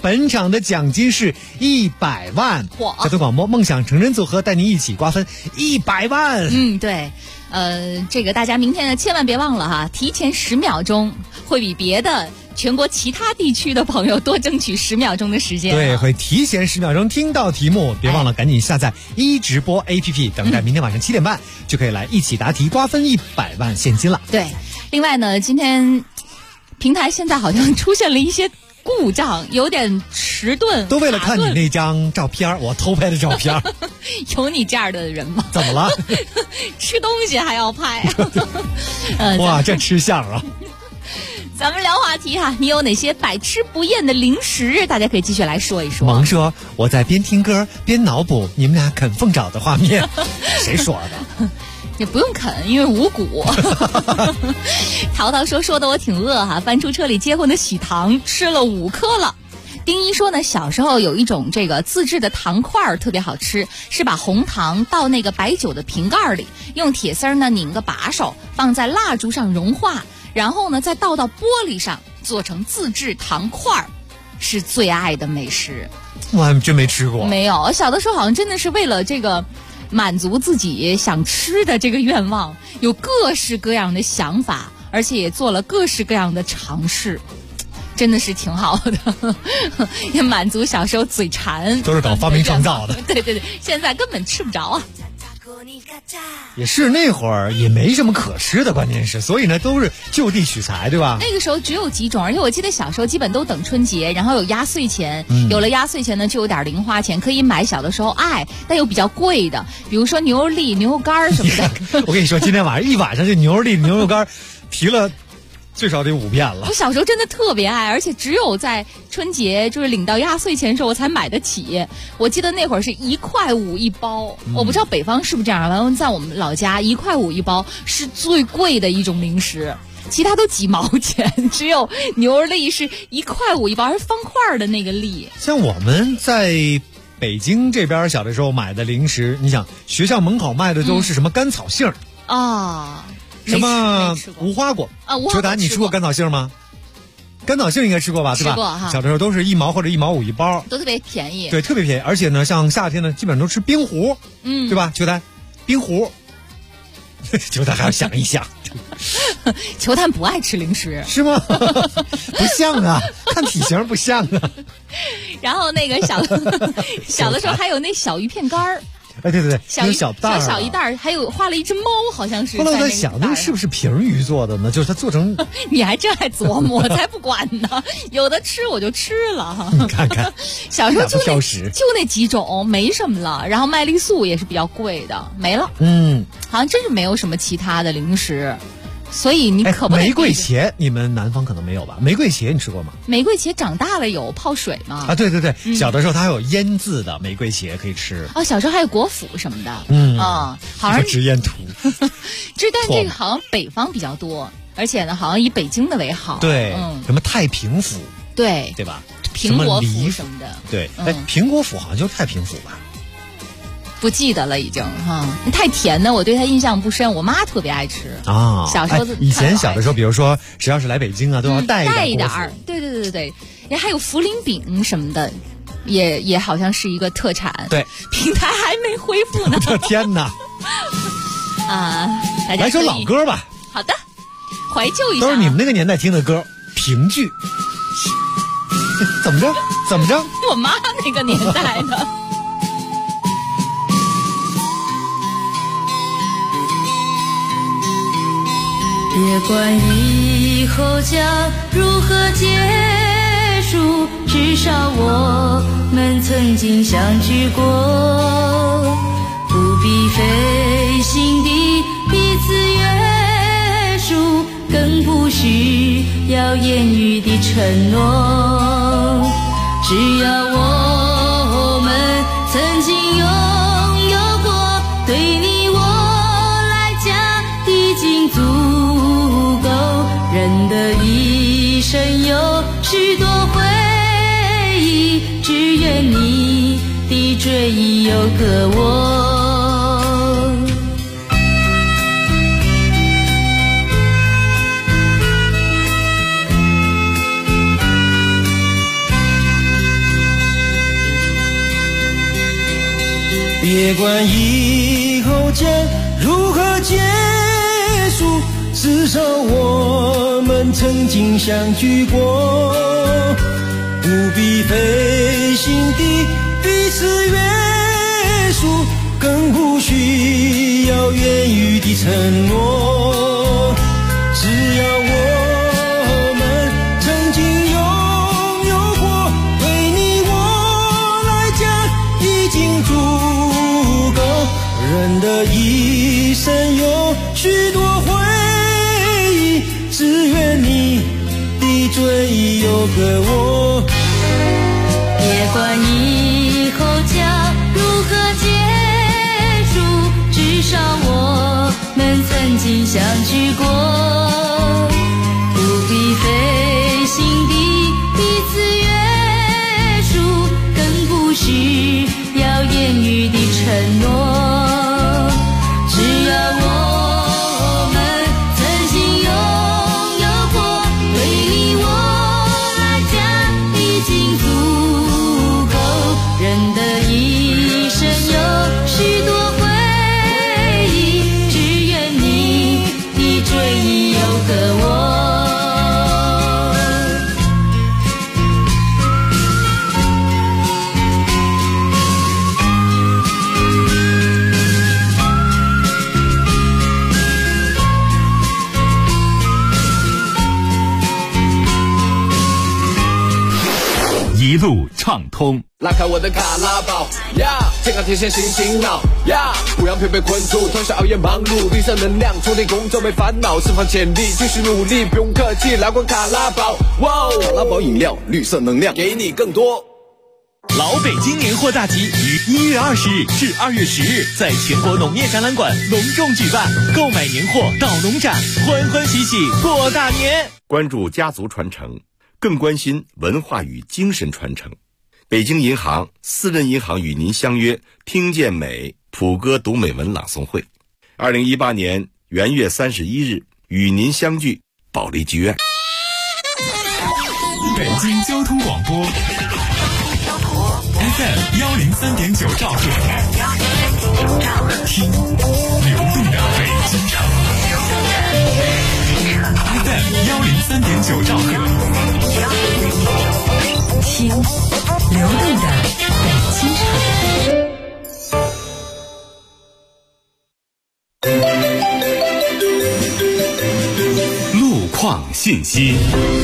本场的奖金是100万。交通广播梦想成真组合带您一起瓜分100万。 对，这个大家明天呢千万别忘了哈，提前10秒钟会比别的全国其他地区的朋友多争取10秒钟的时间。 对，会提前10秒钟听到题目，别忘了赶紧下载直播 APP， 等待明天晚上7点半就可以来一起答题，瓜分100万现金了。 对，另外呢，今天平台现在好像出现了一些故障，有点迟钝， 都为了看你那张照片，我偷拍的照片。 有你这样的人吗？ 怎么了？ 吃东西还要拍？ 哇，这吃相啊！ 咱们聊话题哈，你有哪些百吃不厌的零食？大家可以继续来说一说。 萌说我在边听歌边脑补你们俩啃凤爪的画面，谁说的？ 也不用啃，因为无骨。淘淘说的我挺饿哈，翻出车里结婚的喜糖吃了5颗了。丁一说呢，小时候有一种这个自制的糖块儿特别好吃，是把红糖倒那个白酒的瓶盖里，用铁丝呢拧个把手，放在蜡烛上融化，然后呢再倒到玻璃上，做成自制糖块儿，是最爱的美食。 我还真没吃过。 没有，小的时候好像真的是为了这个满足自己想吃的这个愿望，有各式各样的想法，而且也做了各式各样的尝试，真的是挺好的，也满足小时候嘴馋。 都是搞发明创造的。 对，现在根本吃不着啊。 也是那会儿也没什么可吃的，关键是，所以呢都是就地取材，对吧？ 那个时候只有几种，而且我记得小时候基本都等春节，然后有压岁钱，有了压岁钱呢就有点零花钱，可以买小的时候爱但又比较贵的，比如说牛肉粒、牛肉干什么的。 我跟你说，今天晚上一晚上就牛肉粒、牛肉干提了最少得5遍了。 我小时候真的特别爱，而且只有在春节就是领到压岁钱的时候我才买得起。我记得那会儿是1块5一包，我不知道北方是不是这样，反正在我们老家1块5一包是最贵的一种零食，其他都几毛钱，只有牛肉粒是1块5一包，还是方块的那个粒。 像我们在北京这边小的时候买的零食，你想学校门口卖的都是什么甘草杏啊？ 什么无花果啊？ 邱达，你吃过甘草杏吗？甘草杏应该吃过吧，对吧？ 吃过哈。 小的时候都是1毛或者1毛5一包， 都特别便宜。 对，特别便宜，而且呢，像夏天呢，基本上都吃冰壶，对吧？邱达，冰壶，邱达还要想一想。 邱丹不爱吃零食是吗？不像啊，看体型不像啊。 然后那个小的时候还有那小鱼片干儿。 哎，对， 小一袋儿，还有画了一只猫，好像是。 后来我在想，那个是不是平鱼做的呢？就是它做成…… 你还真爱琢磨，我才不管呢。有的吃我就吃了。 你看看， 小时候就挑食， 就那几种，没什么了。然后麦丽素也是比较贵的，没了。好像真是没有什么其他的零食。所以你可不玫瑰茄，你们南方可能没有吧？玫瑰茄你吃过吗？ 玫瑰茄长大了有泡水吗？ 啊，对，小的时候它还有腌制的玫瑰茄可以吃。 哦，小时候还有果脯什么的。好像直咽图。 但这个好像北方比较多，而且呢，好像以北京的为好。 对，什么太平府， 对吧？ 苹果脯什么的。 对，苹果脯好像就是太平府吧。 不记得了，已经太甜的，我对它印象不深。我妈特别爱吃啊， 小时候以前小的时候，比如说只要是来北京啊，都要带一点儿。 对，人还有茯苓饼什么的，也好像是一个特产。 对， 平台还没恢复呢。 我的天哪！ 大家来首老歌吧。 好的，怀旧一下。 都是你们那个年代听的歌，评剧。怎么着？ 我妈那个年代的。 别管以后将如何结束，至少我们曾经相聚过。不必费心地彼此约束，更不需要言语的承诺。只要我们曾经拥有过，对你我来讲已经足够。人的一生有许多回忆，只愿你的追忆有个我。 别管以后将如何结束，至少我们曾经相聚过，不必费心地彼此约束，更不需要言语的承诺，只要我们曾经拥有过，对你我来讲已经足够。人的一生有许多回忆，只愿你的追忆有个我。 别管以后将如何结束，至少我们曾经相聚过，不必费心地彼此约束，更不需要言语的承诺，只要我们曾经拥有过，对你我来讲已经足够。人的一生有许多回忆，只愿你的追忆有个我。 一路畅通。 拉开我的卡拉宝呀，健康天线心情脑呀，不让疲惫困住，通宵熬夜忙碌，绿色能量充电工作没烦恼，释放潜力继续努力，不用客气，来罐卡拉宝，哇，卡拉宝饮料，绿色能量给你更多。 老北京年货大集于1月20日至2月10日在全国农业展览馆隆重举办，购买年货到农展，欢欢喜喜过大年。 关注家族传承，更关心文化与精神传承。北京银行、私人银行与您相约听见美普歌读美文朗诵会，2018年元月31日与您相聚保利剧院。 北京交通广播 FM 103.9兆赫，听流动的北京城。FM 103.9兆赫， 听流动的北京城。 路况信息。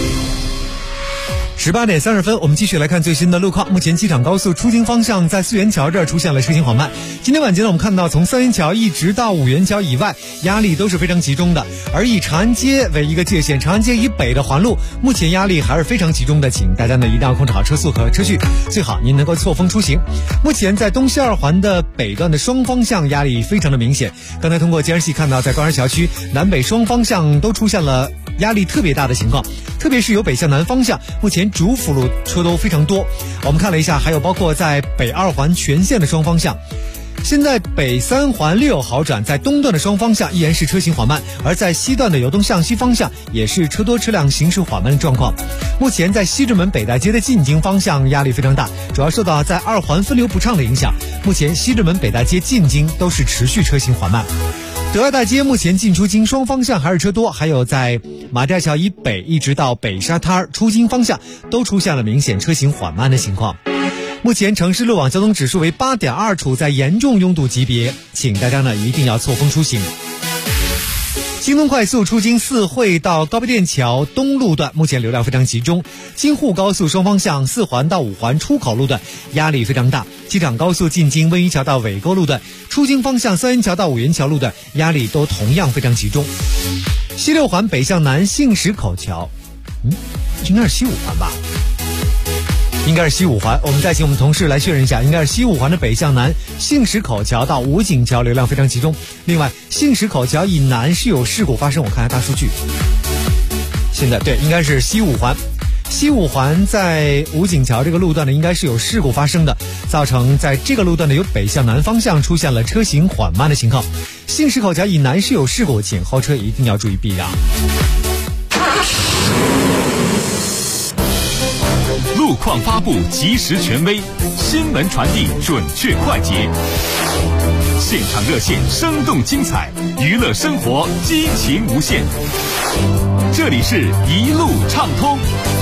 18点30分，我们继续来看最新的路况。目前机场高速出京方向在四元桥这儿出现了车行缓慢。今天晚间呢，我们看到从三元桥一直到五元桥以外，压力都是非常集中的。而以长安街为一个界限，长安街以北的环路目前压力还是非常集中的，请大家呢一定要控制好车速和车序，最好您能够错峰出行。目前在东西二环的北段的双方向压力非常的明显。刚才通过监视器看到，在官园桥区南北双方向都出现了压力特别大的情况，特别是由北向南方向，目前主辅路车都非常多。我们看了一下，还有包括在北二环全线的双方向。现在北三环略有好转，在东段的双方向依然是车行缓慢，而在西段的由东向西方向也是车多车辆行驶缓慢的状况。目前在西直门北大街的进京方向压力非常大，主要受到在二环分流不畅的影响。目前西直门北大街进京都是持续车行缓慢。德爱大街目前进出京双方向还是车多，还有在马寨桥以北一直到北沙滩出京方向都出现了明显车行缓慢的情况。目前城市路网交通指数为 8.2， 处在严重拥堵级别，请大家呢一定要错峰出行。京东快速出京四惠到高碑店桥东路段目前流量非常集中，京沪高速双方向4环到5环出口路段压力非常大，机场高速进京温榆桥到尾沟路段，出京方向三元桥到五元桥路段压力都同样非常集中。西六环北向南杏石口桥，应该是西五环吧？应该是西五环，我们再请我们同事来确认一下，应该是西五环的北向南杏石口桥到武警桥流量非常集中。另外，杏石口桥以南是有事故发生，我看一下大数据。现在对，应该是西五环。西五环在武警桥这个路段呢，应该是有事故发生的，造成在这个路段呢由北向南方向出现了车行缓慢的情况。杏石口桥以南是有事故，请后车一定要注意避让。 路况发布及时权威，新闻传递准确快捷，现场热线生动精彩，娱乐生活激情无限。这里是一路畅通。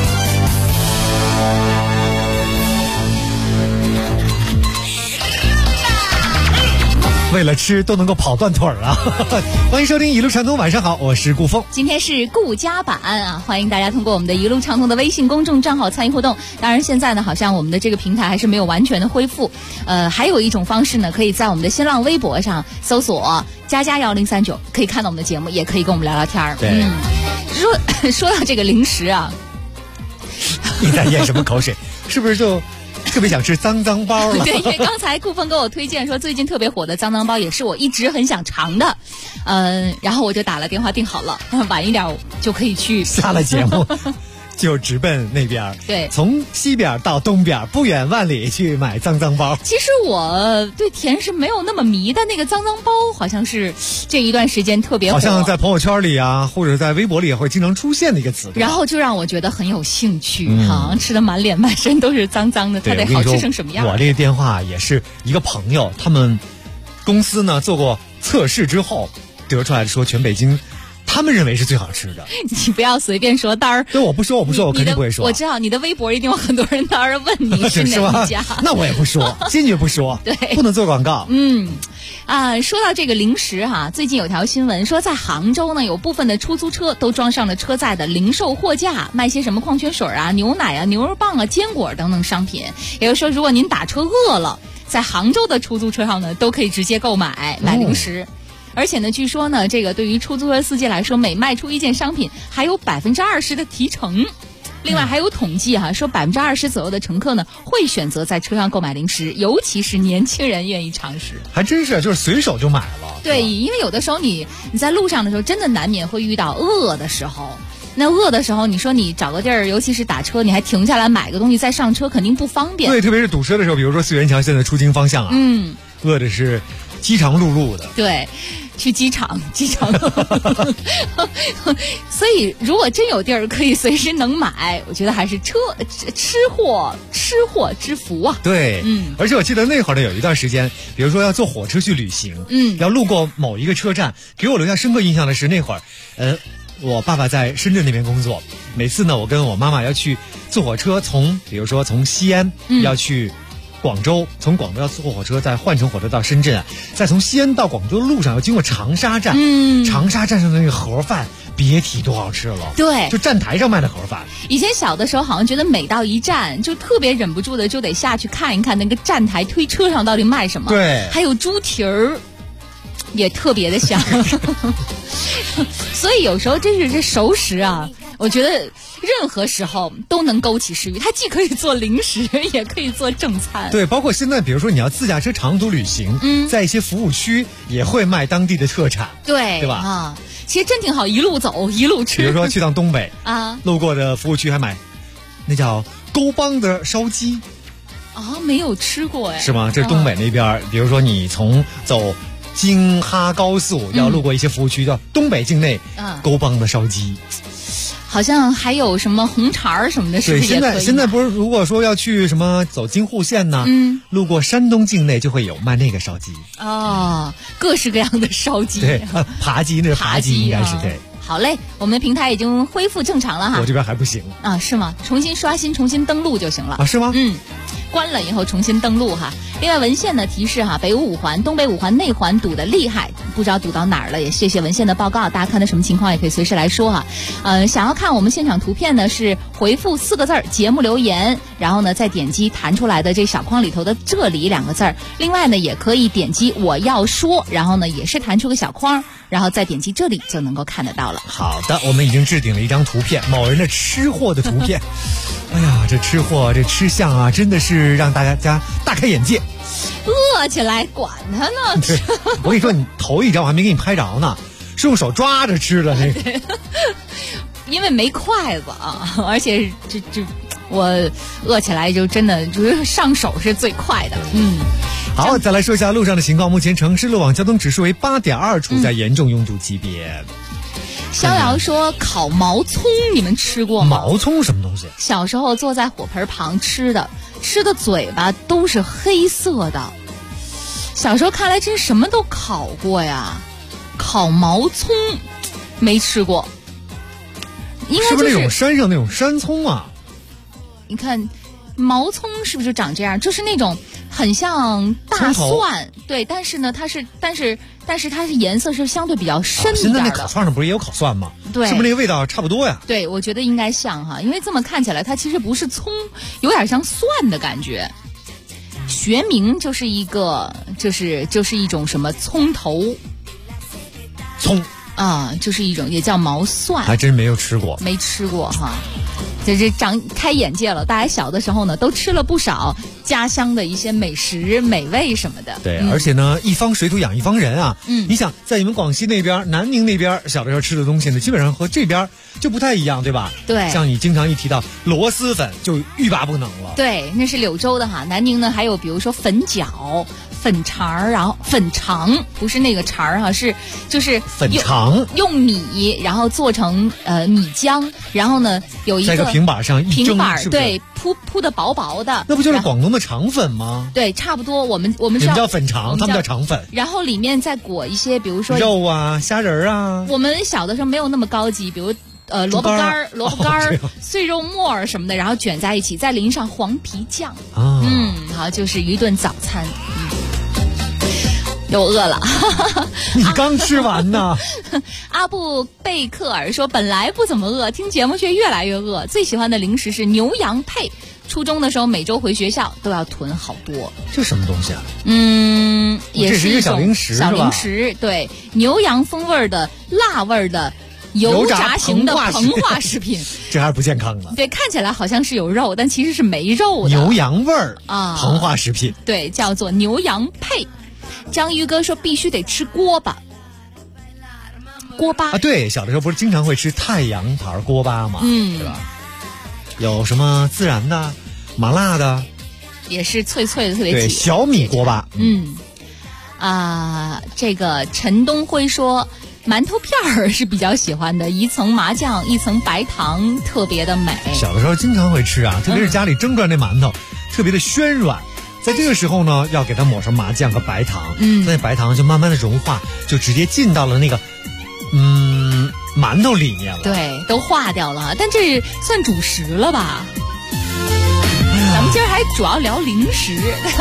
为了吃都能够跑断腿儿啊！欢迎收听一路畅通，晚上好，我是顾峰。 今天是顾家版啊，欢迎大家通过我们的一路畅通的微信公众账号参与互动。当然现在呢，好像我们的这个平台还是没有完全的恢复。还有一种方式呢，可以在我们的新浪微博上搜索佳佳1039，可以看到我们的节目，也可以跟我们聊聊天儿。 对， 说到这个零食啊， 你在咽什么口水？是不是就特别想吃脏脏包了？ 对，因为刚才顾峰给我推荐说最近特别火的脏脏包，也是我一直很想尝的。然后我就打了电话订好了，晚一点就可以去。 下了节目就直奔那边， 对， 从西边到东边，不远万里去买脏脏包。 其实我对甜食没有那么迷，但那个脏脏包好像是这一段时间特别火， 好像在朋友圈里啊，或者在微博里也会经常出现的一个词。 然后就让我觉得很有兴趣，好像吃的满脸满身都是脏脏的，它得好吃成什么样？ 我这个电话也是一个朋友，他们公司呢做过测试之后得出来说，全北京他们认为是最好吃的。 你不要随便说单儿。 对，我不说，我肯定不会说。 我知道你的微博一定有很多人单儿问你是哪一家。 那我也不说，坚决不说。 对， 不能做广告。 说到这个零食哈，最近有条新闻说，在杭州呢，有部分的出租车都装上了车载的零售货架，卖些什么矿泉水啊、牛奶啊、牛肉棒啊、坚果等等商品。也就是说，如果您打车饿了，在杭州的出租车上呢，都可以直接购买零食。而且呢，据说呢，这个对于出租车司机来说，每卖出一件商品，还有20%的提成。另外还有统计说20%左右的乘客呢，会选择在车上购买零食，尤其是年轻人愿意尝试。 还真是，就是随手就买了。 对，因为有的时候你在路上的时候，真的难免会遇到饿的时候。那饿的时候，你说你找个地儿，尤其是打车，你还停下来买个东西再上车，肯定不方便。 对，特别是堵车的时候，比如说四元桥现在出京方向啊，饿的是饥肠辘辘的。 对，去机场所以如果真有地儿可以随时能买，我觉得还是吃货之福啊。 对，而且我记得那会儿呢，有一段时间，比如说要坐火车去旅行，要路过某一个车站，给我留下深刻印象的是那会儿，我爸爸在深圳那边工作，每次呢，我跟我妈妈要去坐火车，比如说从西安要去广州，从广州要坐火车，再换乘火车到深圳，再从西安到广州的路上要经过长沙站，长沙站上的那个盒饭，别提多好吃了。 对， 就站台上卖的盒饭。 以前小的时候，好像觉得每到一站就特别忍不住的就得下去看一看那个站台推车上到底卖什么。 对， 还有猪蹄儿，也特别的香。所以有时候真是这熟食啊，我觉得任何时候都能勾起食欲，它既可以做零食，也可以做正餐。 对，包括现在比如说你要自驾车长途旅行，在一些服务区也会卖当地的特产。 对吧？ 其实真挺好，一路走一路吃。 比如说去趟东北路过的服务区还买那叫沟帮的烧鸡没有吃过哎。 是吗？这是东北那边，比如说你从走京哈高速要路过一些服务区，叫东北境内沟帮的烧鸡。 好像还有什么红肠什么的，是不是也可以？ 对，现在不是，如果说要去什么走京沪线呢，路过山东境内就会有卖那个烧鸡。 各式各样的烧鸡。 对，扒鸡，那是扒鸡应该是对。 好嘞，我们的平台已经恢复正常了哈。 我这边还不行是吗？重新刷新、重新登录就行了是吗？ 关了以后重新登录哈。另外文献呢提示北5环、东北5环内环堵的厉害，不知道堵到哪儿了，也谢谢文献的报告。大家看到什么情况也可以随时来说哈。想要看我们现场图片呢，是回复4个字节目留言，然后呢再点击弹出来的这小框里头的这里2个字。另外呢也可以点击我要说，然后呢也是弹出个小框，然后再点击这里就能够看得到了。 好的，我们已经置顶了一张图片，某人的吃货的图片。哎呀，这吃货这吃相啊，真的是让大家大开眼界。 饿起来管他呢。 我跟你说，你头一张我还没给你拍着呢，是用手抓着吃的那个。 因为没筷子而且我饿起来就真的就是上手是最快的。 好，再来说一下路上的情况。目前城市路网交通指数为8.2，处在严重拥堵级别。 逍遥说烤毛葱，你们吃过吗？ 毛葱什么东西？ 小时候坐在火盆旁吃的嘴巴都是黑色的。小时候看来真什么都烤过呀，烤毛葱没吃过。应该就是不是那种山上那种山葱啊？ 你看毛葱是不是就长这样？就是那种很像大蒜，对，但是呢，它是颜色是相对比较深一点的。 现在那烤串上不是也有烤蒜吗？ 对， 是不是那个味道差不多呀？ 对，我觉得应该像哈，因为这么看起来，它其实不是葱，有点像蒜的感觉。学名就是一个，就是一种什么葱头， 葱啊，就是一种也叫毛蒜， 还真没有吃过， 没吃过哈。这长开眼界了，大家小的时候呢都吃了不少家乡的一些美食美味什么的。 对，而且呢，一方水土养一方人啊。你想在你们广西那边、南宁那边小的时候吃的东西呢，基本上和这边就不太一样，对吧？ 对， 像你经常一提到螺蛳粉就欲罢不能了。 对，那是柳州的哈。南宁呢还有比如说粉饺、粉肠，然后粉肠不是那个肠哈，就是粉肠， 用米然后做成米浆，然后呢有一个平板上一蒸， 平板是不是对铺的薄薄的， 那不就是广东的肠粉吗？ 对，差不多。我们你们叫粉肠，他们叫肠粉。 然后里面再裹一些，比如说肉啊、虾仁啊。 我们小的时候没有那么高级，比如萝卜干、碎肉末什么的，然后卷在一起，再淋上黄皮酱。好，就是一顿早餐。又饿了， 你刚吃完呢。 阿布贝克尔说，本来不怎么饿，听节目却越来越饿。最喜欢的零食是牛羊配。初中的时候，每周回学校都要囤好多。 这什么东西啊？ 也是一个小零食， 小零食。对，牛羊风味的、辣味的、油炸型的膨化食品， 这还是不健康的。 对，看起来好像是有肉，但其实是没肉的。 牛羊味儿啊，膨化食品。 对，叫做牛羊配。章鱼哥说必须得吃锅巴。锅巴啊，对，小的时候不是经常会吃太阳牌锅巴吗？对吧？有什么孜然的、麻辣的， 也是脆脆的，特别对，小米锅巴。 这个陈东辉说，馒头片儿是比较喜欢的，一层麻酱，一层白糖，特别的美。 小的时候经常会吃啊，特别是家里蒸出来那馒头，特别的暄软。在这个时候呢，要给它抹上麻酱和白糖，那白糖就慢慢的融化，就直接进到了那个馒头里面了。 对，都化掉了，但这算主食了吧？咱们今儿还主要聊零食。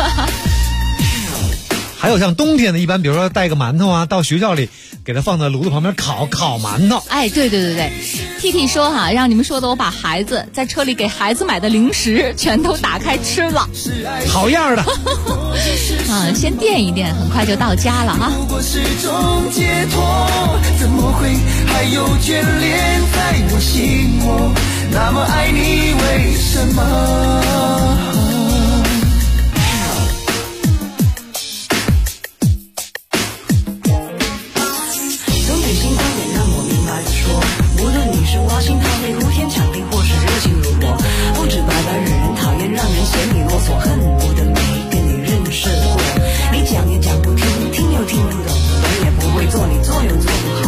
还有像冬天的，一般比如说带个馒头啊，到学校里给它放在炉子旁边烤馒头。 哎，对 ，T 说哈，让你们说的我把孩子在车里给孩子买的零食全都打开吃了， 好样的。 先垫一垫，很快就到家了哈。 如果是种解脱，怎么会还有眷恋在我心窝？那么爱你为什么？ 花心桃泪呼天抢地，或是热情如火，不止白白惹人讨厌，让人嫌你啰嗦，恨我的美跟你认识过，你讲也讲不听，听又听不懂，懂也不会做，你做又做不好。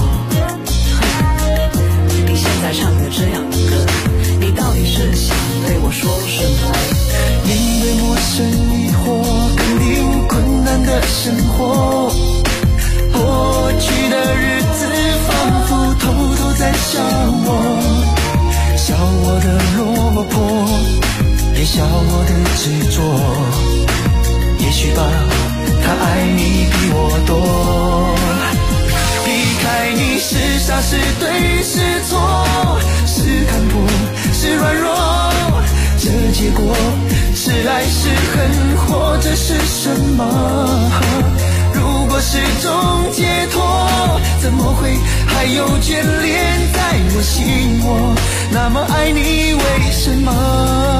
你现在唱的这样的歌，你到底是想对我说什么？ 面对陌生疑惑，肯定困难的生活，过去的日子仿佛偷偷在笑我的落魄，也笑我的执着。也许吧，他爱你比我多。离开你是傻是对是错，是看破是软弱，这结果是爱是恨，或者是什么？如果是种解脱，怎么会还有眷恋在我心窝？那么爱你为什么？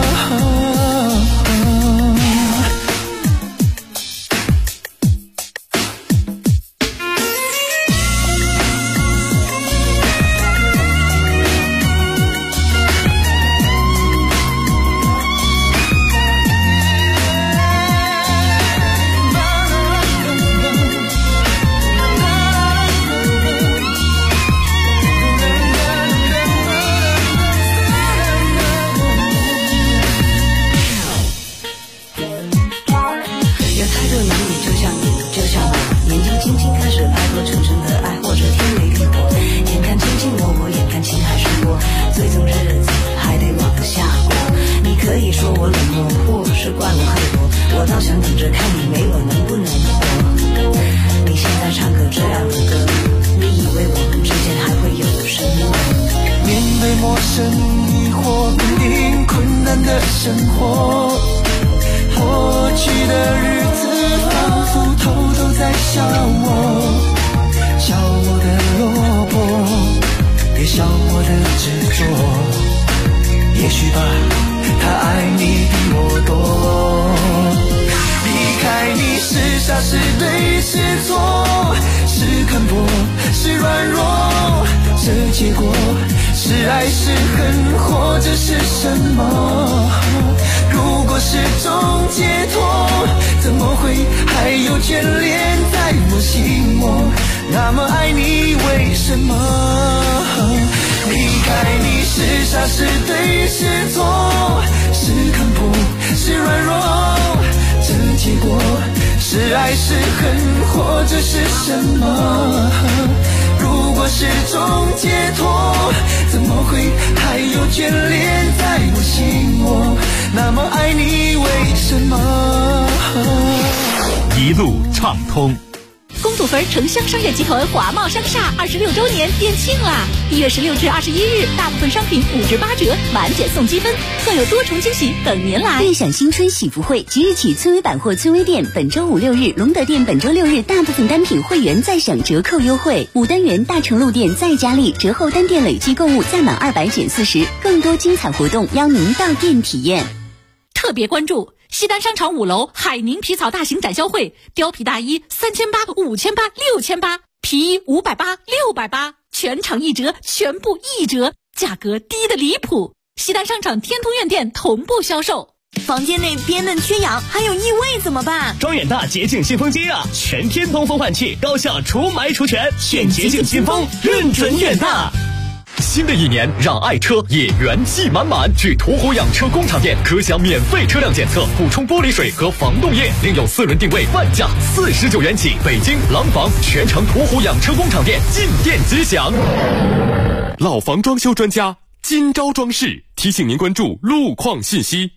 有太多男女就像你，就像我，年纪轻轻开始拍拖，纯纯的爱，或者天雷地火，眼看卿卿我我，眼看情海深过，最终日子还得往下过。你可以说我冷漠，或是怪我刻薄，我倒想等着看你没我能不能活。你现在唱个这样的歌，你以为我们之间还会有什么？ 面对陌生疑惑，面临困难的生活，过去的日子仿佛偷偷在笑我，笑我的落魄，也笑我的执着。也许吧，他爱你比我多。离开你是傻是对是错，是肯薄是软弱，这结果是爱是恨，或者是什么？如果是种解脱，怎么会还有眷恋在我心窝？那么爱你为什么？离开你是傻是对是错，是肯薄是软弱，这结果是爱是恨，或者是什么？如果是种解脱，怎么会还有眷恋在我心窝？那么爱你为什么？ 一路畅通。 公主坟城乡商业集团华贸商厦26周年店庆啦！1月16至21日，大部分商品5至8折，满减送积分，更有多重惊喜等您来。 悦享新春喜福会即日起，村威百货村威店本周5、6日，隆德店本周6日，大部分单品会员再享折扣优惠。5单元大成路店再加力，折后单店累计购物再满200减40，更多精彩活动邀您到店体验。 特别关注西单商场5楼海宁皮草大型展销会，貂皮大衣3800、5800、6800，皮衣580、680，全场1折，全部1折，价格低的离谱。西单商场天通苑店同步销售。 房间内憋闷缺氧，还有异味怎么办？ 装远大洁净新风机啊，全天通风换气，高效除霾除醛，选洁净新风，认准远大。 新的一年，让爱车也元气满满。去途虎养车工厂店，可享免费车辆检测、补充玻璃水和防冻液，另有4轮定位半价49元起。北京廊坊全城途虎养车工厂店进店即享。老房装修专家金招装饰提醒您关注路况信息。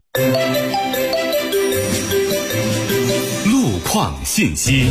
路况信息。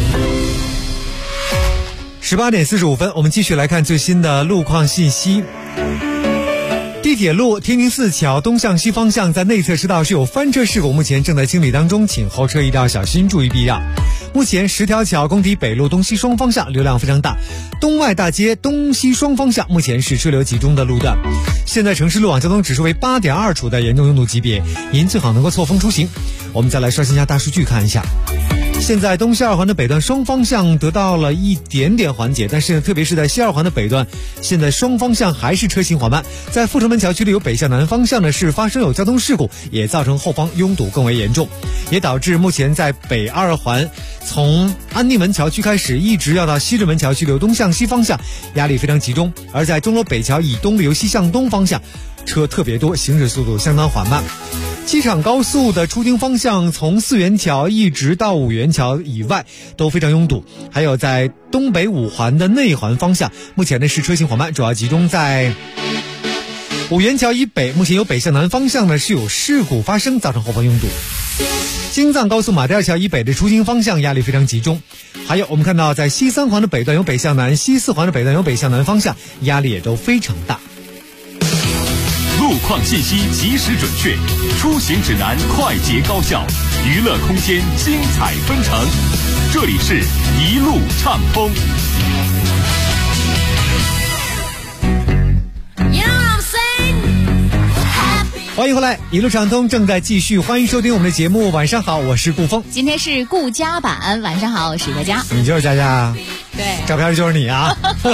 18点45分，我们继续来看最新的路况信息。地铁路天宁寺桥东向西方向在内侧车道是有翻车事故，目前正在清理当中，请后车一定要小心，注意避让。目前10条桥工体北路东西双方向流量非常大，东外大街东西双方向目前是车流集中的路段。现在城市路网交通指数为8.2，处在严重拥堵级别，您最好能够错峰出行。我们再来刷新一下大数据看一下。现在东西二环的北段双方向得到了一点点缓解，但是特别是在西二环的北段，现在双方向还是车行缓慢。在阜成门桥区里有北向南方向呢是发生有交通事故，也造成后方拥堵更为严重，也导致目前在北二环从安定门桥区开始一直要到西直门桥区流东向西方向压力非常集中，而在钟楼北桥以东流西向东方向车特别多，行驶速度相当缓慢。机场高速的出京方向从4元桥一直到5元桥以外都非常拥堵，还有在东北5环的内环方向目前呢是车行缓慢，主要集中在5元桥以北，目前有北向南方向呢是有事故发生，造成后方拥堵。京藏高速马甸桥以北的出京方向压力非常集中，还有我们看到在西3环的北段有北向南，西4环的北段有北向南方向，压力也都非常大。 路况信息及时准确，出行指南快捷高效，娱乐空间精彩纷呈。这里是一路畅通。 欢迎回来，一路畅通正在继续，欢迎收听我们的节目。晚上好，我是顾峰。 今天是顾家版，晚上好，我是佳佳。 你就是佳佳？ 对， 照片就是你啊。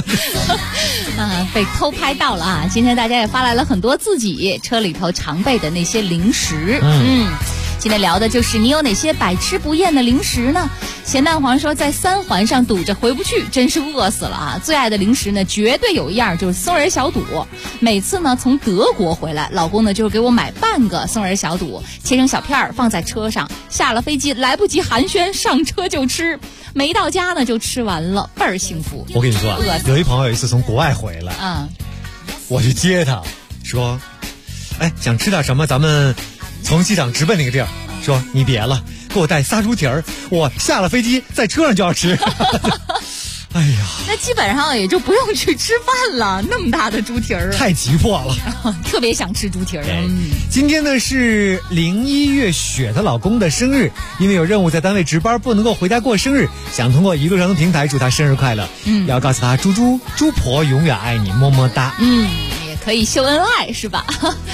被偷拍到了啊！今天大家也发来了很多自己车里头常备的那些零食。 今天聊的就是你有哪些百吃不厌的零食呢？咸蛋黄说在3环上堵着回不去，真是饿死了啊！最爱的零食呢，绝对有一样就是松仁小肚。每次呢从德国回来，老公呢就给我买半个松仁小肚，切成小片儿放在车上，下了飞机来不及寒暄，上车就吃。没到家呢就吃完了，倍儿幸福。 我跟你说，有一朋友有一次从国外回来，我去接他，说，哎，想吃点什么？咱们从机场直奔那个地儿。说你别了，给我带仨猪蹄儿，我下了飞机在车上就要吃。哎呀， 那基本上也就不用去吃饭了，那么大的猪蹄儿， 太急迫了， 特别想吃猪蹄儿。 今天呢是01月雪的老公的生日，因为有任务在单位值班，不能够回家过生日，想通过一路上的平台祝他生日快乐。要告诉他猪婆永远爱你，么么哒。 也可以秀恩爱是吧？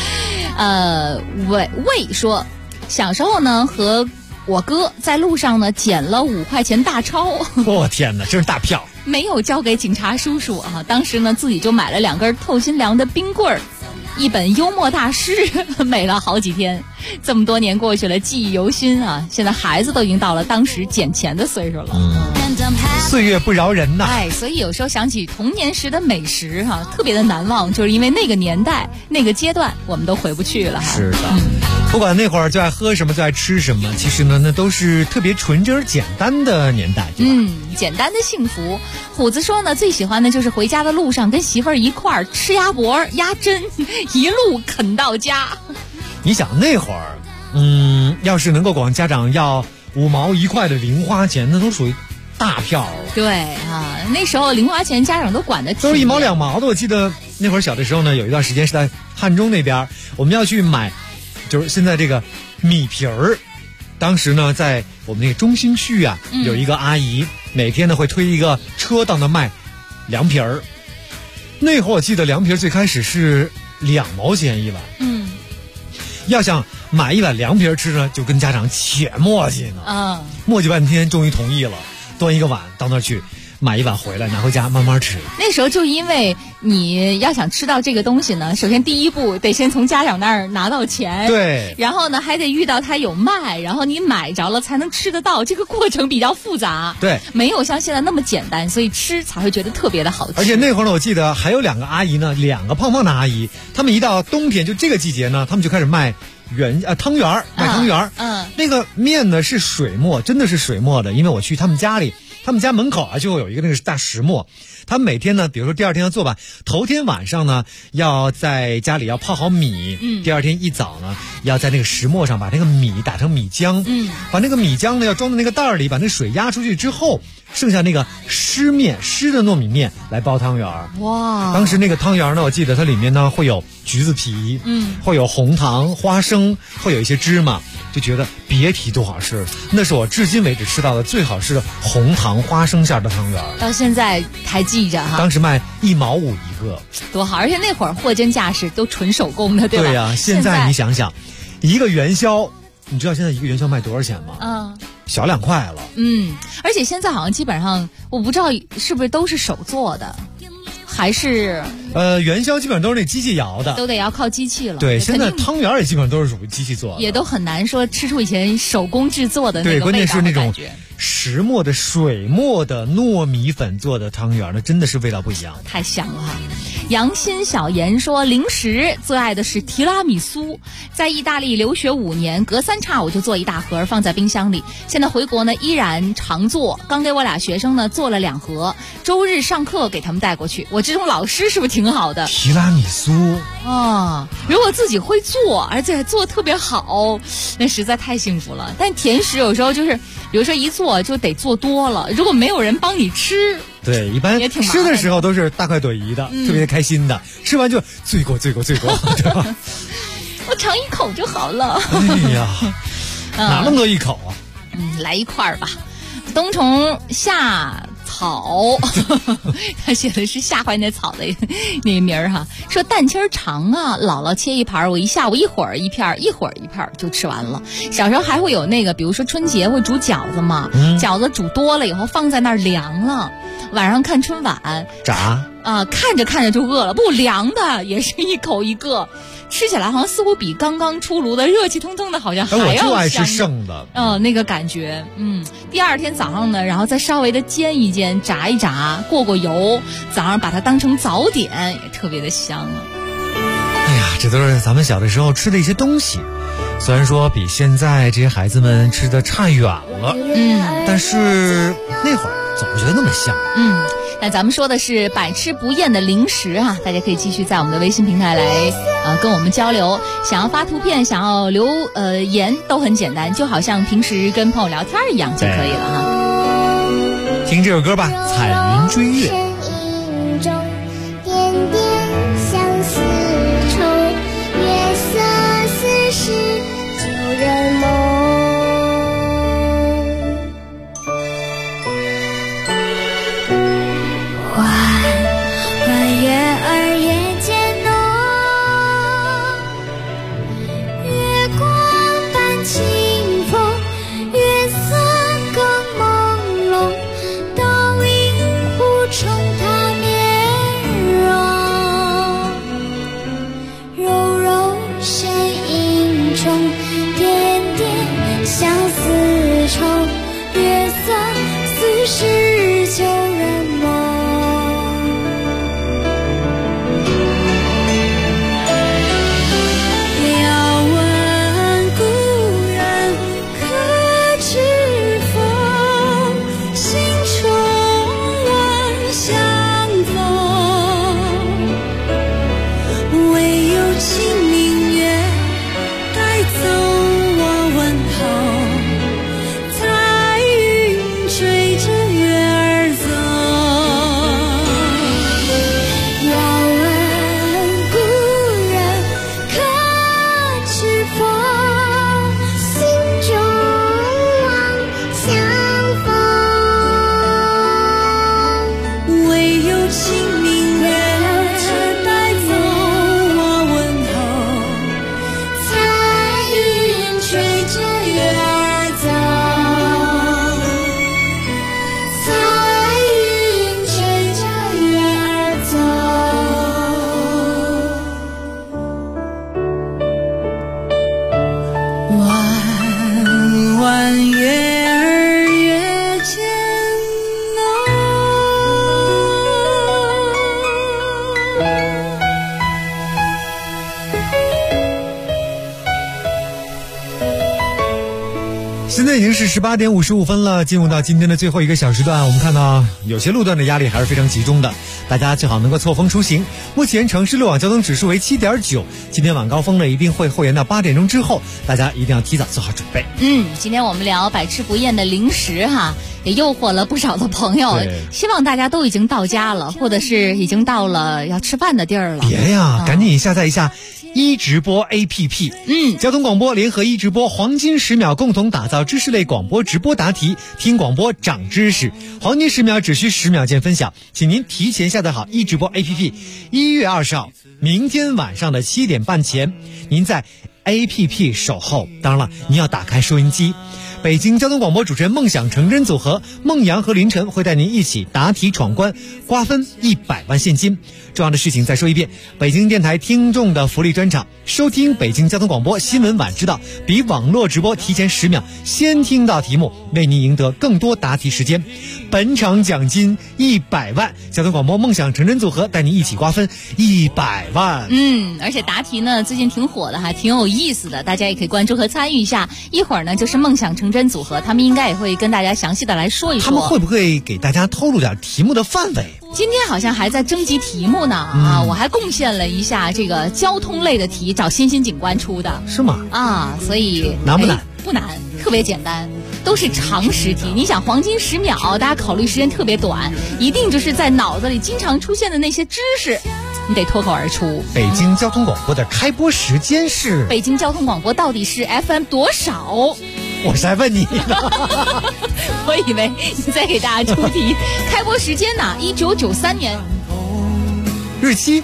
魏说。小时候呢，和我哥在路上呢捡了5块钱大钞。 我天哪，真是大票！ 没有交给警察叔叔啊，当时呢自己就买了2根透心凉的冰棍儿，1本幽默大师，美了好几天。这么多年过去了，记忆犹新啊！现在孩子都已经到了当时捡钱的岁数了。 岁月不饶人呐！ 所以有时候想起童年时的美食特别的难忘，就是因为那个年代、那个阶段，我们都回不去了哈。 是的。不管那会儿就爱喝什么就爱吃什么，其实呢那都是特别纯真而简单的年代，对吧？ 简单的幸福。虎子说呢，最喜欢的就是回家的路上跟媳妇儿一块儿吃鸭脖、鸭胗，一路啃到家。 你想那会儿，要是能够管家长要5毛1块的零花钱，那都属于大票了。 对那时候零花钱家长都管得都是1毛2毛的。我记得那会儿小的时候呢，有一段时间是在汉中那边，我们要去买。就是现在这个米皮儿，当时呢在我们那个中心区有一个阿姨，每天呢会推一个车到那卖凉皮儿。那会儿我记得凉皮儿最开始是2毛钱一碗，要想买一碗凉皮儿吃呢，就跟家长且磨叽呢，磨叽半天，终于同意了，端一个碗到那儿去。买一碗回来拿回家慢慢吃。 那时候就因为你要想吃到这个东西呢，首先第一步得先从家长那儿拿到钱， 对， 然后呢还得遇到他有卖，然后你买着了才能吃得到，这个过程比较复杂， 对， 没有像现在那么简单，所以吃才会觉得特别的好吃。 而且那会儿呢，我记得还有2个阿姨呢，2个胖胖的阿姨，她们一到冬天就这个季节呢，她们就开始卖汤圆儿，卖汤圆儿，那个面呢是水磨，真的是水磨的，因为我去他们家里。他们家门口就有一个那个大石磨，他们每天呢，比如说第2天要做吧，头天晚上呢要在家里要泡好米，第2天一早呢要在那个石磨上把那个米打成米浆，把那个米浆呢要装在那个袋里，把那水压出去之后，剩下那个湿的糯米面来包汤圆。 哇！ 当时那个汤圆呢，我记得它里面呢会有橘子皮，会有红糖、花生，会有一些芝麻。就觉得别提多好吃，那是我至今为止吃到的最好吃的红糖花生馅的汤圆， 到现在还记着哈。 当时卖1毛5一个， 多好！而且那会儿货真价实，都纯手工的，对吧？ 对呀，现在你想想，一个元宵，你知道现在一个元宵卖多少钱吗？小2块了。 而且现在好像基本上，我不知道是不是都是手做的。还是元宵基本上都是那机器摇的， 都得要靠机器了。 对，现在汤圆也基本上都是属于机器做的， 也都很难说吃出以前手工制作的那个味道。 对，关键是那种石磨的、水磨的糯米粉做的汤圆，那真的是味道不一样， 太香了哈。杨新小言说，零食最爱的是提拉米苏，在意大利留学5年，隔3差我就做一大盒放在冰箱里。现在回国呢依然常做，刚给我俩学生呢做了2盒，周日上课给他们带过去。我这种老师是不是挺好的？ 提拉米苏如果自己会做，而且还做得特别好，那实在太幸福了。但甜食有时候就是，比如说一做就得做多了，如果没有人帮你吃。 对，一般吃的时候都是大快朵颐的，特别开心的，吃完就罪过，对吧？ 我尝一口就好了。 哎呀，哪那么多一口啊？ 来一块吧。冬虫夏草，他写的是吓坏那草的那个名儿哈。说蛋清肠啊，姥姥切一盘，我一下午一会儿一片就吃完了。小时候还会有那个，比如说春节会煮饺子嘛，饺子煮多了以后放在那儿凉了， 晚上看春晚炸看着看着就饿了，不凉的也是一口一个，吃起来好像似乎比刚刚出炉的热气腾腾的好像还要香。 我就爱吃生的。 那个感觉，第二天早上呢，然后再稍微的煎一煎、炸一炸，过油，早上把它当成早点，也特别的香啊。 哎呀，这都是咱们小的时候吃的一些东西，虽然说比现在这些孩子们吃的差远了，但是那会儿总是觉得那么香。 那咱们说的是百吃不厌的零食啊，大家可以继续在我们的微信平台来跟我们交流。想要发图片，想要留言都很简单，就好像平时跟朋友聊天一样就可以了哈。 听这首歌吧，彩云追月。现在已经是18点55分了，进入到今天的最后一个小时段。我们看到有些路段的压力还是非常集中的，大家最好能够错峰出行。目前城市路网交通指数为7.9，今天晚高峰呢一定会后延到8点钟之后，大家一定要提早做好准备。 今天我们聊百吃不厌的零食哈，也诱惑了不少的朋友。希望大家都已经到家了，或者是已经到了要吃饭的地儿了。 别呀，赶紧下载一下一直播 APP。交通广播联合一直播黄金10秒，共同打造知识类广播直播答题，听广播长知识。黄金10秒只需10秒见分享，请您提前下载好一直播 APP。1月20号，明天晚上的7点半前，您在 APP 守候。当然了，您要打开收音机。北京交通广播主持人梦想成真组合孟阳和凌晨会带您一起答题闯关，瓜分100万现金。重要的事情再说一遍，北京电台听众的福利专场，收听北京交通广播新闻晚知道，比网络直播提前10秒先听到题目，为您赢得更多答题时间。本场奖金100万，交通广播梦想成真组合带您一起瓜分100万。 而且答题呢最近挺火的哈，挺有意思的，大家也可以关注和参与一下。一会儿呢就是梦想成真组合，他们应该也会跟大家详细的来说一说。 他们会不会给大家透露点题目的范围？ 今天好像还在征集题目呢我还贡献了一下这个交通类的题，找欣欣警官出的。 是吗？ 所以难不难？ 不难，特别简单，都是常识题。你想黄金10秒，大家考虑时间特别短，一定就是在脑子里经常出现的那些知识，你得脱口而出。 北京交通广播的开播时间是？ 北京交通广播到底是 FM 多少？ 我是在问你呢我以为你在给大家出题。开播时间呢？1993年。 日期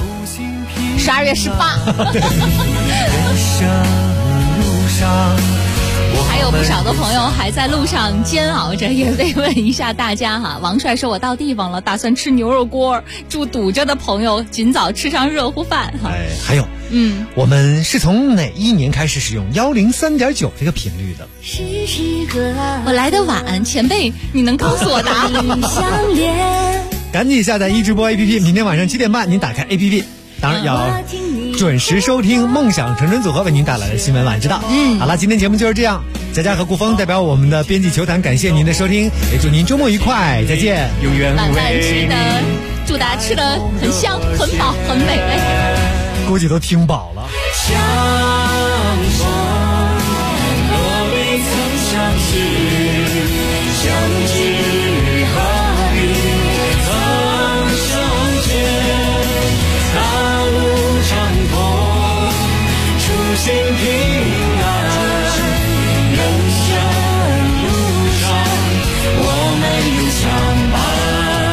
？12月18。 还有不少的朋友还在路上煎熬着，也慰问一下大家哈。王帅说我到地方了，打算吃牛肉锅，祝堵着的朋友尽早吃上热乎饭哈。 还有我们是从哪一年开始使用103.9这个频率的？ 我来的晚，前辈你能告诉我答案？ 赶紧下载一直播 APP， 明天晚上7点半您打开 APP， 当然要准时收听梦想成真组合为您带来的新闻晚知道。好了，今天节目就是这样。佳佳和顾峰代表我们的编辑球坛感谢您的收听，也祝您周末愉快，再见。 永远晚饭吃的，祝大家吃的很香、很饱、很美味。 估计都听饱了。 相逢，若未曾相识，相知何必曾相见？大路长空，初心平安。人生路上，我们永相伴。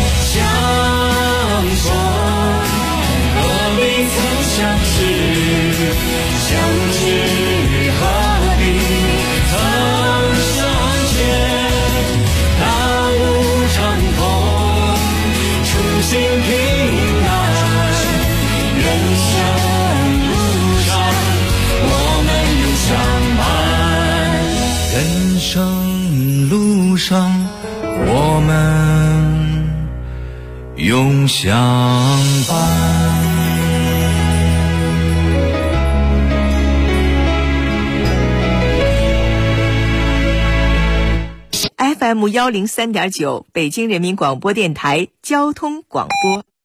相逢，若未曾相识，相知何必曾相见？大路长空，初心平安。人生路上，我们永相伴。人生路上，我们永相伴。 FM 103.9，北京人民广播电台交通广播。